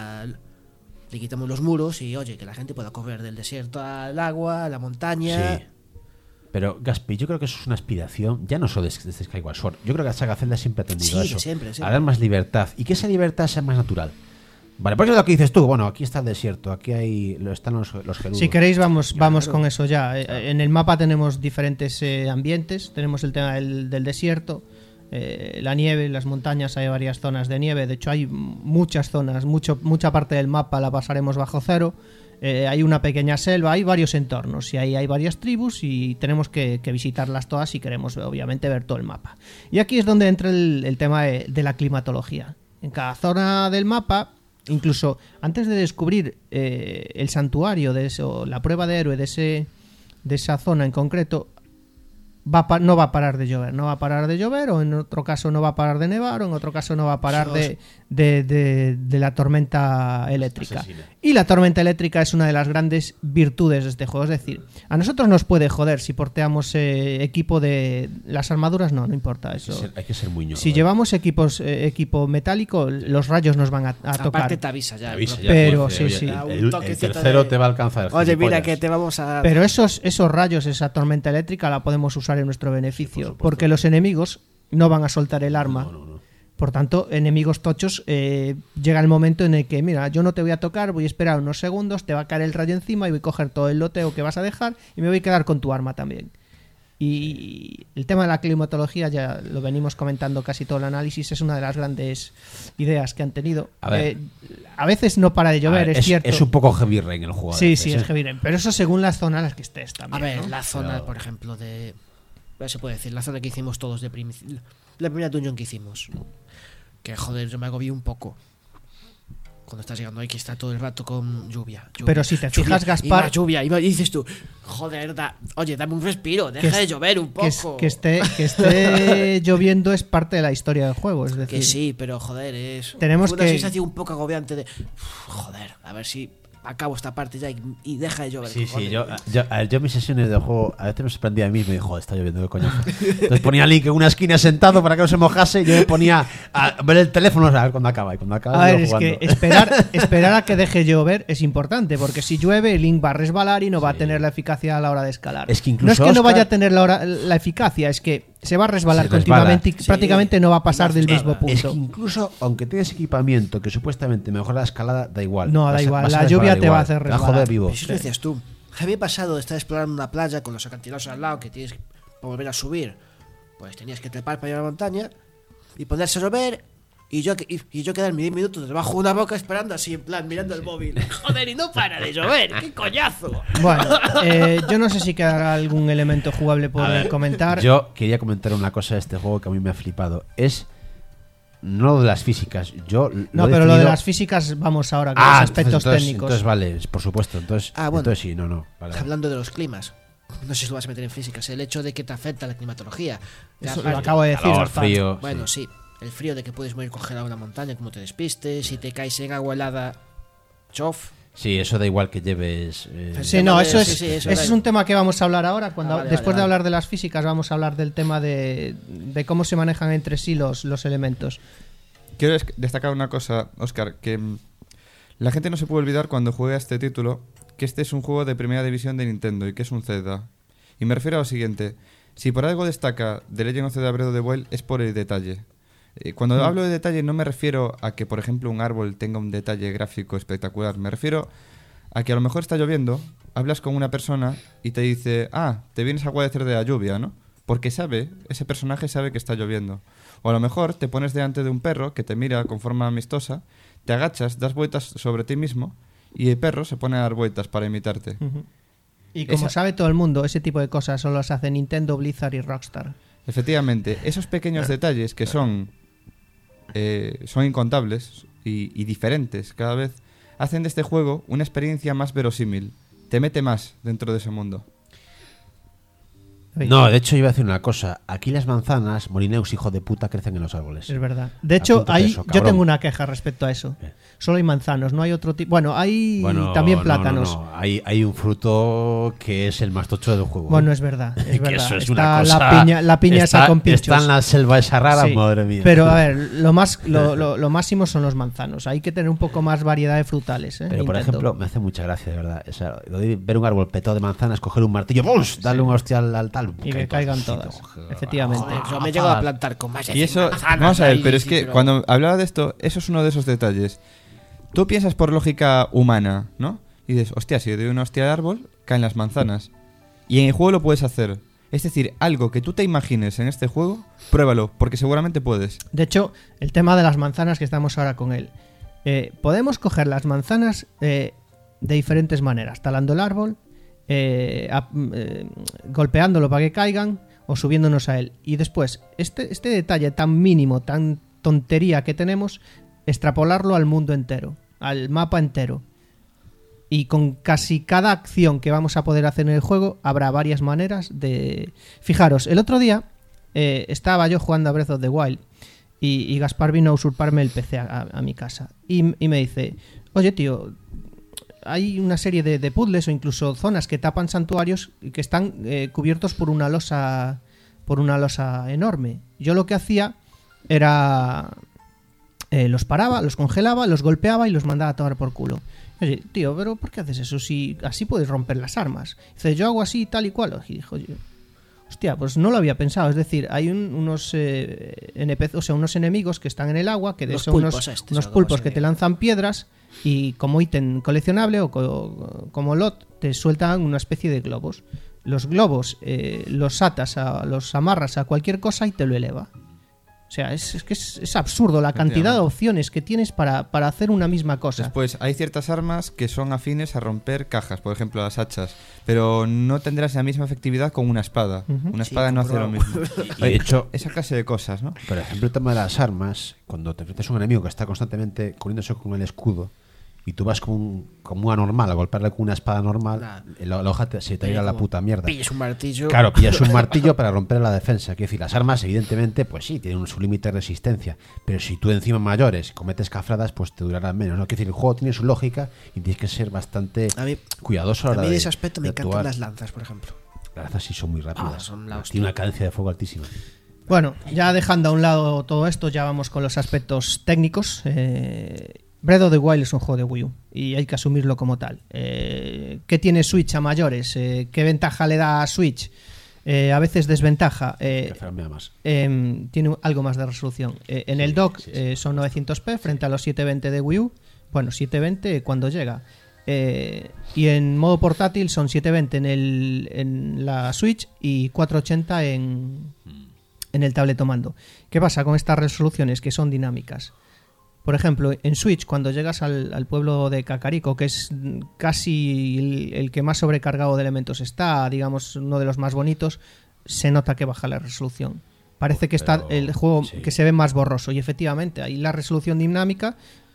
los muros y oye, que la gente pueda correr del desierto al agua, a la montaña. Sí. Pero, Gaspi, yo creo que eso es una aspiración, ya no solo desde Skyward Sword. Yo creo que la saga Zelda siempre ha tendido a Sí, eso. siempre. A dar más libertad. Y que esa libertad sea más natural. Vale, por eso lo que dices tú, bueno, aquí está el desierto, aquí están los gerudos. Si queréis, vamos con eso ya. En el mapa tenemos diferentes ambientes. Tenemos el tema del desierto, la nieve, las montañas. Hay varias zonas de nieve. De hecho, hay muchas zonas. Mucha parte del mapa la pasaremos bajo cero. Hay una pequeña selva, hay varios entornos y ahí hay varias tribus y tenemos que visitarlas todas si queremos, obviamente, ver todo el mapa. Y aquí es donde entra el tema de la climatología. En cada zona del mapa, incluso antes de descubrir el santuario de eso, la prueba de héroe de esa zona en concreto, no va a parar de llover. No va a parar de llover, o en otro caso no va a parar de nevar, o en otro caso no va a parar de la tormenta eléctrica. Asesina. Y la tormenta eléctrica es una de las grandes virtudes de este juego. Es decir, a nosotros nos puede joder si porteamos equipo de... Las armaduras no importa eso. Hay que ser muy ñoco, Si llevamos equipo metálico, los rayos nos van a tocar. Aparte te avisa ya. Avisa ya, Pero pues, sí, oye, sí. El tercero te va a alcanzar. Oye, mira gilipollas. que te vamos a... Pero esos rayos, esa tormenta eléctrica la podemos usar en nuestro beneficio, supuesto. porque los enemigos no van a soltar el arma. No. Por tanto, enemigos tochos, llega el momento en el que, mira, yo no te voy a tocar, voy a esperar unos segundos, te va a caer el rayo encima y voy a coger todo el loteo que vas a dejar y me voy a quedar con tu arma también. Y el tema de la climatología, ya lo venimos comentando casi todo el análisis, es una de las grandes ideas que han tenido. A ver. A veces no para de llover, A ver, es cierto. Es un poco heavy rain el juego. a Sí, veces, sí, es heavy rain, pero eso según las zonas en las que estés A también. ver, ¿no? la zona, por ejemplo, se puede decir, la zona que hicimos todos la primera dungeon que hicimos. Que joder, yo me agobié un poco. Cuando estás llegando ahí que está todo el rato con lluvia. Pero si te fijas, Gaspar- y más lluvia, y dices tú, joder, oye, dame un respiro, deja de llover un poco. Que esté lloviendo es parte de la historia del juego, es decir, Que sí, pero joder, Tenemos fue una que- sensación un poco agobiante de, joder, a ver si acabo esta parte ya y deja de llover. Sí, sí, cojones. yo en mis sesiones de juego a veces me sorprendía a mí mismo y joder, está lloviendo, qué coño. Entonces ponía a Link en una esquina sentado para que no se mojase y yo me ponía a ver el teléfono a ver cuándo acaba. Y cuando acaba, a ver, sigo es jugando. que esperar a que deje llover es importante, porque si llueve, Link va a resbalar y no va a tener la eficacia a la hora de escalar. Es que incluso no es que no Oscar- vaya a tener la eficacia, es que se va a resbalar Se resbala. continuamente y Sí. prácticamente no va a pasar del mismo Es punto. que incluso aunque tengas equipamiento que supuestamente mejora la escalada, da igual. No, da Vas a- igual, vas a la lluvia resbalar te va a igual. hacer Te va a resbalar. joder vivo. Pero si lo decías tú, había pasado de estar explorando una playa con los acantilados al lado que tienes que volver a subir, pues tenías que trepar para ir a la montaña y ponerse a llover Y yo quedarme 10 minutos debajo de una roca esperando así, en plan, mirando el móvil. Joder, y no para de llover, qué coñazo. Bueno, yo no sé si quedará algún elemento jugable por A ver, comentar. Yo quería comentar una cosa de este juego que a mí me ha flipado. Es no de las físicas. No, pero lo de las físicas vamos ahora con los aspectos técnicos. Entonces vale, por supuesto. Entonces, bueno. entonces sí, no. Vale. Hablando de los climas, no sé si lo vas a meter en físicas, el hecho de que te afecta la climatología. Eso Aparte- lo acabo de decir. Calor, Oscar. frío. Bueno, sí. El frío de que puedes morir congelado en una montaña, como te despistes, si te caes en agua helada, chof. Sí, eso da igual que lleves. Sí, no, eso es, Sí, eso ese da es un tema que vamos a hablar ahora. Cuando Vale, después de vale. hablar de las físicas, vamos a hablar del tema de cómo se manejan entre sí los elementos. Quiero destacar una cosa, Óscar, que la gente no se puede olvidar cuando juega este título que este es un juego de primera división de Nintendo y que es un Zelda. Y me refiero a lo siguiente: si por algo destaca The Legend of Zelda Breath of the Wild es por el detalle. Cuando hablo de detalle no me refiero a que, por ejemplo, un árbol tenga un detalle gráfico espectacular. Me refiero a que a lo mejor está lloviendo, hablas con una persona y te dice, te vienes a agradecer de la lluvia, ¿no? Porque ese personaje sabe que está lloviendo. O a lo mejor te pones delante de un perro que te mira con forma amistosa, te agachas, das vueltas sobre ti mismo y el perro se pone a dar vueltas para imitarte. Y como sabe todo el mundo, ese tipo de cosas solo las hace Nintendo, Blizzard y Rockstar. Efectivamente, esos pequeños detalles que son incontables y diferentes cada vez, hacen de este juego una experiencia más verosímil. Te mete más dentro de ese mundo. No, de hecho iba a decir una cosa. Aquí las manzanas, Molineus, hijo de puta, crecen en los árboles. Es verdad. De hecho, Apúntate eso, yo cabrón. tengo una queja respecto a eso. Solo hay manzanos, no hay otro tipo. Bueno, hay también plátanos. No. Hay un fruto que es el más tocho del juego. Bueno, es verdad. Es Que verdad. eso es Está una cosa. la piña esa con pinchos. Está en la selva esa rara, Sí, madre mía. Pero a ver, lo máximo son los manzanos. Hay que tener un poco más variedad de frutales. Pero por Nintendo. ejemplo, me hace mucha gracia, de verdad. O sea, lo de ver un árbol petado de manzanas, coger un martillo, ¡bum! Darle un hostia al tal. Y que caigan todas. Efectivamente. Joder, yo me llego a plantar con más de Y 100 eso, manzanas vamos a ver, ahí, pero es sí, que cuando hablaba de esto, eso es uno de esos detalles. Tú piensas por lógica humana, ¿no? Y dices, hostia, si le doy una hostia al árbol, caen las manzanas. Y en el juego lo puedes hacer. Es decir, algo que tú te imagines en este juego, pruébalo, porque seguramente puedes. De hecho, el tema de las manzanas que estamos ahora con él. Podemos coger las manzanas de diferentes maneras. Talando el árbol, golpeándolo para que caigan o subiéndonos a él. Y después, este detalle tan mínimo, tan tontería que tenemos, extrapolarlo al mundo entero, al mapa entero. Y con casi cada acción que vamos a poder hacer en el juego, habrá varias maneras de... Fijaros, el otro día estaba yo jugando a Breath of the Wild y Gaspar vino a usurparme el PC a mi casa. Y me dice, oye tío, hay una serie de puzzles o incluso zonas que tapan santuarios que están cubiertos por una losa enorme. Yo lo que hacía era... los paraba, los congelaba, los golpeaba y los mandaba a tomar por culo. Oye, tío, pero ¿por qué haces eso? Si así puedes romper las armas. Dice, yo hago así, tal y cual. Y dijo, hostia, pues no lo había pensado. Es decir, hay unos NPC, o sea, unos enemigos que están en el agua, que Los son pulpos unos pulpos que te lanzan piedras y como ítem coleccionable o como lot te sueltan una especie de globos. Los globos los los amarras a cualquier cosa y te lo eleva. O sea, es absurdo la cantidad de opciones que tienes para hacer una misma cosa. Después, hay ciertas armas que son afines a romper cajas, por ejemplo, las hachas, pero no tendrás la misma efectividad con una espada. Una espada no hace lo mismo. Y de hecho, esa clase de cosas, ¿no? por ejemplo, el tema de las armas, cuando te enfrentas a un enemigo que está constantemente cubriéndose con el escudo y tú vas como un anormal a golpearle con una espada normal, la hoja se te irá a la puta mierda. Pilles un martillo. Claro, pillas un martillo para romper la defensa. Quiero decir, las armas, evidentemente, pues sí, tienen su límite de resistencia. Pero si tú encima mayores cometes cafradas, pues te durarán menos, ¿no? Quiero decir, el juego tiene su lógica y tienes que ser bastante cuidadoso a la hora de de ese aspecto me de encantan actuar. las lanzas, por ejemplo. Las lanzas sí son muy rápidas. Son la hostia. Tiene una cadencia de fuego altísima. Bueno, ya dejando a un lado todo esto, ya vamos con los aspectos técnicos. Breath of the Wild es un juego de Wii U y hay que asumirlo como tal. ¿Qué tiene Switch a mayores? ¿Qué ventaja le da a Switch? A veces desventaja. Tiene algo más de resolución. En el dock son 900p frente a los 720 de Wii U. Bueno, 720 cuando llega. Y en modo portátil son 720 en la Switch y 480 en en el tabletomando. ¿Qué pasa con estas resoluciones que son dinámicas? Por ejemplo, en Switch, cuando llegas al pueblo de Kakariko, que es casi el que más sobrecargado de elementos está, digamos, uno de los más bonitos, se nota que baja la resolución. Parece que está el juego que se ve más borroso. Y efectivamente, ahí la resolución dinámica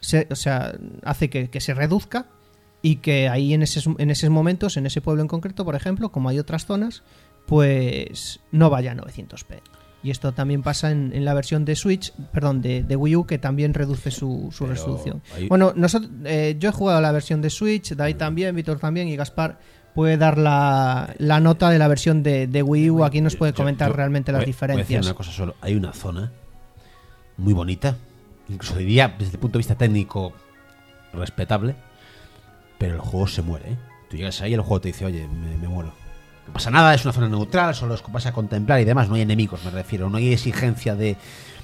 hace que se reduzca y que ahí en esos momentos, en ese pueblo en concreto, por ejemplo, como hay otras zonas, pues no vaya a 900p. Y esto también pasa en la versión de Switch, perdón, de Wii U, que también reduce su resolución. Bueno, yo he jugado la versión de Switch, David también, Víctor también, y Gaspar puede dar la nota de la versión de Wii U. Aquí nos puede comentar realmente las diferencias. Voy a decir una cosa solo. Hay una zona muy bonita, incluso diría desde el punto de vista técnico respetable, pero el juego se muere, ¿eh? Tú llegas ahí y el juego te dice, oye, me muero. No pasa nada, es una zona neutral, solo vas a contemplar y demás, no hay enemigos, me refiero, no hay exigencia de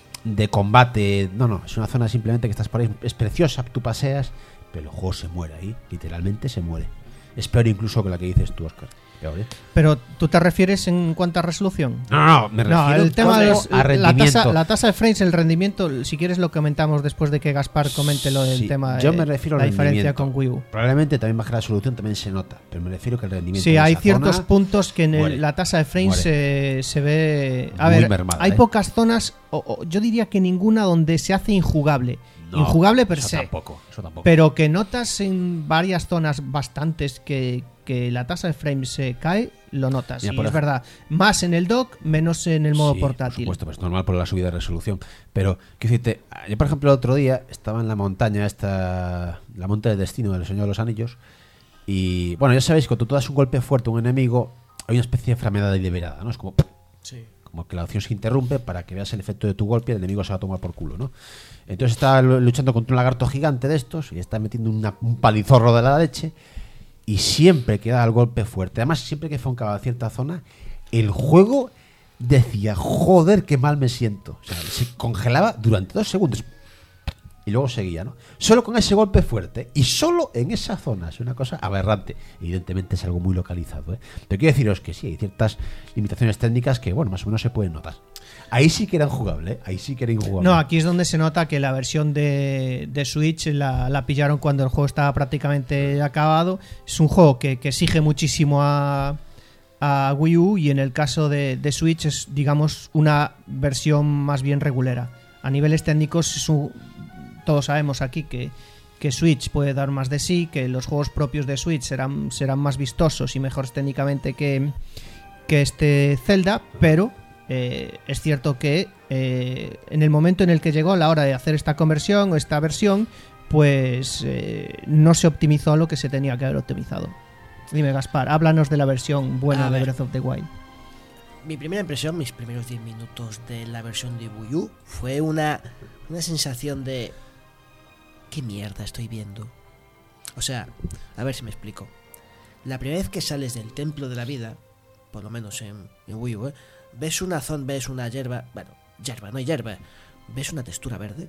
combate, no, es una zona simplemente que estás por ahí, es preciosa, tú paseas, pero el juego se muere ahí, literalmente se muere. Es peor incluso que la que dices tú, Óscar. Peor, ¿eh? Pero ¿tú te refieres en cuanto a resolución? No, me refiero el tema a rendimiento. La tasa de frames, el rendimiento, si quieres lo comentamos después de que Gaspar comente lo del tema yo me refiero la al diferencia con Wii U. Probablemente también baja la resolución, también se nota, pero me refiero que el rendimiento Sí, en hay esa ciertos zona puntos que muere, la tasa de frames se ve... A muy ver, mermada, hay pocas zonas, yo diría que ninguna donde se hace injugable. No, injugable per eso se. tampoco. Pero que notas en varias zonas bastantes que la tasa de frames se cae, lo notas. Mira, y es verdad, más en el dock, menos en el modo portátil. Por supuesto, pues normal por la subida de resolución. Pero, quiero decirte, yo por ejemplo el otro día estaba en la montaña, la monta del destino del Señor de los Anillos, y bueno, ya sabéis, cuando tú das un golpe fuerte a un enemigo, hay una especie de frameada deliberada, ¿no? Es como... Sí. Como que la acción se interrumpe para que veas el efecto de tu golpe y el enemigo se va a tomar por culo, ¿no? Entonces estaba luchando contra un lagarto gigante de estos y está metiendo un palizorro de la leche y siempre que da el golpe fuerte, además siempre que foncaba cierta zona, el juego decía, joder, qué mal me siento. O sea, se congelaba durante 2 segundos y luego seguía, ¿no? Solo con ese golpe fuerte y solo en esa zona. Es una cosa aberrante. Evidentemente es algo muy localizado, ¿eh? Pero quiero deciros que sí, hay ciertas limitaciones técnicas que, bueno, más o menos se pueden notar. Ahí sí que era injugable, ¿eh? Ahí sí que era injugable. No, aquí es donde se nota que la versión de Switch la pillaron cuando el juego estaba prácticamente acabado. Es un juego que exige muchísimo a Wii U, y en el caso de Switch es, digamos, una versión más bien regulera. A niveles técnicos todos sabemos aquí que Switch puede dar más de sí, que los juegos propios de Switch serán más vistosos y mejores técnicamente que este Zelda, pero es cierto que en el momento en el que llegó la hora de hacer esta conversión o esta versión, pues no se optimizó lo que se tenía que haber optimizado. Dime, Gaspar, háblanos de la versión buena de Breath of the Wild. Mi primera impresión, mis primeros 10 minutos de la versión de Wii U, fue una sensación de... ¿qué mierda estoy viendo? O sea, a ver si me explico. La primera vez que sales del templo de la vida, por lo menos en Wii U, ves una zona, ves una hierba... Bueno, hierba, no hay hierba. ¿Ves una textura verde?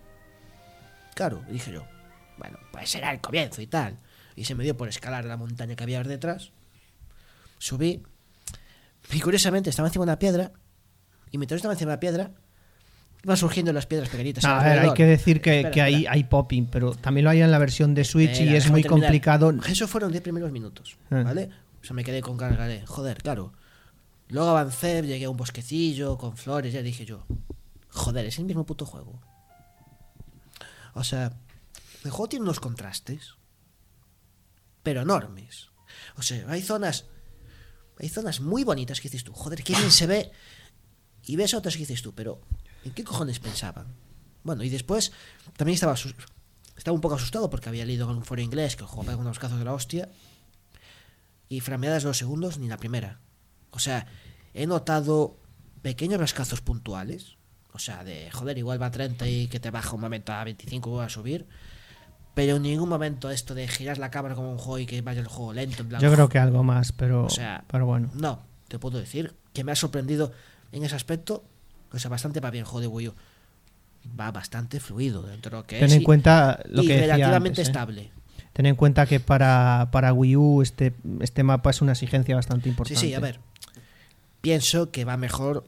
Claro, dije yo. Bueno, pues será el comienzo y tal. Y se me dio por escalar la montaña que había detrás. Subí. Y curiosamente estaba encima de una piedra. Y mientras estaba encima de la piedra, iban surgiendo las piedras pequeñitas. A ver, hay que decir que espera. hay popping, pero también lo hay en la versión de Switch y es muy complicado. Eso fueron 10 primeros minutos, ¿vale? O sea, me quedé con carga de... Joder, claro. Luego avancé, llegué a un bosquecillo con flores, ya dije yo... Joder, es el mismo puto juego. O sea, el juego tiene unos contrastes, pero enormes. O sea, hay zonas muy bonitas que dices tú, joder, qué bien se ve. Y ves otras que dices tú, pero ¿en qué cojones pensaban? Bueno, y después también estaba un poco asustado porque había leído en un foro inglés que el juego pega unos cazos de la hostia. Y frameadas 2 segundos ni la primera. O sea, he notado pequeños rascazos puntuales. O sea, de joder, igual va a 30 y que te baja un momento a 25 va a subir. Pero en ningún momento esto de girar la cámara como un juego y que vaya el juego lento. En plan, yo creo que algo más, pero, o sea, pero bueno. No, te puedo decir que me ha sorprendido en ese aspecto. O sea, bastante para bien el juego de Wii U. Va bastante fluido dentro de lo que Ten en cuenta lo y que decía relativamente antes, estable. Ten en cuenta que para Wii U este mapa es una exigencia bastante importante. Sí, a ver. Pienso que va mejor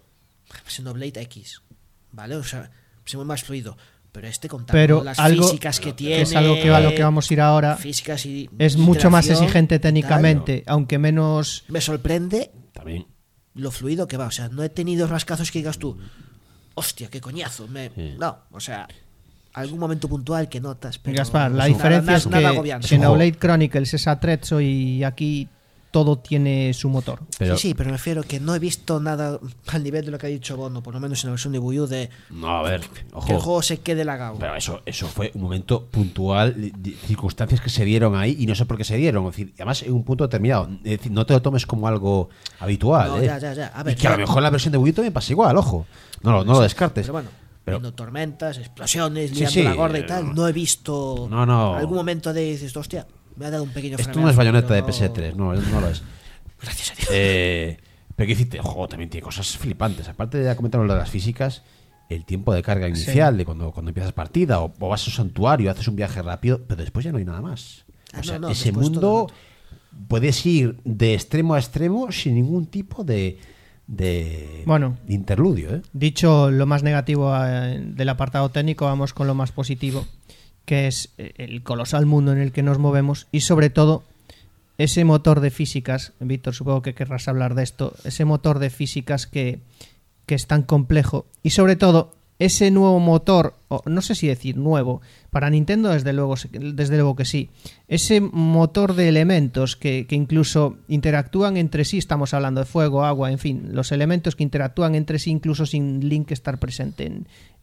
Xenoblade X, ¿vale? O sea, se mueve más fluido. Pero contando Pero las algo físicas que que tiene, es algo que a lo que vamos a ir ahora, físicas y es mucho más interacción, exigente y tal. técnicamente, aunque menos... Me sorprende También. lo fluido que va. O sea, no he tenido rascazos que digas tú, hostia, qué coñazo. Sí. No, o sea, algún momento puntual que notas. Pero Gaspar, la nada, diferencia es nada que agobiante. Xenoblade Chronicles es Atrezzo y aquí todo tiene su motor. Pero, Sí, pero me refiero que no he visto nada al nivel de lo que ha dicho Bono, por lo menos en la versión de Wii U, de no, a ver, que el ojo. juego se quede lagado. Pero eso fue un momento puntual, circunstancias que se dieron ahí y no sé por qué se dieron. Es decir, además en un punto determinado. Es decir, no te lo tomes como algo habitual. No, ya. A ver, y que a lo mejor en la versión de Wii U también pasa igual, ojo. No lo descartes. Pero bueno, Pero- viendo tormentas, explosiones, Sí, liando sí, la gorda y tal, no he visto No. algún momento de dices, hostia, me ha dado un pequeño Esto no frenazo, es Bayonetta de pero PS3, no lo es. Gracias a Dios. Pero que decirte, ojo, también tiene cosas flipantes. Aparte de comentar lo de las físicas, el tiempo de carga inicial, de cuando empiezas partida, o vas a un santuario, haces un viaje rápido, pero después ya no hay nada más. Ah, O sea, no, ese después mundo todo puedes ir de extremo a extremo sin ningún tipo de Bueno. interludio, ¿eh? Dicho lo más negativo del apartado técnico, vamos con lo más positivo, que es el colosal mundo en el que nos movemos y sobre todo ese motor de físicas. Víctor, supongo que querrás hablar de esto. Ese motor de físicas que es tan complejo y sobre todo ese nuevo motor, o no sé si decir nuevo, para Nintendo desde luego que sí, ese motor de elementos que incluso interactúan entre sí. Estamos hablando de fuego, agua, en fin, los elementos que interactúan entre sí incluso sin Link estar presente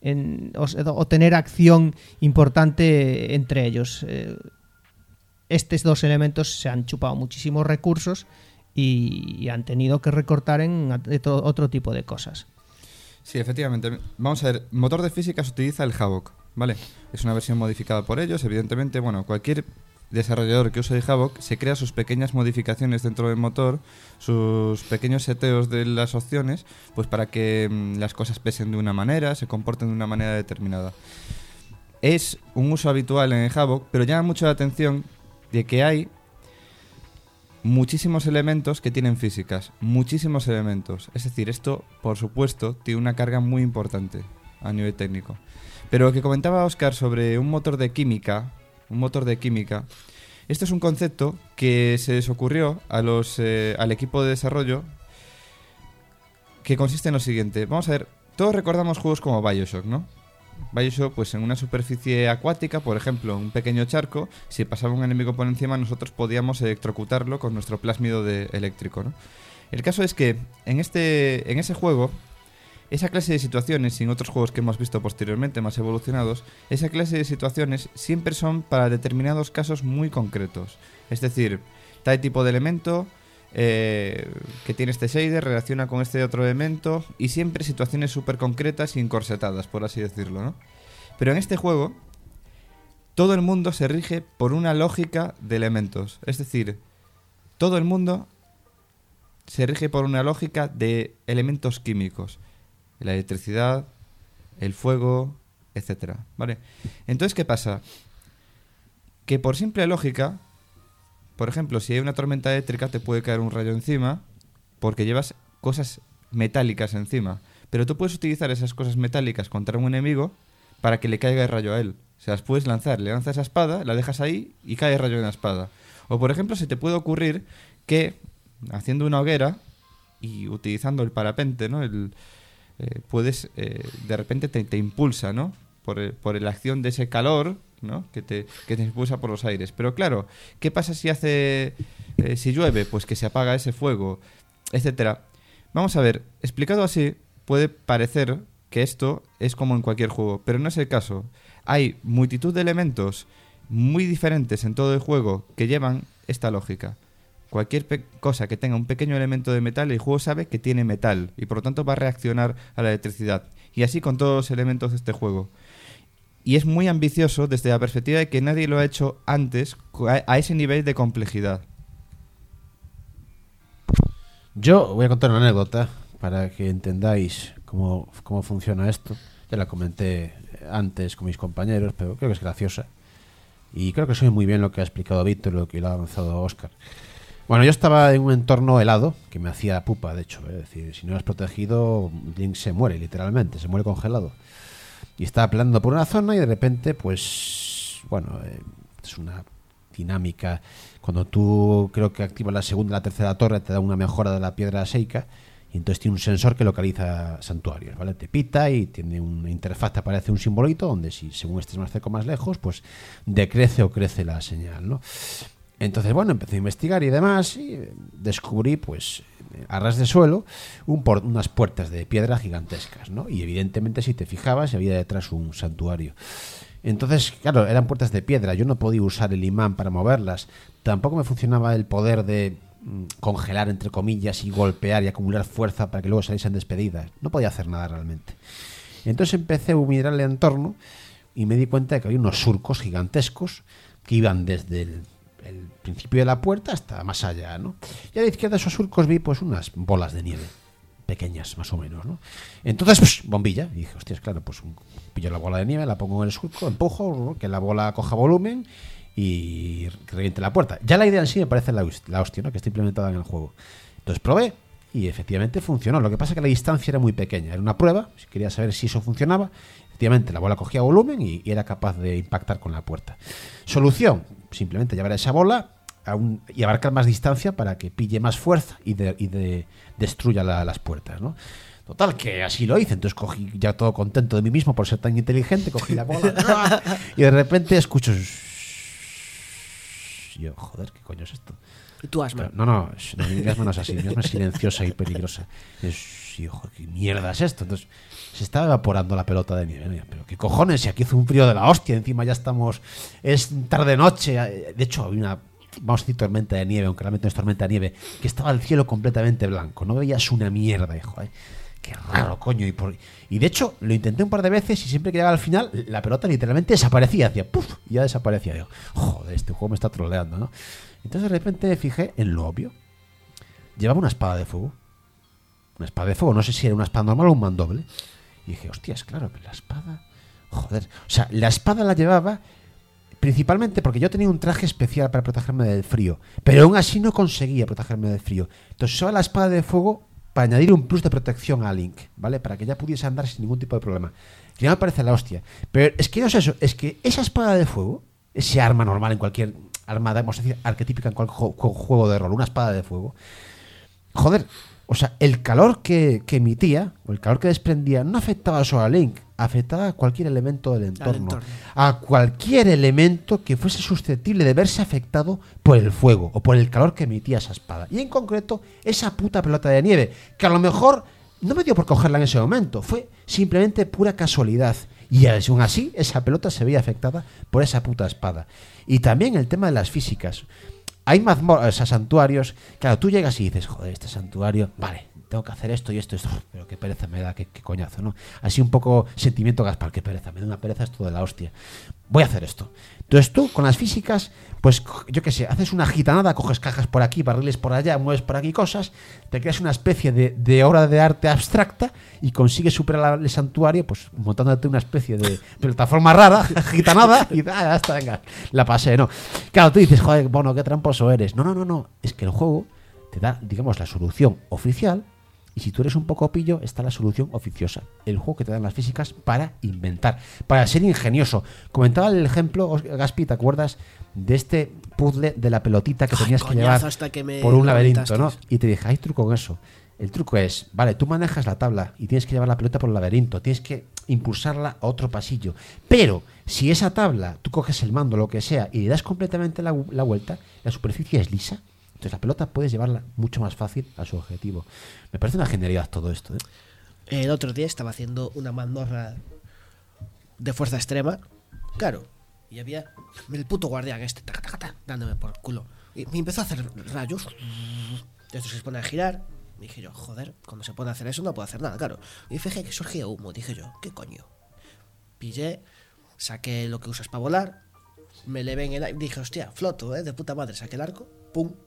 o tener acción importante entre ellos. Estos dos elementos se han chupado muchísimos recursos y han tenido que recortar en otro tipo de cosas. Sí, efectivamente. Vamos a ver, motor de físicas utiliza el Havok, ¿vale? Es una versión modificada por ellos, evidentemente. Bueno, cualquier desarrollador que use el Havok se crea sus pequeñas modificaciones dentro del motor, sus pequeños seteos de las opciones, pues para que las cosas pesen de una manera, se comporten de una manera determinada. Es un uso habitual en el Havok, pero llama mucho la atención de que hay muchísimos elementos que tienen físicas, muchísimos elementos. Es decir, esto, por supuesto, tiene una carga muy importante a nivel técnico. Pero lo que comentaba Óscar sobre un motor de química, esto es un concepto que se les ocurrió al equipo de desarrollo, que consiste en lo siguiente. Vamos a ver, todos recordamos juegos como BioShock, ¿no? BioShock, pues en una superficie acuática, por ejemplo, un pequeño charco, si pasaba un enemigo por encima, nosotros podíamos electrocutarlo con nuestro plásmido eléctrico, ¿no? El caso es que en ese juego, esa clase de situaciones, y en otros juegos que hemos visto posteriormente más evolucionados, esa clase de situaciones siempre son para determinados casos muy concretos. Es decir, tal tipo de elemento que tiene este shader relaciona con este otro elemento, y siempre situaciones súper concretas y encorsetadas, por así decirlo, ¿no? Pero en este juego todo el mundo se rige por una lógica de elementos. Es decir, todo el mundo se rige por una lógica de elementos químicos. La electricidad, el fuego, etcétera, ¿vale? Entonces, ¿qué pasa? Que por simple lógica, por ejemplo, si hay una tormenta eléctrica te puede caer un rayo encima porque llevas cosas metálicas encima. Pero tú puedes utilizar esas cosas metálicas contra un enemigo para que le caiga el rayo a él. O sea, las puedes lanzar, le lanzas esa espada, la dejas ahí y cae el rayo en la espada. O por ejemplo, se te puede ocurrir que haciendo una hoguera y utilizando el parapente, ¿no? Puedes, de repente te impulsa, ¿no? Por la acción de ese calor, ¿no? que te impulsa por los aires. Pero claro, ¿qué pasa si llueve? Pues que se apaga ese fuego, etcétera. Vamos a ver, explicado así, puede parecer que esto es como en cualquier juego, pero no es el caso. Hay multitud de elementos muy diferentes en todo el juego que llevan esta lógica. Cualquier cosa que tenga un pequeño elemento de metal, el juego sabe que tiene metal y por lo tanto va a reaccionar a la electricidad. Y así con todos los elementos de este juego. Y es muy ambicioso desde la perspectiva de que nadie lo ha hecho antes a ese nivel de complejidad. Yo voy a contar una anécdota para que entendáis cómo funciona esto. Ya la comenté antes con mis compañeros, pero creo que es graciosa. Y creo que soy muy bien lo que ha explicado Víctor y lo que lo ha avanzado Óscar. Bueno, yo estaba en un entorno helado que me hacía pupa, de hecho. Es decir, si no eres protegido, Link se muere, literalmente, se muere congelado. Y estaba peleando por una zona y de repente, pues, bueno, es una dinámica. Cuando tú creo que activas la segunda y la tercera torre, te da una mejora de la piedra Seika. Y entonces tiene un sensor que localiza santuarios, ¿vale? Te pita y tiene una interfaz, te aparece un simbolito donde si según estés más cerca o más lejos, pues decrece o crece la señal, ¿no? Entonces, bueno, empecé a investigar y demás y descubrí, pues, a ras de suelo, unas puertas de piedra gigantescas, ¿no? Y evidentemente, si te fijabas, había detrás un santuario. Entonces, claro, eran puertas de piedra, yo no podía usar el imán para moverlas, tampoco me funcionaba el poder de congelar, entre comillas, y golpear y acumular fuerza para que luego saliesen despedidas. No podía hacer nada realmente. Entonces empecé a mirar el entorno y me di cuenta de que había unos surcos gigantescos que iban desde el principio de la puerta hasta más allá, ¿no? Y a la izquierda de esos surcos vi pues unas bolas de nieve pequeñas, más o menos, ¿no? Entonces, pues, bombilla. Y dije, hostias, claro, pues pillo la bola de nieve, la pongo en el surco, empujo, que la bola coja volumen y que reviente la puerta. Ya la idea en sí me parece la hostia, ¿no? Que está implementada en el juego. Entonces probé y efectivamente funcionó. Lo que pasa es que la distancia era muy pequeña. Era una prueba, si quería saber si eso funcionaba. Efectivamente, la bola cogía volumen y era capaz de impactar con la puerta. Solución, simplemente llevar esa bola y abarcar más distancia para que pille más fuerza y destruya las puertas, ¿no? Total, que así lo hice. Entonces cogí, ya todo contento de mí mismo por ser tan inteligente, cogí la bola y de repente escucho... Y yo, joder, ¿qué coño es esto? ¿Y tú, Asma? No, mi asma no es así. Mi asma es silenciosa y peligrosa. Y yo, joder, ¿qué mierda es esto? Entonces se estaba evaporando la pelota de nieve, ¿no? Pero qué cojones, si aquí hace un frío de la hostia, encima ya estamos, es tarde-noche. De hecho, había una, vamos a decir, tormenta de nieve, aunque realmente no es tormenta de nieve, que estaba el cielo completamente blanco, no veías una mierda, hijo, qué raro, coño. Y de hecho, lo intenté un par de veces y siempre que llegaba al final, la pelota literalmente desaparecía, hacía ¡puf! Y ya desaparecía. Yo, joder, este juego me está troleando, ¿no? Entonces de repente me fijé en lo obvio. Llevaba una espada de fuego. Una espada de fuego, no sé si era una espada normal o un mandoble. Y dije, hostias, claro, pero la espada... Joder, o sea, la espada la llevaba principalmente porque yo tenía un traje especial para protegerme del frío, pero aún así no conseguía protegerme del frío. Entonces usaba la espada de fuego para añadir un plus de protección a Link, ¿vale? Para que ya pudiese andar sin ningún tipo de problema. Que ya me parece la hostia. Pero es que no es eso, es que esa espada de fuego, ese arma normal en cualquier arma, vamos a decir, arquetípica en cualquier juego de rol, una espada de fuego, joder, o sea, el calor que emitía, o el calor que desprendía, no afectaba solo a Link, afectaba a cualquier elemento del entorno. A cualquier elemento que fuese susceptible de verse afectado por el fuego o por el calor que emitía esa espada. Y en concreto, esa puta pelota de nieve, que a lo mejor no me dio por cogerla en ese momento, fue simplemente pura casualidad. Y aún así, esa pelota se veía afectada por esa puta espada. Y también el tema de las físicas. Hay mazmorras, o sea, santuarios. Claro, tú llegas y dices, joder, este santuario, vale, tengo que hacer esto y esto, pero qué pereza me da, qué coñazo, ¿no? Así un poco sentimiento Gaspar, qué pereza, me da una pereza esto de la hostia. Voy a hacer esto. Entonces tú, con las físicas, pues yo qué sé, haces una gitanada, coges cajas por aquí, barriles por allá, mueves por aquí cosas, te creas una especie de obra de arte abstracta y consigues superar el santuario, pues montándote una especie de plataforma rara, gitanada, y ya está, venga, la pasé, ¿no? Claro, tú dices, joder, bueno, qué tramposo eres. No, es que el juego te da, digamos, la solución oficial. Y si tú eres un poco pillo, está la solución oficiosa. El juego que te dan las físicas para inventar, para ser ingenioso. Comentaba el ejemplo, Gaspi, ¿te acuerdas de este puzzle de la pelotita que tenías que llevar por un laberinto, ¿no? Y te dije, hay truco con eso. El truco es, vale, tú manejas la tabla y tienes que llevar la pelota por el laberinto, tienes que impulsarla a otro pasillo. Pero si esa tabla, tú coges el mando, lo que sea, y le das completamente la vuelta, la superficie es lisa. Entonces la pelota puedes llevarla mucho más fácil a su objetivo. Me parece una genialidad todo esto, ¿eh? El otro día estaba haciendo una mazmorra de fuerza extrema. Claro. Y había el puto guardián este, dándome por culo. Y me empezó a hacer rayos. Y esto se pone a girar. Y dije yo, joder, cuando se pone a hacer eso no puedo hacer nada, claro. Y fijé que surgía humo. Dije yo, ¿qué coño? Pillé, saqué lo que usas para volar. Me levé en el aire. Dije, hostia, floto, de puta madre. Saqué el arco. Pum.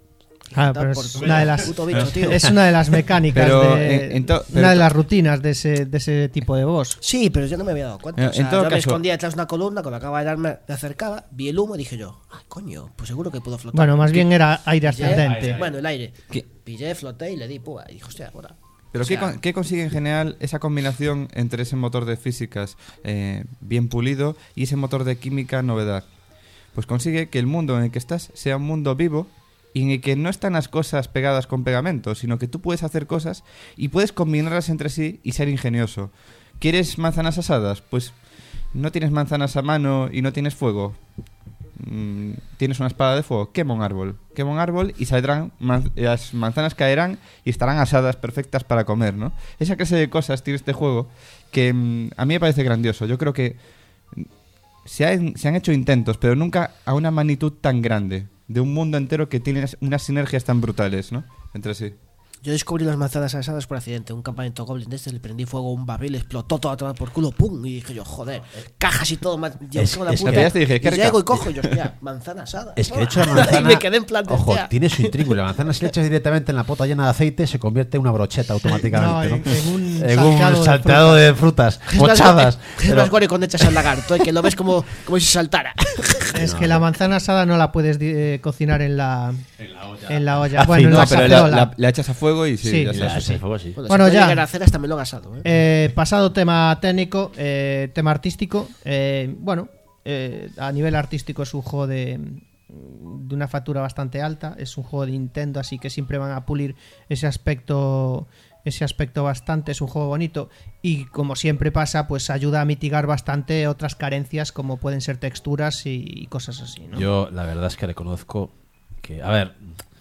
Claro, pero Por es una de las, puto bicho, tío. es una de las mecánicas, Pero una de las rutinas de ese tipo de boss. Sí, pero yo no me había dado cuenta. En O sea, todo yo me caso- escondía detrás de una columna, cuando acababa de darme, me acercaba, vi el humo y dije yo, ay, coño, pues seguro que puedo flotar. Bueno, más bien era aire Pillé- ascendente. Bueno, el aire. ¿Qué? Pillé, floté y le di púa. Y dije, hostia, ahora. Pero O sea, ¿qué consigue en general esa combinación entre ese motor de físicas bien pulido y ese motor de química novedad? Pues consigue que el mundo en el que estás sea un mundo vivo y en el que no están las cosas pegadas con pegamento, sino que tú puedes hacer cosas y puedes combinarlas entre sí y ser ingenioso. ¿Quieres manzanas asadas? Pues no tienes manzanas a mano y no tienes fuego. Tienes una espada de fuego, quema un árbol y saldrán, las manzanas caerán y estarán asadas perfectas para comer, ¿no? Esa clase de cosas tiene este juego que a mí me parece grandioso. Yo creo que se han hecho intentos, pero nunca a una magnitud tan grande, de un mundo entero que tiene unas sinergias tan brutales, ¿no? Entre sí. yo descubrí las manzanas asadas por accidente. Un campamento goblin de este, le prendí fuego a un barril, explotó todo a tomar por culo, pum. Y dije yo, joder, cajas y todo. Es la que puta. ya te dije, ¿qué y llego rica? y cojo y yo, hostia, manzana asada. Es que de hecho la manzana, Y me quedé en plan de, ojo, hostia. tiene su intrigo. La manzana, si le echas directamente en la pota llena de aceite, se convierte en una brocheta automáticamente, ¿no? En un salteado de frutas Es más pochadas. gore- Es más gore cuando echas al lagarto, que lo ves como si saltara. Es que la manzana asada no la puedes cocinar en la olla. Ah, Bueno, sí, en No, la pero cacerola. la echas a fuego y sí, Sí. ya Y está. sí. Bueno, Bueno, si ya. no llegan a hacer hasta melón asado, Pasado tema técnico, tema artístico. Bueno, a nivel artístico es un juego de una factura bastante alta. Es un juego de Nintendo, así que siempre van a pulir ese aspecto bastante. Es un juego bonito y, como siempre pasa, pues ayuda a mitigar bastante otras carencias como pueden ser texturas y cosas así, ¿no? Yo la verdad es que reconozco que, a ver,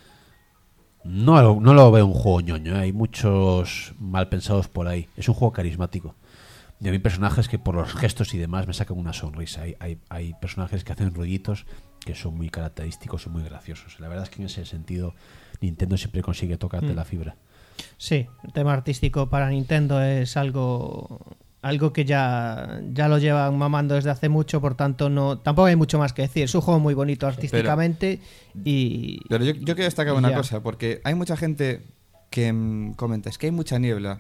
no lo veo un juego ñoño, ¿eh? Hay muchos mal pensados por ahí. Es un juego carismático. Y hay personajes que por los gestos y demás me sacan una sonrisa. Hay personajes que hacen ruiditos que son muy característicos y muy graciosos. La verdad es que en ese sentido Nintendo siempre consigue tocarte la fibra. Sí, el tema artístico para Nintendo es algo que ya lo llevan mamando desde hace mucho, por tanto tampoco hay mucho más que decir. Es un juego muy bonito artísticamente Pero yo quiero destacar una cosa, porque hay mucha gente que comenta, es que hay mucha niebla.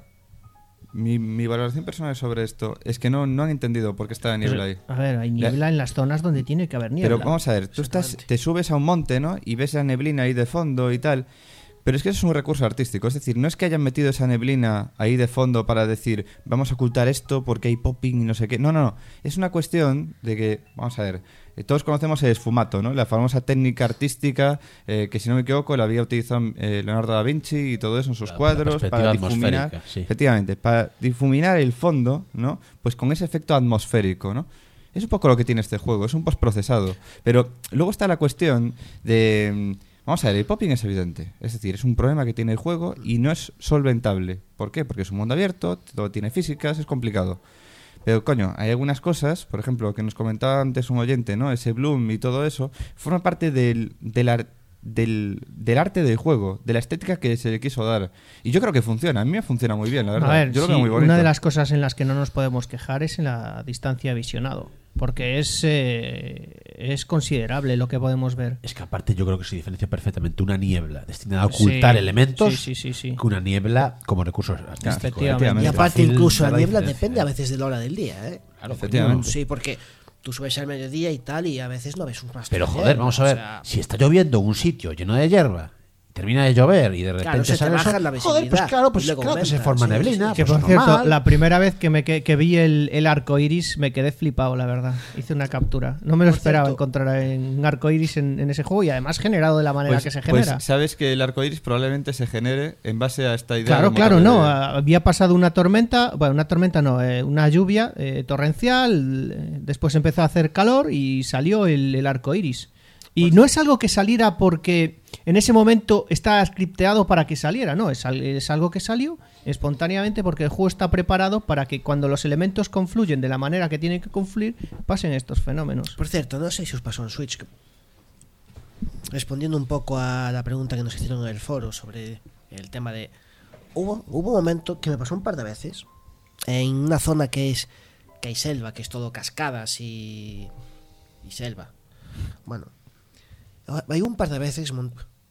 Mi valoración personal sobre esto es que no han entendido por qué está la niebla ahí. A ver, hay niebla en las zonas donde tiene que haber niebla. Pero vamos a ver, tú te subes a un monte, ¿no? Y ves la neblina ahí de fondo y tal. Pero es que eso es un recurso artístico. Es decir, no es que hayan metido esa neblina ahí de fondo para decir, vamos a ocultar esto porque hay popping y no sé qué. No. Es una cuestión de que, vamos a ver, todos conocemos el esfumato, ¿no? La famosa técnica artística que, si no me equivoco, la había utilizado Leonardo da Vinci y todo eso en sus cuadros para difuminar. Sí. Efectivamente, para difuminar el fondo, ¿no? Pues con ese efecto atmosférico, ¿no? Es un poco lo que tiene este juego, es un postprocesado. Pero luego está la cuestión de... Vamos a ver, el popping es evidente. Es decir, es un problema que tiene el juego y no es solventable. ¿Por qué? Porque es un mundo abierto, todo tiene físicas, es complicado. Pero, coño, hay algunas cosas, por ejemplo, que nos comentaba antes un oyente, ¿no? Ese bloom y todo eso, forma parte del arte del juego, de la estética que se le quiso dar. Y yo creo que funciona. A mí me funciona muy bien, la verdad. A ver, yo lo sí, veo muy bonito. una de las cosas en las que no nos podemos quejar es en la distancia de visionado, porque es considerable lo que podemos ver. Es que aparte yo creo que se diferencia perfectamente una niebla destinada a ocultar Sí, elementos sí. que una niebla como recurso artístico. Efectivamente. Y aparte, Fácil incluso ver la niebla diferencia. depende a veces de la hora del día, ¿eh? Claro, Efectivamente. Sí, porque tú subes al mediodía y tal, y a veces no ves un rastro. Pero de joder, niebla, vamos a ver, o sea, si está lloviendo en un sitio lleno de hierba, termina de llover y de repente se te sale el baja sol, la joder, visibilidad. pues claro, Y luego claro que se aumenta, forma sí, neblina. sí. Que pues por cierto, normal. la primera vez que vi el arco iris me quedé flipado, la verdad. Hice una captura. No me lo Por esperaba cierto, encontrar un arco iris en ese juego y además generado de la manera que se genera. Pues sabes que el arco iris probablemente se genere en base a esta idea. Claro, no. Había pasado una tormenta, una lluvia torrencial, después empezó a hacer calor y salió el arco iris. Y no es algo que saliera porque en ese momento está scripteado para que saliera, no, es algo que salió espontáneamente porque el juego está preparado para que cuando los elementos confluyen de la manera que tienen que confluir, pasen estos fenómenos. Por cierto, no sé si os pasó en Switch. Respondiendo un poco a la pregunta que nos hicieron en el foro sobre el tema de... Hubo un momento que me pasó un par de veces en una zona que hay selva, que es todo cascadas y selva. Bueno, hay un par de veces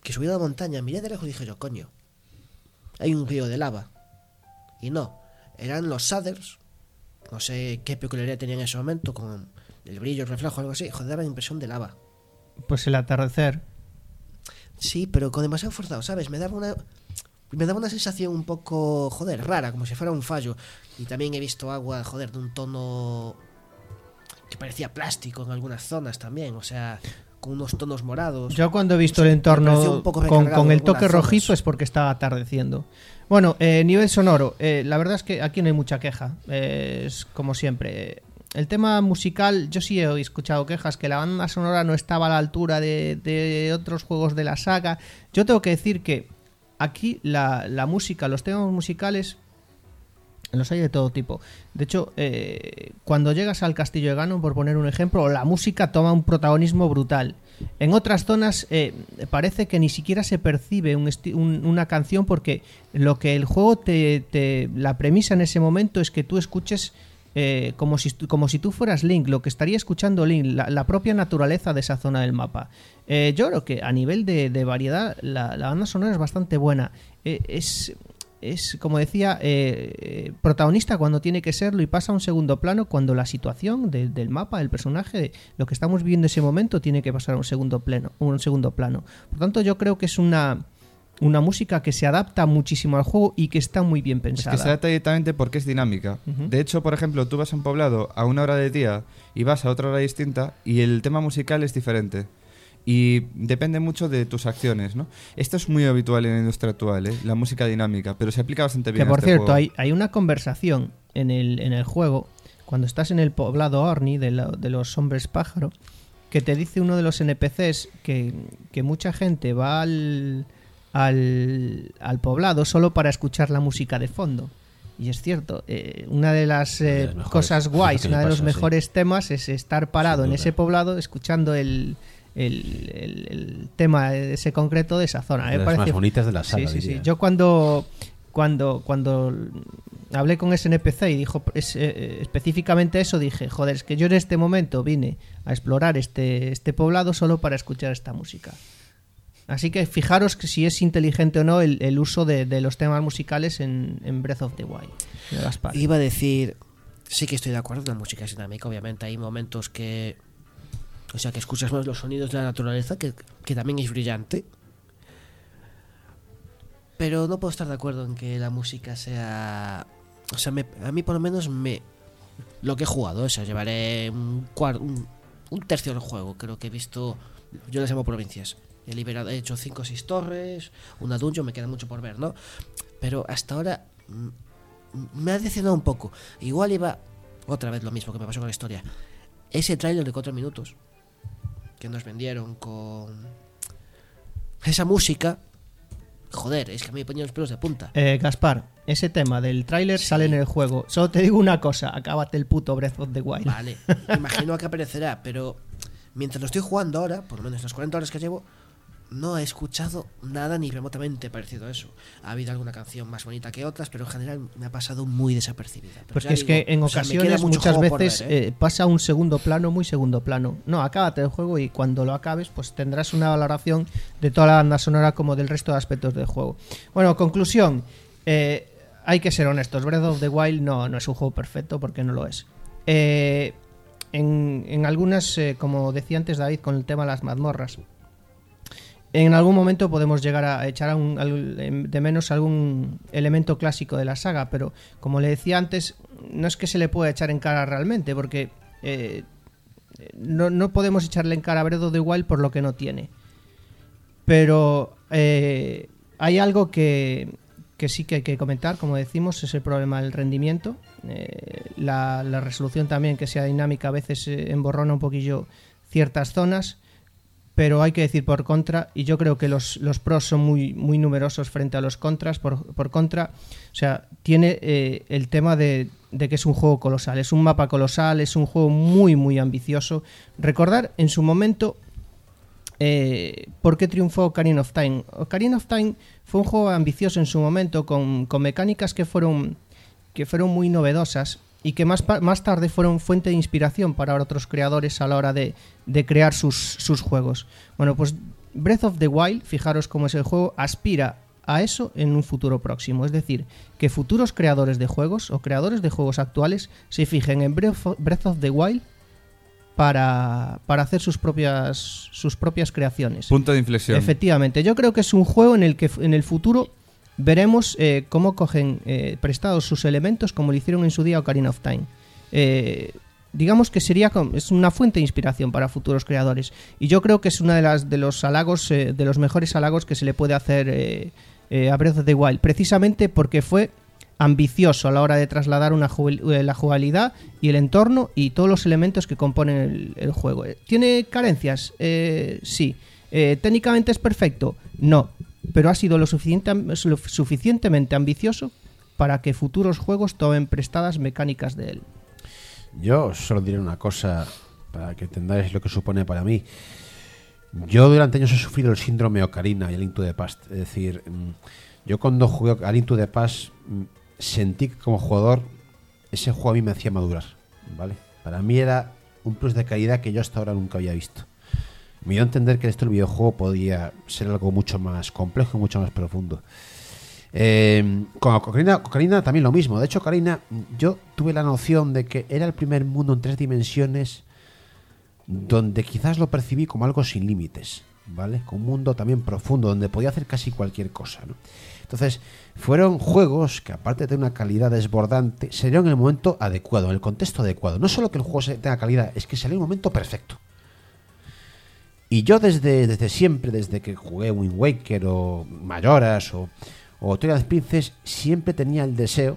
que subí a la montaña, miré de lejos y dije yo, coño, hay un río de lava. Y no, eran los shaders, no sé qué peculiaridad tenían en ese momento, con el brillo, el reflejo, algo así, joder, daba la impresión de lava. Pues el atardecer. Sí, pero con demasiado forzado, ¿sabes? Me daba una sensación un poco, joder, rara, como si fuera un fallo. Y también he visto agua, joder, de un tono que parecía plástico en algunas zonas también, o sea, con unos tonos morados. Yo cuando he visto el me pareció entorno un poco con recargado el en toque algunas rojizo zonas. es porque estaba atardeciendo. Bueno, nivel sonoro. La verdad es que aquí no hay mucha queja. Es como siempre. El tema musical, yo sí he escuchado quejas que la banda sonora no estaba a la altura de otros juegos de la saga. Yo tengo que decir que aquí la música, los temas musicales, los hay de todo tipo. De hecho, cuando llegas al castillo de Ganon, por poner un ejemplo, la música toma un protagonismo brutal. En otras zonas parece que ni siquiera se percibe una canción, porque lo que el juego la premisa en ese momento es que tú escuches como si tú fueras Link, lo que estaría escuchando Link, la propia naturaleza de esa zona del mapa. Yo creo que a nivel de variedad la banda sonora es bastante buena. Es como decía, protagonista cuando tiene que serlo y pasa a un segundo plano cuando la situación del mapa, del personaje, lo que estamos viviendo en ese momento tiene que pasar a un segundo plano. Por tanto, yo creo que es una música que se adapta muchísimo al juego y que está muy bien Es pensada. que se adapta directamente porque es dinámica. Ujú. De hecho, por ejemplo, tú vas a un poblado a una hora de día y vas a otra hora distinta y el tema musical es diferente. Y depende mucho de tus acciones, ¿no? Esto es muy habitual en la industria actual, la música dinámica, pero se aplica bastante bien Que por a este cierto, juego. hay una conversación en el juego, cuando estás en el poblado Orni de los hombres pájaro, que te dice uno de los NPCs que mucha gente va al poblado solo para escuchar la música de fondo. Y es cierto, una de las mejores cosas guays, cosas que me uno de los pasó, sí. mejores temas es estar parado Sin en duda. ese poblado escuchando el tema ese concreto de esa zona. De Me las parece- más bonitas de la saga, Sí, sí, sí. diría. Yo cuando hablé con ese NPC y dijo específicamente eso, dije, joder, es que yo en este momento vine a explorar este poblado solo para escuchar esta música. Así que fijaros que si es inteligente o no el uso de los temas musicales en Breath of the Wild de Gaspar. Iba a decir, sí que estoy de acuerdo, la música es dinámica, obviamente hay momentos que, o sea, que escuchas más los sonidos de la naturaleza, que también es brillante. Pero no puedo estar de acuerdo en que la música sea, o sea, a mí por lo menos lo que he jugado, o sea, llevaré un tercio del juego, creo que he visto, yo las llamo provincias. He hecho 5 o 6 torres, una dungeon, me queda mucho por ver, ¿no? Pero hasta ahora me ha decepcionado un poco. Igual iba otra vez lo mismo que me pasó con la historia. Ese tráiler de 4 minutos que nos vendieron con esa música, joder, es que a mí me ponían los pelos de punta. Gaspar, ese tema del tráiler sale en el juego. Solo te digo una cosa, acábate el puto Breath of the Wild. Vale, imagino que aparecerá, pero mientras lo estoy jugando ahora, por lo menos las 40 horas que llevo, no he escuchado nada ni remotamente parecido a eso. Ha habido alguna canción más bonita que otras, pero en general me ha pasado muy desapercibida. Pero Porque ya es que digo, en o sea, me queda ocasiones, mucho muchas juego por veces, ver, pasa un segundo plano, muy segundo plano. No, acábate el juego y cuando lo acabes, pues tendrás una valoración de toda la banda sonora como del resto de aspectos del juego. Bueno, conclusión. Hay que ser honestos. Breath of the Wild no es un juego perfecto, porque no lo es. En algunas, como decía antes David, con el tema de las mazmorras, en algún momento podemos llegar a echar de menos algún elemento clásico de la saga, pero como le decía antes, no es que se le pueda echar en cara realmente, porque no podemos echarle en cara a Breath of the Wild por lo que no tiene. Pero hay algo que sí que hay que comentar, como decimos, es el problema del rendimiento. La resolución también, que sea dinámica, a veces emborrona un poquillo ciertas zonas. Pero hay que decir por contra, y yo creo que los pros son muy, muy numerosos frente a los contras. Por contra, o sea, tiene el tema de que es un juego colosal, es un mapa colosal, es un juego muy, muy ambicioso. Recordar en su momento por qué triunfó Ocarina of Time. Ocarina of Time fue un juego ambicioso en su momento, con mecánicas que fueron muy novedosas y que más tarde fueron fuente de inspiración para otros creadores a la hora de crear sus juegos. Bueno, pues Breath of the Wild, fijaros cómo es el juego, aspira a eso en un futuro próximo. Es decir, que futuros creadores de juegos o creadores de juegos actuales se fijen en Breath of the Wild para hacer sus propias creaciones. Punto de inflexión. Efectivamente, yo creo que es un juego en el que en el futuro veremos cómo cogen prestados sus elementos como lo hicieron en su día Ocarina of Time. Digamos que es una fuente de inspiración para futuros creadores, y yo creo que es una de los halagos, de los mejores halagos que se le puede hacer a Breath of the Wild, precisamente porque fue ambicioso a la hora de trasladar la jugabilidad y el entorno y todos los elementos que componen el juego. ¿Tiene carencias? Sí. ¿Técnicamente es perfecto? No, pero ha sido lo suficientemente ambicioso para que futuros juegos tomen prestadas mecánicas de él. Yo solo diré una cosa para que entendáis lo que supone para mí. Yo durante años he sufrido el síndrome Ocarina y el Link to the Past. Es decir, yo cuando jugué a Link to the Past sentí que como jugador ese juego a mí me hacía madurar, ¿vale? Para mí era un plus de calidad que yo hasta ahora nunca había visto. Me dio a entender que esto el videojuego podía ser algo mucho más complejo y mucho más profundo. Con Ocarina también lo mismo. De hecho, Ocarina, yo tuve la noción de que era el primer mundo en 3 dimensiones donde quizás lo percibí como algo sin límites, ¿vale? Con un mundo también profundo donde podía hacer casi cualquier cosa, ¿no? Entonces, fueron juegos que, aparte de una calidad desbordante, salieron en el momento adecuado, en el contexto adecuado. No solo que el juego tenga calidad, es que salió en el momento perfecto. Y yo desde siempre, desde que jugué Wind Waker o Majora's o Twilight Princess, siempre tenía el deseo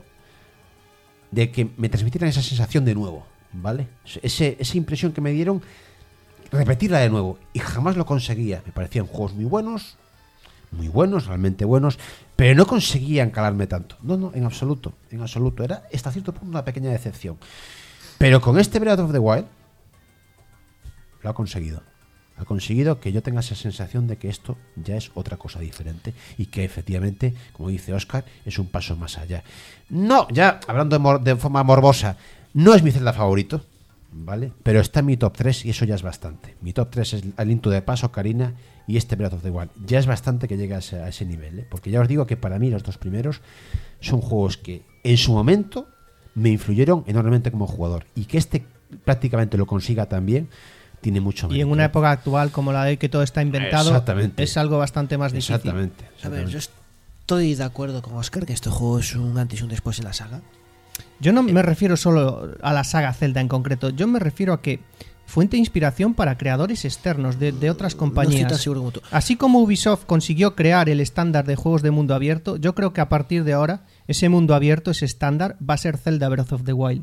de que me transmitieran esa sensación de nuevo, ¿vale? Esa impresión que me dieron, repetirla de nuevo, y jamás lo conseguía. Me parecían juegos muy buenos, realmente buenos, pero no conseguían calarme tanto. No, en absoluto. Era hasta cierto punto una pequeña decepción. Pero con este Breath of the Wild lo ha conseguido. Ha conseguido que yo tenga esa sensación de que esto ya es otra cosa diferente y que efectivamente, como dice Óscar, es un paso más allá. No, ya hablando de forma morbosa, no es mi Zelda favorito, ¿vale? Pero está en mi top 3 y eso ya es bastante. Mi top 3 es el Link to the Past, Ocarina y este Breath of the Wild. Ya es bastante que llegue a ese nivel, ¿eh? Porque ya os digo que para mí los dos primeros son juegos que en su momento me influyeron enormemente como jugador, y que este prácticamente lo consiga también tiene mucho mérito. Y en una época actual como la de que todo está inventado, exactamente, es algo bastante más difícil. Exactamente. A ver, yo estoy de acuerdo con Oscar que este juego es un antes y un después en la saga. Yo no me refiero solo a la saga Zelda en concreto, yo me refiero a que fuente de inspiración para creadores externos de otras compañías. No estoy tan seguro como tú. Así como Ubisoft consiguió crear el estándar de juegos de mundo abierto, yo creo que a partir de ahora ese mundo abierto, ese estándar, va a ser Zelda Breath of the Wild.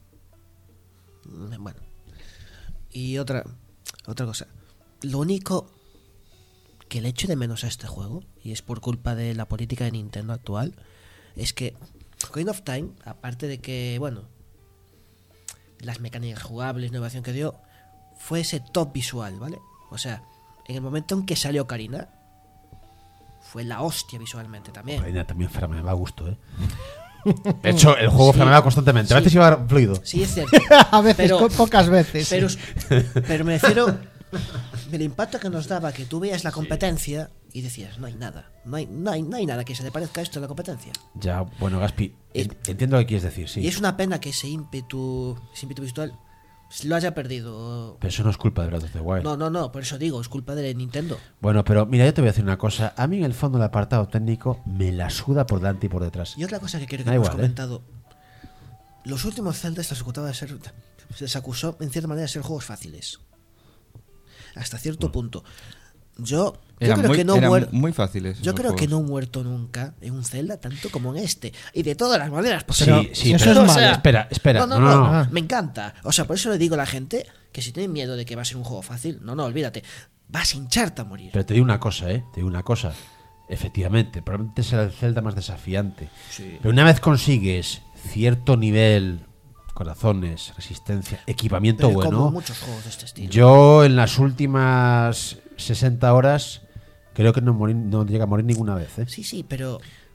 Bueno. Y otra cosa. Lo único que le echo de menos a este juego, y es por culpa de la política de Nintendo actual, es que Ocarina of Time, aparte de que, bueno, las mecánicas jugables, la innovación que dio, fue ese top visual, ¿vale? O sea, en el momento en que salió Ocarina, fue la hostia visualmente también. Ocarina también flameaba a gusto, ¿eh? De hecho, el juego flameaba constantemente. A veces iba fluido. Sí, es cierto. A veces, pocas veces. Pero me refiero del impacto que nos daba que tú veías la competencia y decías, no hay nada. No hay nada que se le parezca a esto en la competencia. Ya, bueno, Gaspi, entiendo lo que quieres decir, sí. Y es una pena que ese ímpetu visual lo haya perdido. Pero eso no es culpa de Breath of the Wild. No, por eso digo, es culpa de Nintendo. Bueno, pero mira, yo te voy a decir una cosa. A mí en el fondo el apartado técnico me la suda por delante y por detrás. Y otra cosa que creo que hemos comentado. Los últimos Zelda se les acusó en cierta manera de ser juegos fáciles. Hasta cierto punto. Yo creo que no muy fáciles. Yo creo que no he muerto nunca en un Zelda tanto como en este. Y de todas las maneras posibles. Sí, eso es malo. Espera. No. Me encanta. O sea, por eso le digo a la gente que si tienen miedo de que va a ser un juego fácil, no, olvídate. Vas a hincharte a morir. Pero te digo una cosa, Efectivamente, probablemente será el Zelda más desafiante. Sí. Pero una vez consigues cierto nivel, corazones, resistencia, equipamiento bueno. Como muchos juegos de este estilo. Yo en las últimas 60 horas creo que no llega a morir ninguna vez, ¿eh? Sí, pero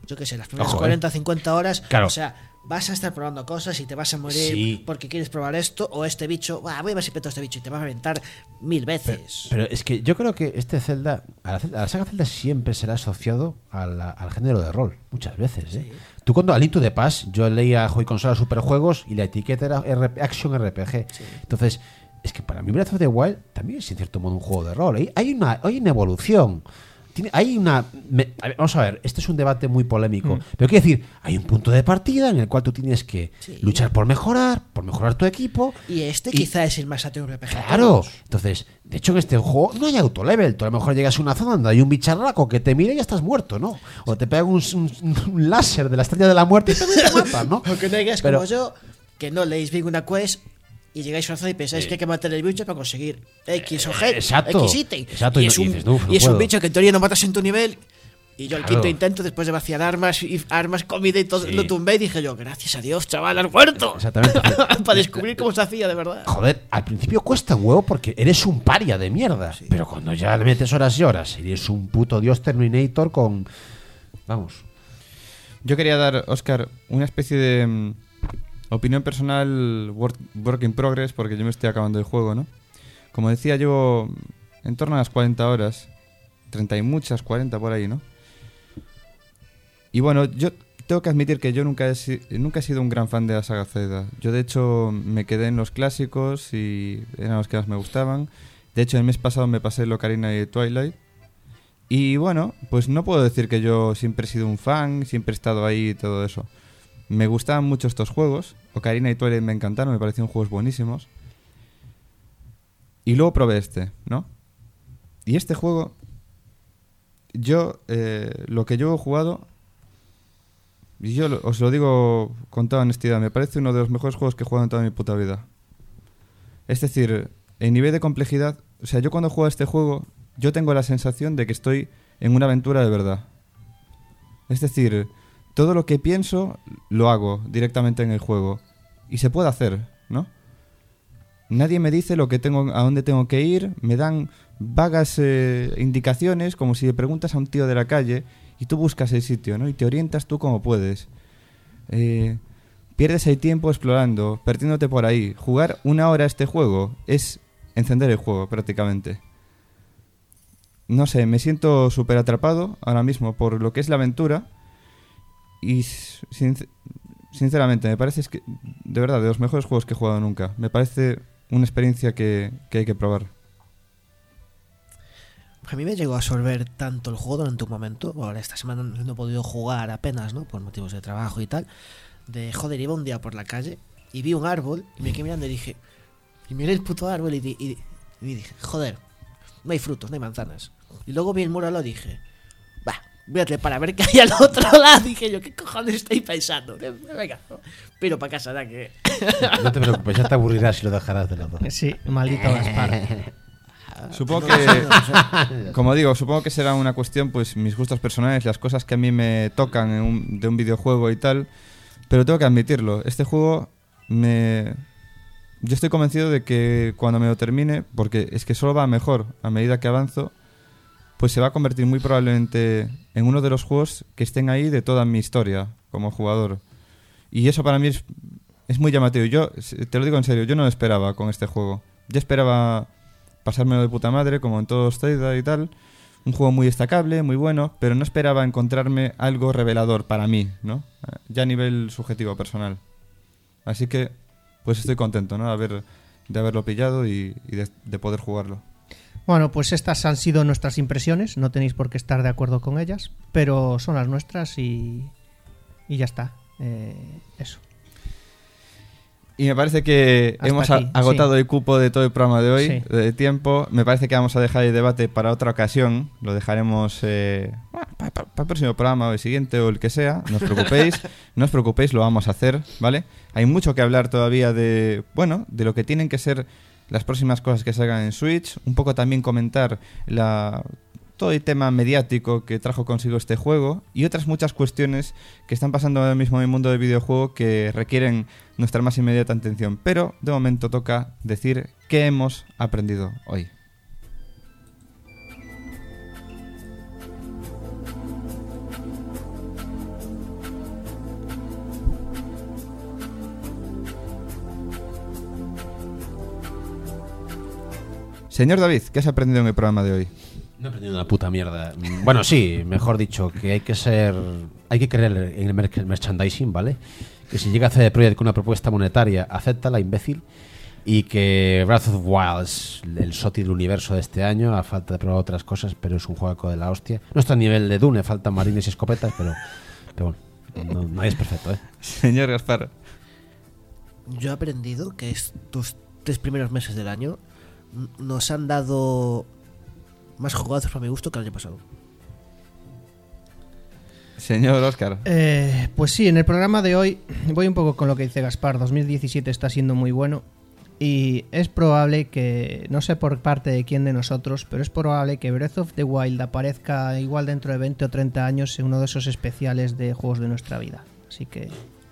yo qué sé, las primeras Ojo, 40 o 50 horas. Claro. O sea, vas a estar probando cosas y te vas a morir Sí. porque quieres probar esto o este bicho. Voy a ver si peto este bicho y te vas a aventar 1000 veces. Pero es que yo creo que este Zelda, a la saga Zelda siempre será asociado al género de rol, muchas veces. ¿eh? Tú cuando a Link to the Past, yo leía Joy Consola Superjuegos y la etiqueta era Action RPG. Entonces, es que para mí Breath of the Wild también es en cierto modo un juego de rol. Hay una evolución. Vamos a ver, este es un debate muy polémico, pero quiero decir, hay un punto de partida en el cual tú tienes que luchar por mejorar tu equipo. Y quizá es el más ateo RPG. Claro, entonces, de hecho en este juego no hay autolevel. Tú a lo mejor llegas a una zona donde hay un bicharraco que te mira y ya estás muerto, ¿no? O te pega un láser de la estrella de la muerte y te mata, ¿no? O que no digas Pero- como yo, que no leéis bien una quest y llegáis a una zona y pensáis que hay que matar el bicho para conseguir X objeto, exacto. X ítem. Exacto, Y y es un, dices, "No, no y es un puedo". bicho que en teoría no matas en tu nivel. Y yo al Claro. quinto intento, después de vaciar armas, comida y todo, Sí. lo tumbé y dije yo, gracias a Dios, chaval, has muerto. Exactamente. Para descubrir cómo se hacía de verdad. Joder, al principio cuesta un huevo porque eres un paria de mierda. Pero cuando ya le metes horas y horas, eres un puto dios Terminator con... Vamos. Yo quería dar, Óscar, una especie de opinión personal work in progress, porque yo me estoy acabando el juego, ¿no? Como decía, llevo en torno a las 40 horas, 30 y muchas, 40 por ahí, ¿no? Y bueno, yo tengo que admitir que yo nunca he sido un gran fan de la saga Zelda. Yo de hecho me quedé en los clásicos y eran los que más me gustaban. De hecho el mes pasado me pasé el Ocarina y Twilight. Y bueno, pues no puedo decir que yo siempre he sido un fan, siempre he estado ahí y todo eso. Me gustaban mucho estos juegos. Ocarina y Twilight me encantaron, me parecieron juegos buenísimos. Y luego probé este, ¿no? Y este juego, yo, lo que yo he jugado, y yo os lo digo con toda honestidad, me parece uno de los mejores juegos que he jugado en toda mi puta vida. Es decir, en nivel de complejidad, o sea, yo cuando juego a este juego, yo tengo la sensación de que estoy en una aventura de verdad. Es decir, todo lo que pienso lo hago directamente en el juego. Y se puede hacer, ¿no? Nadie me dice lo que tengo, a dónde tengo que ir, me dan vagas indicaciones, como si le preguntas a un tío de la calle y tú buscas el sitio, ¿no? Y te orientas tú como puedes. Pierdes el tiempo explorando, perdiéndote por ahí. Jugar 1 hora a este juego es encender el juego, prácticamente. No sé, me siento súper atrapado ahora mismo por lo que es la aventura. Y sinceramente, me parece que, de verdad, de los mejores juegos que he jugado nunca. Me parece una experiencia que hay que probar. A mí me llegó a absorber tanto el juego durante un momento. Ahora esta semana no he podido jugar apenas, ¿no? Por motivos de trabajo y tal. De joder, iba un día por la calle y vi un árbol y me quedé mirando y dije... Y miré el puto árbol y dije, joder, no hay frutos, no hay manzanas. Y luego vi el muro al lado y dije, va, voy a trepar a ver qué hay al otro lado. Dije yo, ¿qué cojones estoy pensando? Venga, pero para casa, ya que... No te preocupes, ya te aburrirás si lo dejarás de lado. Sí, maldito Gaspar. Supongo que, como digo, supongo que será una cuestión, pues mis gustos personales, las cosas que a mí me tocan de un videojuego y tal. Pero tengo que admitirlo, este juego yo estoy convencido de que cuando me lo termine, porque es que solo va mejor a medida que avanzo, pues se va a convertir muy probablemente en uno de los juegos que estén ahí de toda mi historia como jugador. Y eso para mí es muy llamativo. Yo, te lo digo en serio, yo no lo esperaba con este juego. Yo esperaba pasármelo de puta madre, como en todos Zelda y tal. Un juego muy destacable, muy bueno, pero no esperaba encontrarme algo revelador para mí, ¿no? Ya a nivel subjetivo, personal. Así que, pues estoy contento, ¿no? De haberlo pillado y de poder jugarlo. Bueno, pues estas han sido nuestras impresiones. No tenéis por qué estar de acuerdo con ellas, pero son las nuestras y ya está. Eso. Y me parece que Hasta hemos aquí, agotado sí. el cupo de todo el programa de hoy, Sí. de tiempo. Me parece que vamos a dejar el debate para otra ocasión. Lo dejaremos para el próximo programa o el siguiente o el que sea. No os preocupéis, no os preocupéis, lo vamos a hacer, ¿vale? Hay mucho que hablar todavía de lo que tienen que ser las próximas cosas que salgan en Switch. Un poco también comentar todo el tema mediático que trajo consigo este juego y otras muchas cuestiones que están pasando ahora mismo en el mundo del videojuego que requieren nuestra más inmediata atención. Pero de momento toca decir qué hemos aprendido hoy. Señor David, ¿qué has aprendido en el programa de hoy? No he aprendido una puta mierda. Bueno, sí, mejor dicho, que hay que creer en el merchandising, ¿vale? Que si llega a CD Projekt con una propuesta monetaria, acéptala, imbécil. Y que Breath of the Wild es el SOTY del universo de este año, a falta de probar otras cosas, pero es un juego de la hostia. No está a nivel de Dune, faltan marines y escopetas, pero bueno, nadie es perfecto, ¿eh? Señor Gaspar. Yo he aprendido que estos 3 primeros meses del año nos han dado más jugazos para mi gusto que el año pasado. Señor Óscar. Pues sí, en el programa de hoy voy un poco con lo que dice Gaspar. 2017 está siendo muy bueno y es probable que, no sé por parte de quién de nosotros, pero es probable que Breath of the Wild aparezca igual dentro de 20 o 30 años en uno de esos especiales de juegos de nuestra vida. Así que...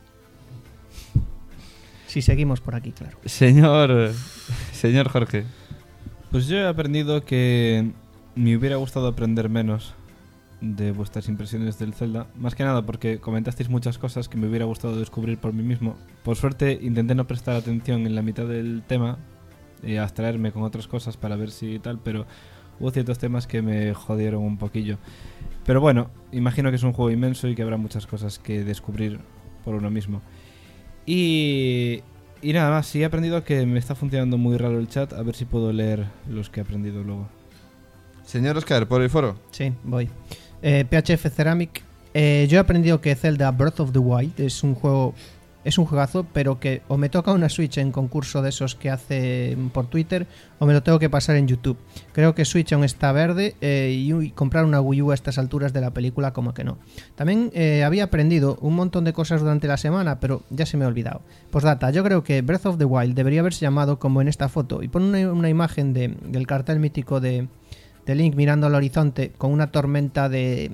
si seguimos por aquí, claro. Señor Jorge. Pues yo he aprendido que me hubiera gustado aprender menos de vuestras impresiones del Zelda. Más que nada porque comentasteis muchas cosas que me hubiera gustado descubrir por mí mismo. Por suerte intenté no prestar atención en la mitad del tema y abstraerme con otras cosas para ver si tal, pero hubo ciertos temas que me jodieron un poquillo. Pero bueno, imagino que es un juego inmenso y que habrá muchas cosas que descubrir por uno mismo. Y nada más, sí he aprendido que me está funcionando muy raro el chat, a ver si puedo leer los que he aprendido luego. Señor Óscar, por el foro. Sí, voy. PHF Ceramic. Yo he aprendido que Zelda Breath of the Wild es un juegazo, pero que o me toca una Switch en concurso de esos que hace por Twitter, o me lo tengo que pasar en YouTube. Creo que Switch aún está verde y comprar una Wii U a estas alturas de la película como que no. También había aprendido un montón de cosas durante la semana, pero ya se me ha olvidado. Postdata, yo creo que Breath of the Wild debería haberse llamado como en esta foto, y pone una imagen del cartel mítico de Link mirando al horizonte con una tormenta de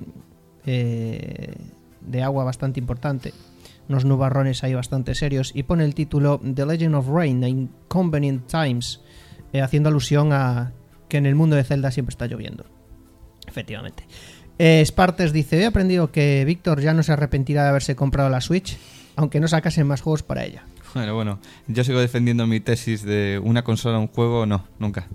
agua bastante importante, unos nubarrones ahí bastante serios, y pone el título The Legend of Rain Inconvenient Times, haciendo alusión a que en el mundo de Zelda siempre está lloviendo. Efectivamente. Spartes dice: he aprendido que Víctor ya no se arrepentirá de haberse comprado la Switch, aunque no sacasen más juegos para ella. Bueno, yo sigo defendiendo mi tesis de una consola, un juego, no, nunca.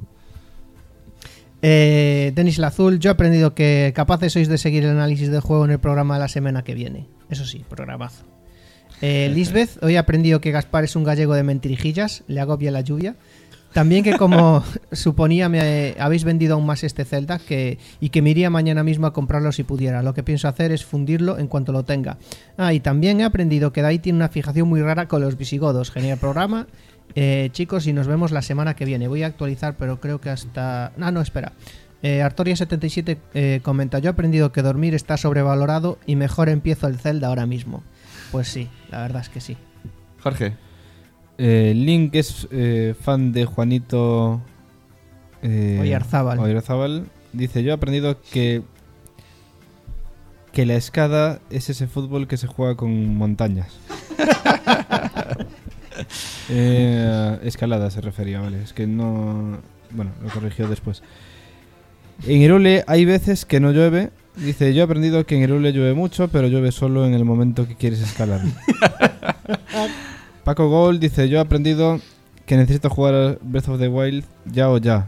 Denis Lazul, yo he aprendido que capaces sois de seguir el análisis del juego en el programa de la semana que viene. Eso sí, programazo. Lisbeth, hoy he aprendido que Gaspar es un gallego de mentirijillas, le agobia la lluvia. También que, como suponía, me habéis vendido aún más este Zelda y que me iría mañana mismo a comprarlo si pudiera. Lo que pienso hacer es fundirlo en cuanto lo tenga. Y también he aprendido que Dai tiene una fijación muy rara con los visigodos. Genial programa. Chicos, y nos vemos la semana que viene. Voy a actualizar, pero creo que hasta... no, espera. Artoria77 comenta: yo he aprendido que dormir está sobrevalorado y mejor empiezo el Zelda ahora mismo. Pues sí, la verdad es que sí. Jorge. Link es fan de Juanito Oyarzábal. Dice: yo he aprendido que la escada es ese fútbol que se juega con montañas. Escalada se refería, vale. Es que no... bueno, lo corrigió después. En Irule hay veces que no llueve. Dice: yo he aprendido que en Irule llueve mucho, pero llueve solo en el momento que quieres escalar. Paco Gold dice: yo he aprendido que necesito jugar a Breath of the Wild ya o ya.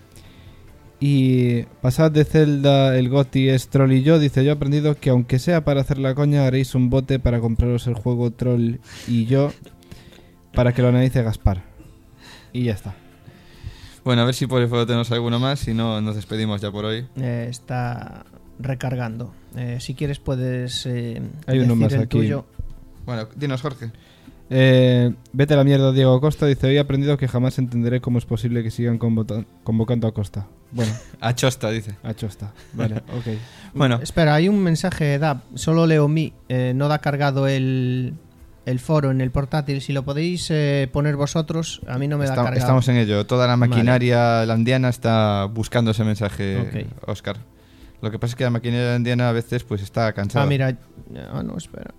Y pasad de Zelda, el GOTY es Troll y yo. Dice: yo he aprendido que aunque sea para hacer la coña, haréis un bote para compraros el juego Troll y yo para que lo analice Gaspar. Y ya está. Bueno, a ver si por el fuego tenemos alguno más. Si no, nos despedimos ya por hoy. Está recargando. Si quieres puedes hay uno decir más el aquí. tuyo. Bueno, dinos, Jorge. Vete a la mierda, Diego Costa. Dice: hoy he aprendido que jamás entenderé cómo es posible que sigan convocando a Costa. Bueno, A Chosta, dice. a Chosta. Vale, ok. Bueno, Espera, hay un mensaje de DAP. Solo leo mi. No da cargado el foro en el portátil. Si lo podéis poner vosotros, a mí no me da cargado. estamos en ello. Toda la maquinaria landiana está buscando ese mensaje, Óscar. Lo que pasa es que la maquinaria landiana a veces pues está cansada. Mira. No, espera.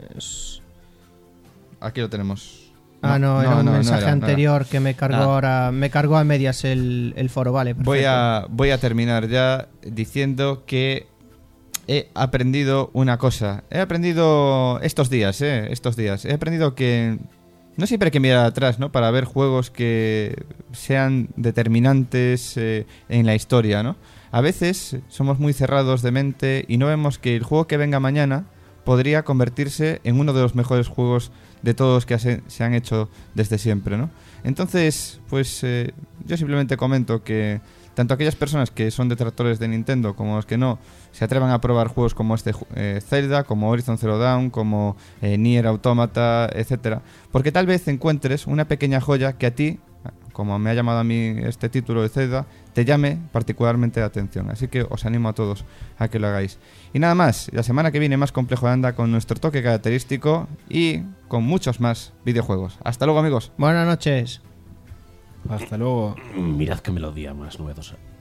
Aquí lo tenemos. Era un mensaje anterior no era. que me cargó ahora. Me cargó a medias el foro, vale. Perfecto. Voy a terminar ya diciendo que he aprendido una cosa. He aprendido estos días. He aprendido que no siempre hay que mirar atrás, ¿no? Para ver juegos que sean determinantes en la historia, ¿no? A veces somos muy cerrados de mente y no vemos que el juego que venga mañana podría convertirse en uno de los mejores juegos de todos los que se han hecho desde siempre, ¿no? Entonces, pues yo simplemente comento que tanto aquellas personas que son detractores de Nintendo como los que no se atrevan a probar juegos como este Zelda, como Horizon Zero Dawn, como Nier Automata, etcétera, porque tal vez encuentres una pequeña joya que a ti, como me ha llamado a mí este título de Zelda, te llame particularmente la atención. Así que os animo a todos a que lo hagáis. Y nada más, la semana que viene más Complejo de Anda con nuestro toque característico y con muchos más videojuegos. Hasta luego, amigos. Buenas noches. Hasta luego. Mirad qué melodía más novedosa.